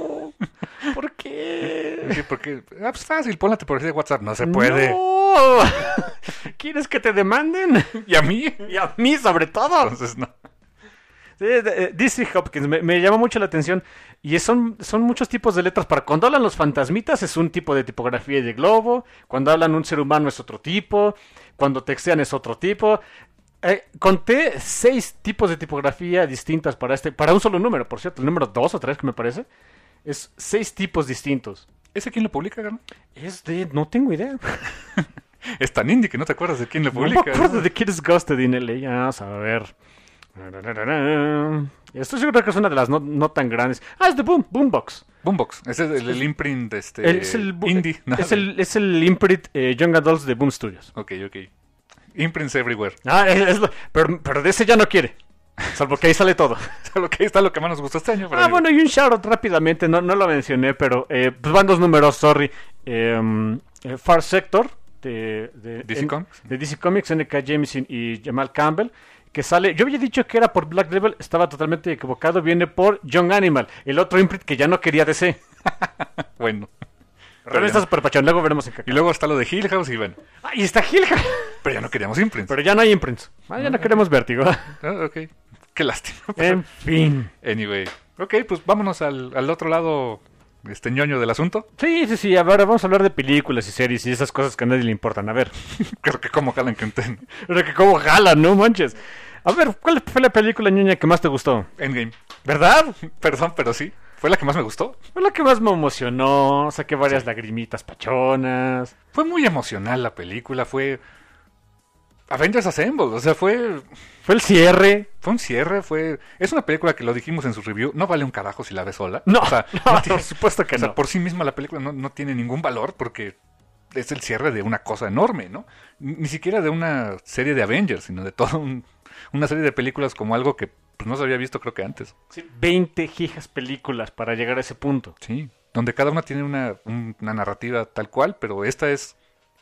¿por qué? Sí, porque, ah, pues fácil, ponla tipografía de WhatsApp. No se puede. No. ¿Quieres que te demanden? ¿Y a mí? Y a mí sobre todo. Entonces, no. Sí, de- eh, D C Hopkins me, me llama mucho la atención. Y son, son muchos tipos de letras. Para cuando hablan los fantasmitas es un tipo de tipografía y de globo. Cuando hablan un ser humano es otro tipo. Cuando textean es otro tipo. eh, conté seis tipos de tipografía distintas para este, para un solo número, por cierto, el número dos o tres que me parece, es seis tipos distintos. ¿Ese quién lo publica, Gano? Es de, no tengo idea. Es tan indie que no te acuerdas de quién lo No publica. me acuerdo de quién es Ghosted in L A. Vamos a ver. Estoy seguro que es una de las no, no tan grandes. Ah, es de Boom, Boombox. Boombox, ese es el, el imprint este, Es el, indie. ¿no? es el, es el imprint eh, Young Adults de Boom Studios. Ok, ok. Imprints everywhere. Ah, es, es lo- pero, pero de ese ya no quiere. Salvo que ahí sale todo. Lo que está lo que más nos gustó este año. pero Ah, digo, bueno, y un shoutout rápidamente, no, no lo mencioné, pero eh, pues van dos números, sorry. Eh, eh, Far Sector de, de, D C en- Comics. de D C Comics, N K Jemisin y Jamal Campbell, que sale, yo había dicho que era por Black Devil, estaba totalmente equivocado, viene por Young Animal, el otro imprint que ya no quería D C. Bueno. Pero está super pachón, luego veremos en qué. Y luego está lo de Hill House y bueno. Ah, y está Hill House. Pero ya no queríamos imprints. Pero ya no hay imprints. Ah, ya no queremos Vértigo. Ah, ok. Qué lástima. En fin. Anyway. Ok, pues vámonos al, al otro lado este ñoño del asunto. Sí, sí, sí, a ver, vamos a hablar de películas y series y esas cosas que a nadie le importan. A ver. Creo que como jalan que enten. Pero que cómo jalan, no manches. A ver, ¿cuál fue la película ñoña que más te gustó? Endgame. ¿Verdad? Perdón, pero sí. Fue la que más me gustó. Fue la que más me emocionó. Saqué varias lagrimitas pachonas. Fue muy emocional la película. Fue Avengers Assemble. O sea, fue Fue el cierre. fue un cierre. Fue es una película que lo dijimos en su review. No vale un carajo si la ves sola. No, o sea, no, no tiene- por supuesto que o sea, no. por sí misma la película no, no tiene ningún valor porque es el cierre de una cosa enorme, ¿no? Ni ni siquiera de una serie de Avengers, sino de toda un- una serie de películas como algo que pues, no se había visto creo que antes. Sí, veinte gigas películas para llegar a ese punto. Sí, donde cada una tiene una, un- una narrativa tal cual, pero esta es...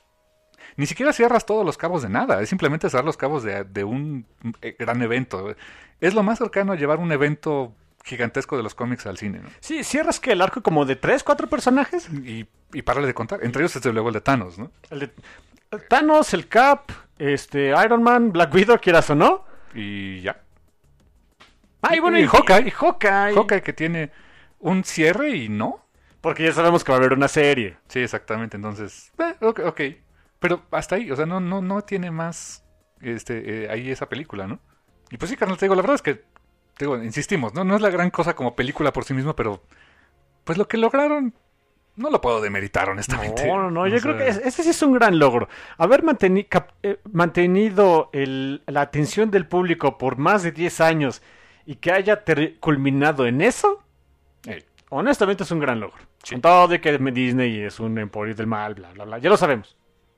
Ni siquiera cierras todos los cabos de nada, es simplemente cerrar los cabos de, de un eh, gran evento. Es lo más cercano a llevar un evento gigantesco de los cómics al cine, ¿no? Sí, cierras que el arco como de tres, cuatro personajes. Y, y párale de contar. Entre ellos, desde luego, el de Thanos, ¿no? El de el Thanos, el Cap, este, Iron Man, Black Widow, quieras o no. Y ya. Ah, y bueno, Y y Hawkeye. Y Hawkeye. Hawkeye que tiene un cierre y no. Porque ya sabemos que va a haber una serie. Sí, exactamente. Entonces, eh, ok, ok. Pero hasta ahí, o sea, no, no, no tiene más este, eh, ahí esa película, ¿no? Y pues sí, carnal, te digo, la verdad es que, te digo, insistimos, ¿no? No es la gran cosa como película por sí misma, pero pues lo que lograron, no lo puedo demeritar, honestamente. No, no, no, yo O creo sea, que es- ese sí es un gran logro. Haber manteni- cap- eh, mantenido el- la atención del público por más de diez años y que haya ter- culminado en eso, eh, honestamente es un gran logro. Con todo de que Disney es un emporio del mal, bla, bla, bla. Ya lo sabemos.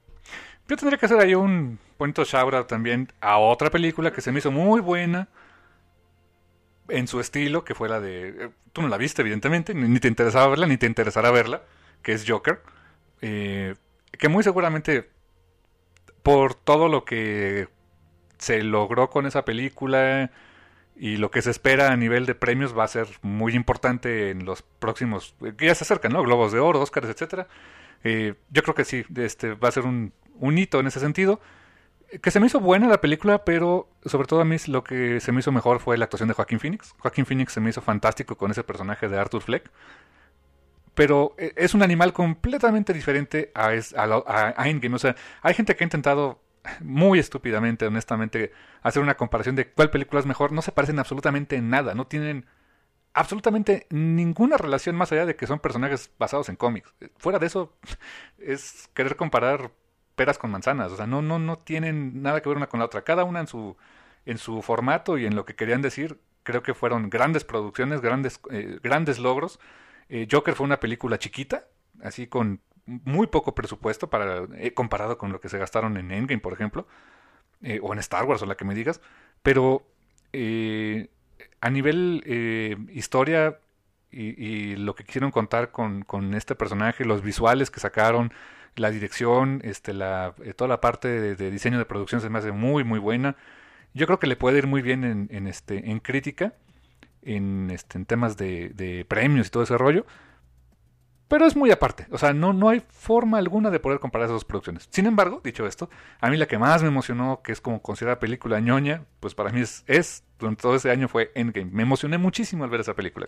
yo tendría que hacer ahí un bonito shout también a otra película que se me hizo muy buena en su estilo, que fue la de... eh, Tú no la viste, evidentemente, ni, ni te interesaba verla, ni te interesará verla, que es Joker. Eh, que muy seguramente, por todo lo que se logró con esa película y lo que se espera a nivel de premios, va a ser muy importante en los próximos... eh, que ya se acercan, ¿no? Globos de Oro, Oscars, etcétera. Eh, yo creo que sí, este va a ser un, un hito en ese sentido. Que se me hizo buena la película, pero sobre todo a mí lo que se me hizo mejor fue la actuación de Joaquín Phoenix. Joaquín Phoenix se me hizo fantástico con ese personaje de Arthur Fleck. Pero eh, es un animal completamente diferente a, es- a, lo- a- a Endgame. O sea, hay gente que ha intentado muy estúpidamente, honestamente, hacer una comparación de cuál película es mejor. No se parecen absolutamente en nada. No tienen absolutamente ninguna relación más allá de que son personajes basados en cómics. Fuera de eso, es querer comparar peras con manzanas. O sea, no, no, no tienen nada que ver una con la otra. Cada una en su, en su formato y en lo que querían decir, creo que fueron grandes producciones, grandes, eh, grandes logros. Eh, Joker fue una película chiquita, así con muy poco presupuesto para eh, comparado con lo que se gastaron en Endgame, por ejemplo, eh, o en Star Wars, o la que me digas. Pero eh, a nivel eh, historia y, y lo que quisieron contar con, con este personaje, los visuales que sacaron, la dirección, este, la, eh, toda la parte de, de diseño de producción se me hace muy, muy buena. Yo creo que le puede ir muy bien en, en, este, en crítica, en, este, en temas de, de premios y todo ese rollo. Pero es muy aparte. O sea, no, no hay forma alguna de poder comparar esas dos producciones. Sin embargo, dicho esto, a mí la que más me emocionó, que es como considerada película ñoña, pues para mí es, es durante todo ese año fue Endgame. Me emocioné muchísimo al ver esa película.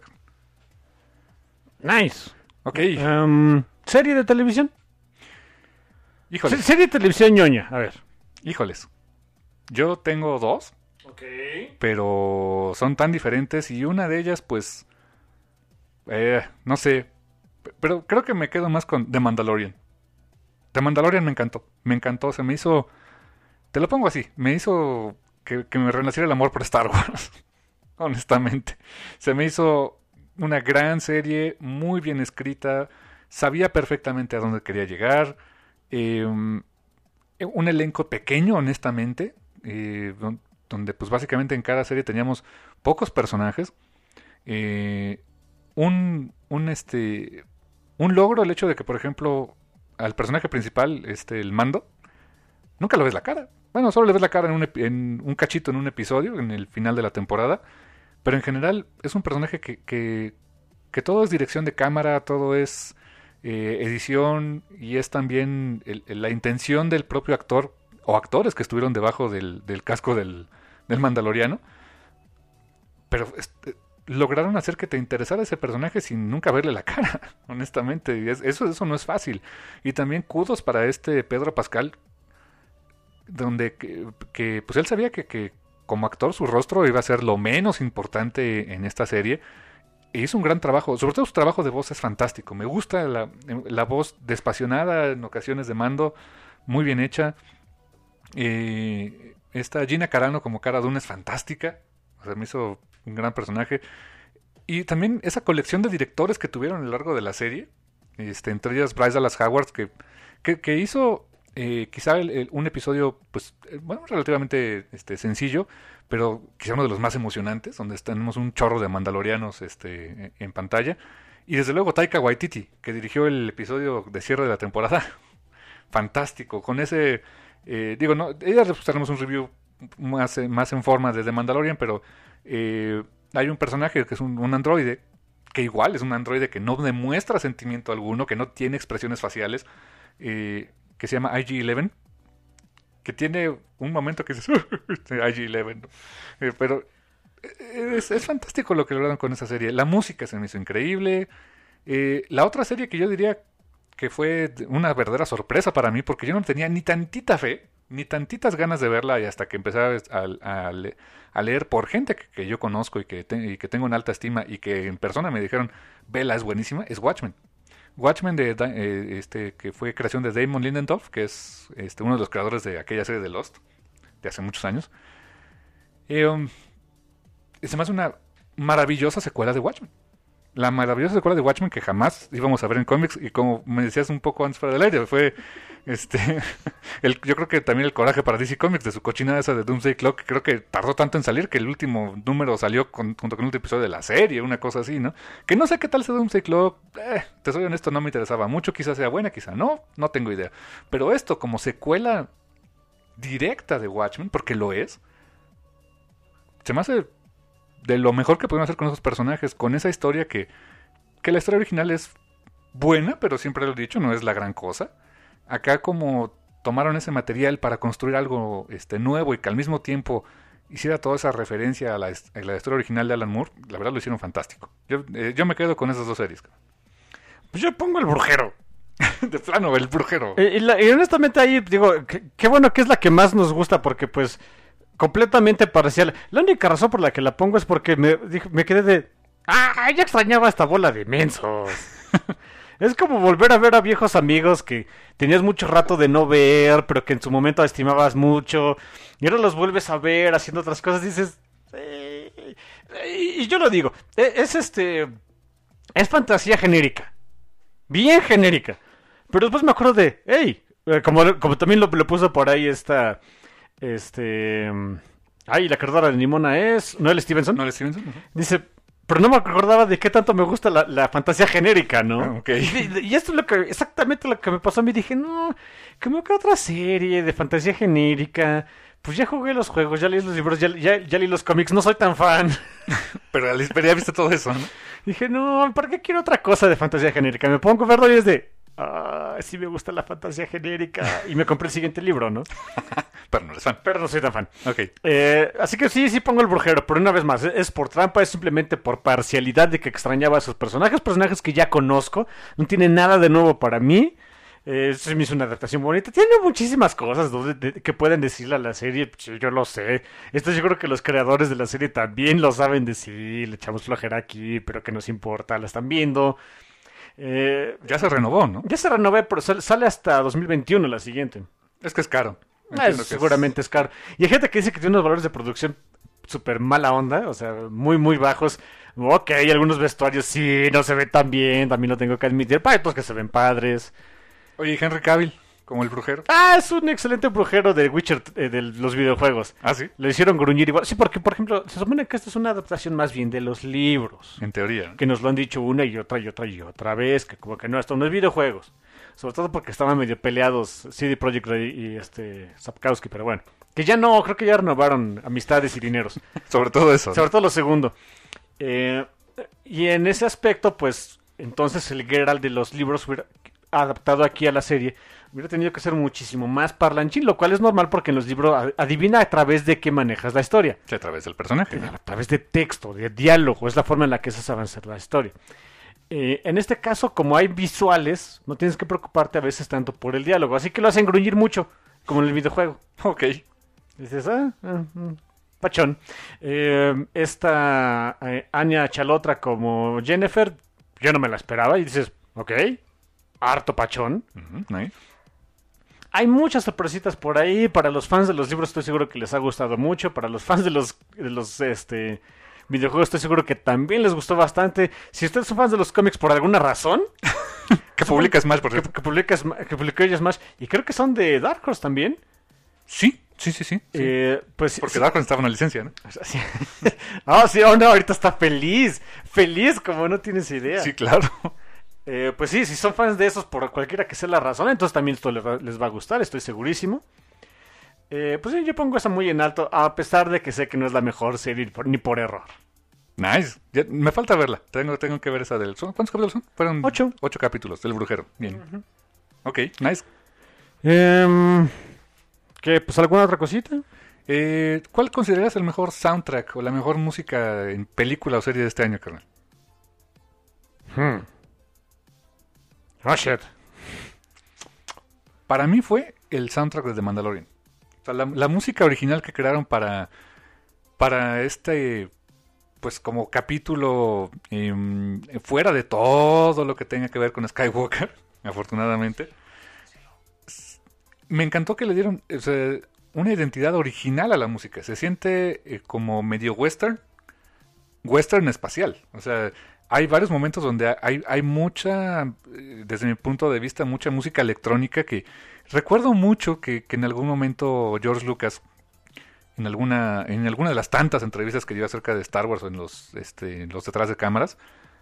Nice. Ok. Um, ¿Serie de televisión? Híjoles. Se- Serie de televisión ñoña, a ver. Híjoles. Yo tengo dos, Ok. pero son tan diferentes y una de ellas, pues, eh, no sé, p- pero creo que me quedo más con The Mandalorian. The Mandalorian me encantó, me encantó, se me hizo, te lo pongo así, me hizo que, que me renaciera el amor por Star Wars, honestamente. Se me hizo una gran serie, muy bien escrita, sabía perfectamente a dónde quería llegar, eh, un elenco pequeño, honestamente, eh, don- donde pues básicamente en cada serie teníamos pocos personajes, eh, un, un este un logro el hecho de que, por ejemplo, al personaje principal, este el Mando, nunca lo ves la cara. Bueno, solo le ves la cara en un, epi- en un cachito en un episodio, en el final de la temporada, pero en general es un personaje que, que, que todo es dirección de cámara, todo es eh, edición y es también el- el- la intención del propio actor o actores que estuvieron debajo del, del casco del, del Mandaloriano. Pero este, lograron hacer que te interesara ese personaje sin nunca verle la cara, honestamente. Y es- eso, eso no es fácil. Y también kudos para este Pedro Pascal, donde que, que, pues él sabía que, que como actor su rostro iba a ser lo menos importante en esta serie. E hizo un gran trabajo, sobre todo su trabajo de voz es fantástico. Me gusta la, la voz despasionada en ocasiones de Mando, muy bien hecha. Eh, esta Gina Carano como Cara Dune es fantástica, o sea, me hizo un gran personaje. Y también esa colección de directores que tuvieron a lo largo de la serie, este, entre ellas Bryce Dallas Howard, que, que, que hizo eh, quizá el- el- un episodio, pues, eh, bueno, relativamente este, sencillo, pero quizá uno de los más emocionantes, donde tenemos un chorro de mandalorianos este, en pantalla. Y desde luego Taika Waititi, que dirigió el episodio de cierre de la temporada. Fantástico, con ese... eh, digo, no, ya después haremos un review más, eh, más en forma de The Mandalorian, pero eh, hay un personaje que es un, un androide, que igual es un androide que no demuestra sentimiento alguno, que no tiene expresiones faciales, eh, que se llama I G once, que tiene un momento que dices I G once, ¿no? Eh, pero eh, es, es fantástico lo que lograron con esa serie. La música se me hizo increíble. Eh, la otra serie que yo diría que fue una verdadera sorpresa para mí, porque yo no tenía ni tantita fe, ni tantitas ganas de verla, y hasta que empecé a, a- a le- a leer por gente que, que yo conozco y que, te- y que tengo en alta estima y que en persona me dijeron, vela, es buenísima, es Watchmen. Watchmen, de, Da- eh, este, que fue creación de Damon Lindelof, que es este, uno de los creadores de aquella serie de Lost, de hace muchos años. Eh, um, se me hace una maravillosa secuela de Watchmen. La maravillosa secuela de Watchmen que jamás íbamos a ver en cómics, y como me decías un poco antes fuera del aire, fue este el, yo creo que también el coraje para D C Comics de su cochinada esa de Doomsday Clock, que creo que tardó tanto en salir que el último número salió con- junto con el último episodio de la serie, una cosa así, ¿no? Que no sé qué tal sea Doomsday Clock, eh, te soy honesto, no me interesaba mucho, quizás sea buena, quizá no, no tengo idea. Pero esto como secuela directa de Watchmen, porque lo es, se me hace de lo mejor que pueden hacer con esos personajes, con esa historia que, que la historia original es buena, pero siempre lo he dicho, no es la gran cosa. Acá como tomaron ese material para construir algo este, nuevo y que al mismo tiempo hiciera toda esa referencia a la, his- a la historia original de Alan Moore, la verdad lo hicieron fantástico. Yo, eh, yo me quedo con esas dos series. Pues yo pongo el brujero. De plano, el brujero. Eh, Y, la- y honestamente ahí digo, qué qué bueno que es la que más nos gusta porque pues completamente parcial. La única razón por la que la pongo es porque me, dije- me quedé de... ¡Ah! Ya extrañaba esta bola de mensos. Es como volver a ver a viejos amigos que tenías mucho rato de no ver, pero que en su momento estimabas mucho. Y ahora los vuelves a ver haciendo otras cosas y dices... "Eh", y, y yo lo digo, e- es este... Es fantasía genérica. Bien genérica. Pero después me acuerdo de... ¡Hey! Eh, Como, como también lo, lo puso por ahí esta... Este... mm, Ay, la creadora de Nimona es... Noel Stevenson. ¿No le Stevenson? Ujú. Dice... Pero no me acordaba de qué tanto me gusta la, la fantasía genérica, ¿no? Ah, ok. Y, y esto es lo que, exactamente lo que me pasó a mí. Dije, no, como que otra serie de fantasía genérica. Pues ya jugué los juegos, ya leí los libros, ya, ya, ya leí los cómics, no soy tan fan. Pero, pero ya viste todo eso, ¿no? Dije, no, ¿para qué quiero otra cosa de fantasía genérica? Me pongo a verlo y es de, ah, sí me gusta la fantasía genérica. Y me compré el siguiente libro, ¿no? Pero no eres fan. Pero no soy tan fan. Ok. Eh, así que sí, sí pongo el brujero, pero una vez más, es es por trampa, es simplemente por parcialidad de que extrañaba a esos personajes, personajes que ya conozco, no tienen nada de nuevo para mí. Eh, se me hizo una adaptación bonita. Tiene muchísimas cosas, ¿no? de, de, que pueden decirle a la serie. Yo, yo lo sé. Esto yo creo que los creadores de la serie también lo saben decir. Le echamos flojera aquí, pero que nos importa. La están viendo. Eh, ya se renovó, ¿no? Ya se renovó, pero sale, sale hasta dos mil veintiuno la siguiente. Es que es caro. Ah, es, seguramente es... es caro. Y hay gente que dice que tiene unos valores de producción súper mala onda. O sea, muy, muy bajos. Ok, algunos vestuarios sí, no se ven tan bien. También lo tengo que admitir. Para otros que se ven padres. Oye, Henry Cavill, como el brujero. Ah, es un excelente brujero de Witcher, eh, de los videojuegos. Ah, sí. Le hicieron gruñir igual. Sí, porque, por ejemplo, se supone que esta es una adaptación más bien de los libros. En teoría, ¿no? Que nos lo han dicho una y otra y otra y otra vez. Que como que no, esto no es videojuegos. Sobre todo porque estaban medio peleados C D Projekt Red y este Sapkowski, pero bueno. Que ya no, creo que ya renovaron amistades y dineros. Sobre todo eso. Sobre ¿no? todo lo segundo. Eh, y en ese aspecto, pues, entonces el Geralt de los libros hubiera adaptado aquí a la serie, hubiera tenido que ser muchísimo más parlanchín, lo cual es normal porque en los libros adivina a través de qué manejas la historia. Sí, a través del personaje. A través de texto, de diálogo, es la forma en la que haces avanzar la historia. Eh, en este caso, como hay visuales, no tienes que preocuparte a veces tanto por el diálogo, así que lo hacen gruñir mucho, como en el videojuego. Ok. Dices, ah, ah, ah pachón. Eh, esta eh, Anya Chalotra como Jennifer, yo no me la esperaba, y dices, ok, harto pachón. Uh-huh, nice. Hay muchas sorpresitas por ahí. Para los fans de los libros estoy seguro que les ha gustado mucho. Para los fans de los, de los este, videojuegos estoy seguro que también les gustó bastante. Si ustedes son fans de los cómics por alguna razón... que publica Smash, por que, cierto. Que publica, que publica Smash. Y creo que son de Dark Horse también. Sí, sí, sí, sí. sí. Eh, pues, Porque sí. Dark Horse estaba en una licencia, ¿no? Ah, oh, sí, oh no, ahorita está feliz. Feliz como no tienes idea. Sí, claro. Eh, pues sí, si son fans de esos por cualquiera que sea la razón, entonces también esto les va, les va a gustar, estoy segurísimo. Eh, pues sí, yo pongo esa muy en alto, a pesar de que sé que no es la mejor serie por, ni por error. Nice. Ya, me falta verla. Tengo, tengo que ver esa del... ¿Cuántos capítulos son? Fueron ocho. Ocho capítulos del brujero. Bien. Uh-huh. Ok, nice. Eh, ¿Qué? ¿Pues alguna otra cosita? Eh, ¿Cuál consideras el mejor soundtrack o la mejor música en película o serie de este año, carnal? Hmm. Oh, shit. Para mí fue el soundtrack de The Mandalorian. O sea, la, la música original que crearon para, para este, pues como capítulo eh, fuera de todo lo que tenga que ver con Skywalker, afortunadamente. Me encantó que le dieron o sea, una identidad original a la música. Se siente eh, como medio western, western espacial. O sea... Hay varios momentos donde hay, hay mucha, desde mi punto de vista, mucha música electrónica que recuerdo mucho que, que en algún momento George Lucas, en alguna, en alguna de las tantas entrevistas que dio acerca de Star Wars o en los, este, en los detrás de cámaras,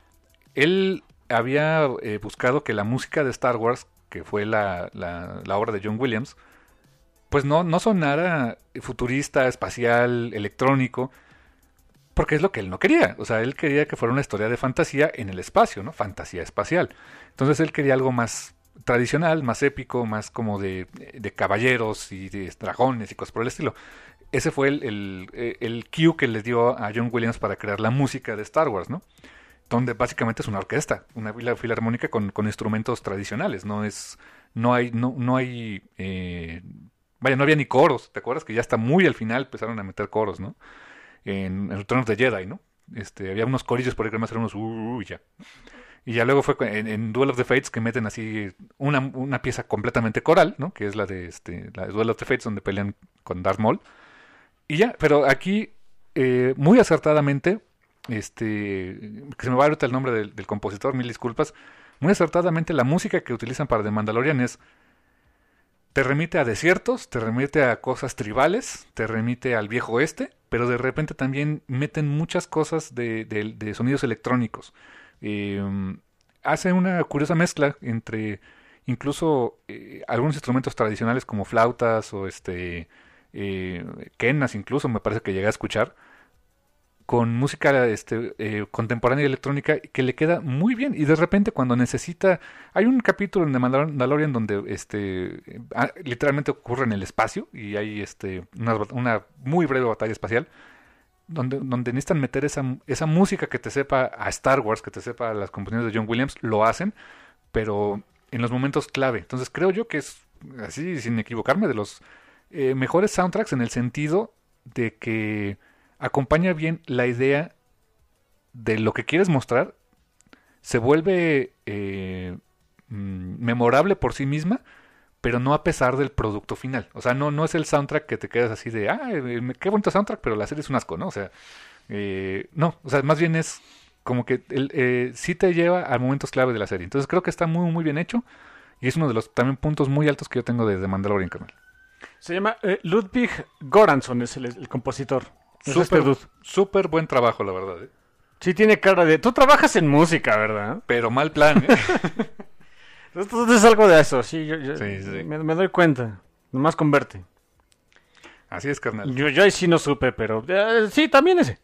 él había eh, buscado que la música de Star Wars, que fue la, la, la obra de John Williams, pues no, no sonara futurista, espacial, electrónico, porque es lo que él no quería. O sea, él quería que fuera una historia de fantasía en el espacio, ¿no? Fantasía espacial. Entonces él quería algo más tradicional, más épico, más como de, de caballeros y de dragones y cosas por el estilo. Ese fue el, el, el cue que le dio a John Williams para crear la música de Star Wars, ¿no? Donde básicamente es una orquesta, una filarmónica con, con instrumentos tradicionales. No es, no hay, no, no hay, eh, vaya, no había ni coros. ¿Te acuerdas que ya hasta muy al final empezaron a meter coros, ¿no? En, en Return of the Jedi, ¿no? Este, había unos corillos por ahí que más eran unos uh, ya. Y ya luego fue en, en Duel of the Fates que meten así una, una pieza completamente coral, ¿no? Que es la de este, la de Duel of the Fates donde pelean con Darth Maul. Y ya, pero aquí eh, muy acertadamente, este, que se me va ahorita el nombre del, del compositor, mil disculpas, muy acertadamente la música que utilizan para The Mandalorian es te remite a desiertos, te remite a cosas tribales, te remite al viejo oeste, pero de repente también meten muchas cosas de, de, de sonidos electrónicos. Eh, hace una curiosa mezcla entre incluso eh, algunos instrumentos tradicionales como flautas o este eh, quenas, incluso me parece que llegué a escuchar, con música este, eh, contemporánea y electrónica que le queda muy bien. Y de repente cuando necesita... Hay un capítulo en The Mandalorian donde este, ah, literalmente ocurre en el espacio y hay este, una, una muy breve batalla espacial donde, donde necesitan meter esa, esa música que te sepa a Star Wars, que te sepa a las composiciones de John Williams, lo hacen, pero en los momentos clave. Entonces creo yo que es, así sin equivocarme, de los eh, mejores soundtracks en el sentido de que acompaña bien la idea de lo que quieres mostrar, se vuelve eh, mm, memorable por sí misma, pero no a pesar del producto final. O sea, no, no es el soundtrack que te quedas así de, ah, eh, qué bonito soundtrack, pero la serie es un asco, ¿no? O sea, eh, no, o sea, más bien es como que el, eh, sí te lleva a momentos clave de la serie. Entonces creo que está muy, muy bien hecho, y es uno de los también puntos muy altos que yo tengo de The Mandalorian, carnal. Se llama eh, Ludwig Göransson, es el, el compositor. Es este Súper, dude. súper buen trabajo, la verdad, ¿eh? Sí, tiene cara de... Tú trabajas en música, ¿verdad? Pero mal plan, ¿eh? Entonces es algo de eso, sí, yo, yo Sí, sí. Me, me doy cuenta. Nomás converte. Así es, carnal. Yo, yo ahí sí no supe, pero... eh, sí, también ese.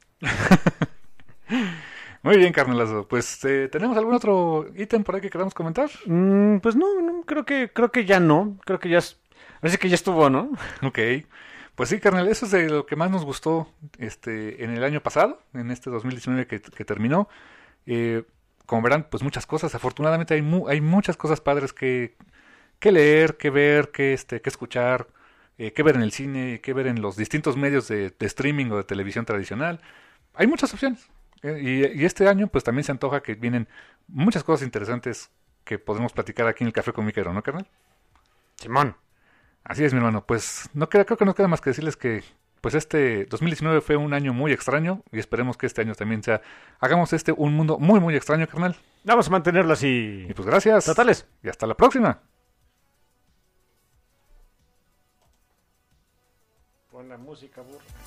Muy bien, carnalazo. Pues, eh, ¿tenemos algún otro ítem por ahí que queramos comentar? Mm, pues no, no, creo que creo que ya no. Creo que ya... es- Parece que ya estuvo, ¿no? Ok. Pues sí, carnal, eso es de lo que más nos gustó este en el año pasado, en este dos mil diecinueve que, que terminó. Eh, como verán, pues muchas cosas. Afortunadamente hay, mu- hay muchas cosas padres que, que leer, que ver, que, este, que escuchar, eh, que ver en el cine, que ver en los distintos medios de, de streaming o de televisión tradicional. Hay muchas opciones. Eh, y, y este año pues también se antoja que vienen muchas cosas interesantes que podemos platicar aquí en el Café Comiquero, ¿no, carnal? Simón. Así es, mi hermano. Pues no queda, creo que no queda más que decirles que pues este dos mil diecinueve fue un año muy extraño y esperemos que este año también sea, hagamos este un mundo muy, muy extraño, carnal. Vamos a mantenerlo así. Y pues gracias. Totales. Y hasta la próxima. Pon la música, burra.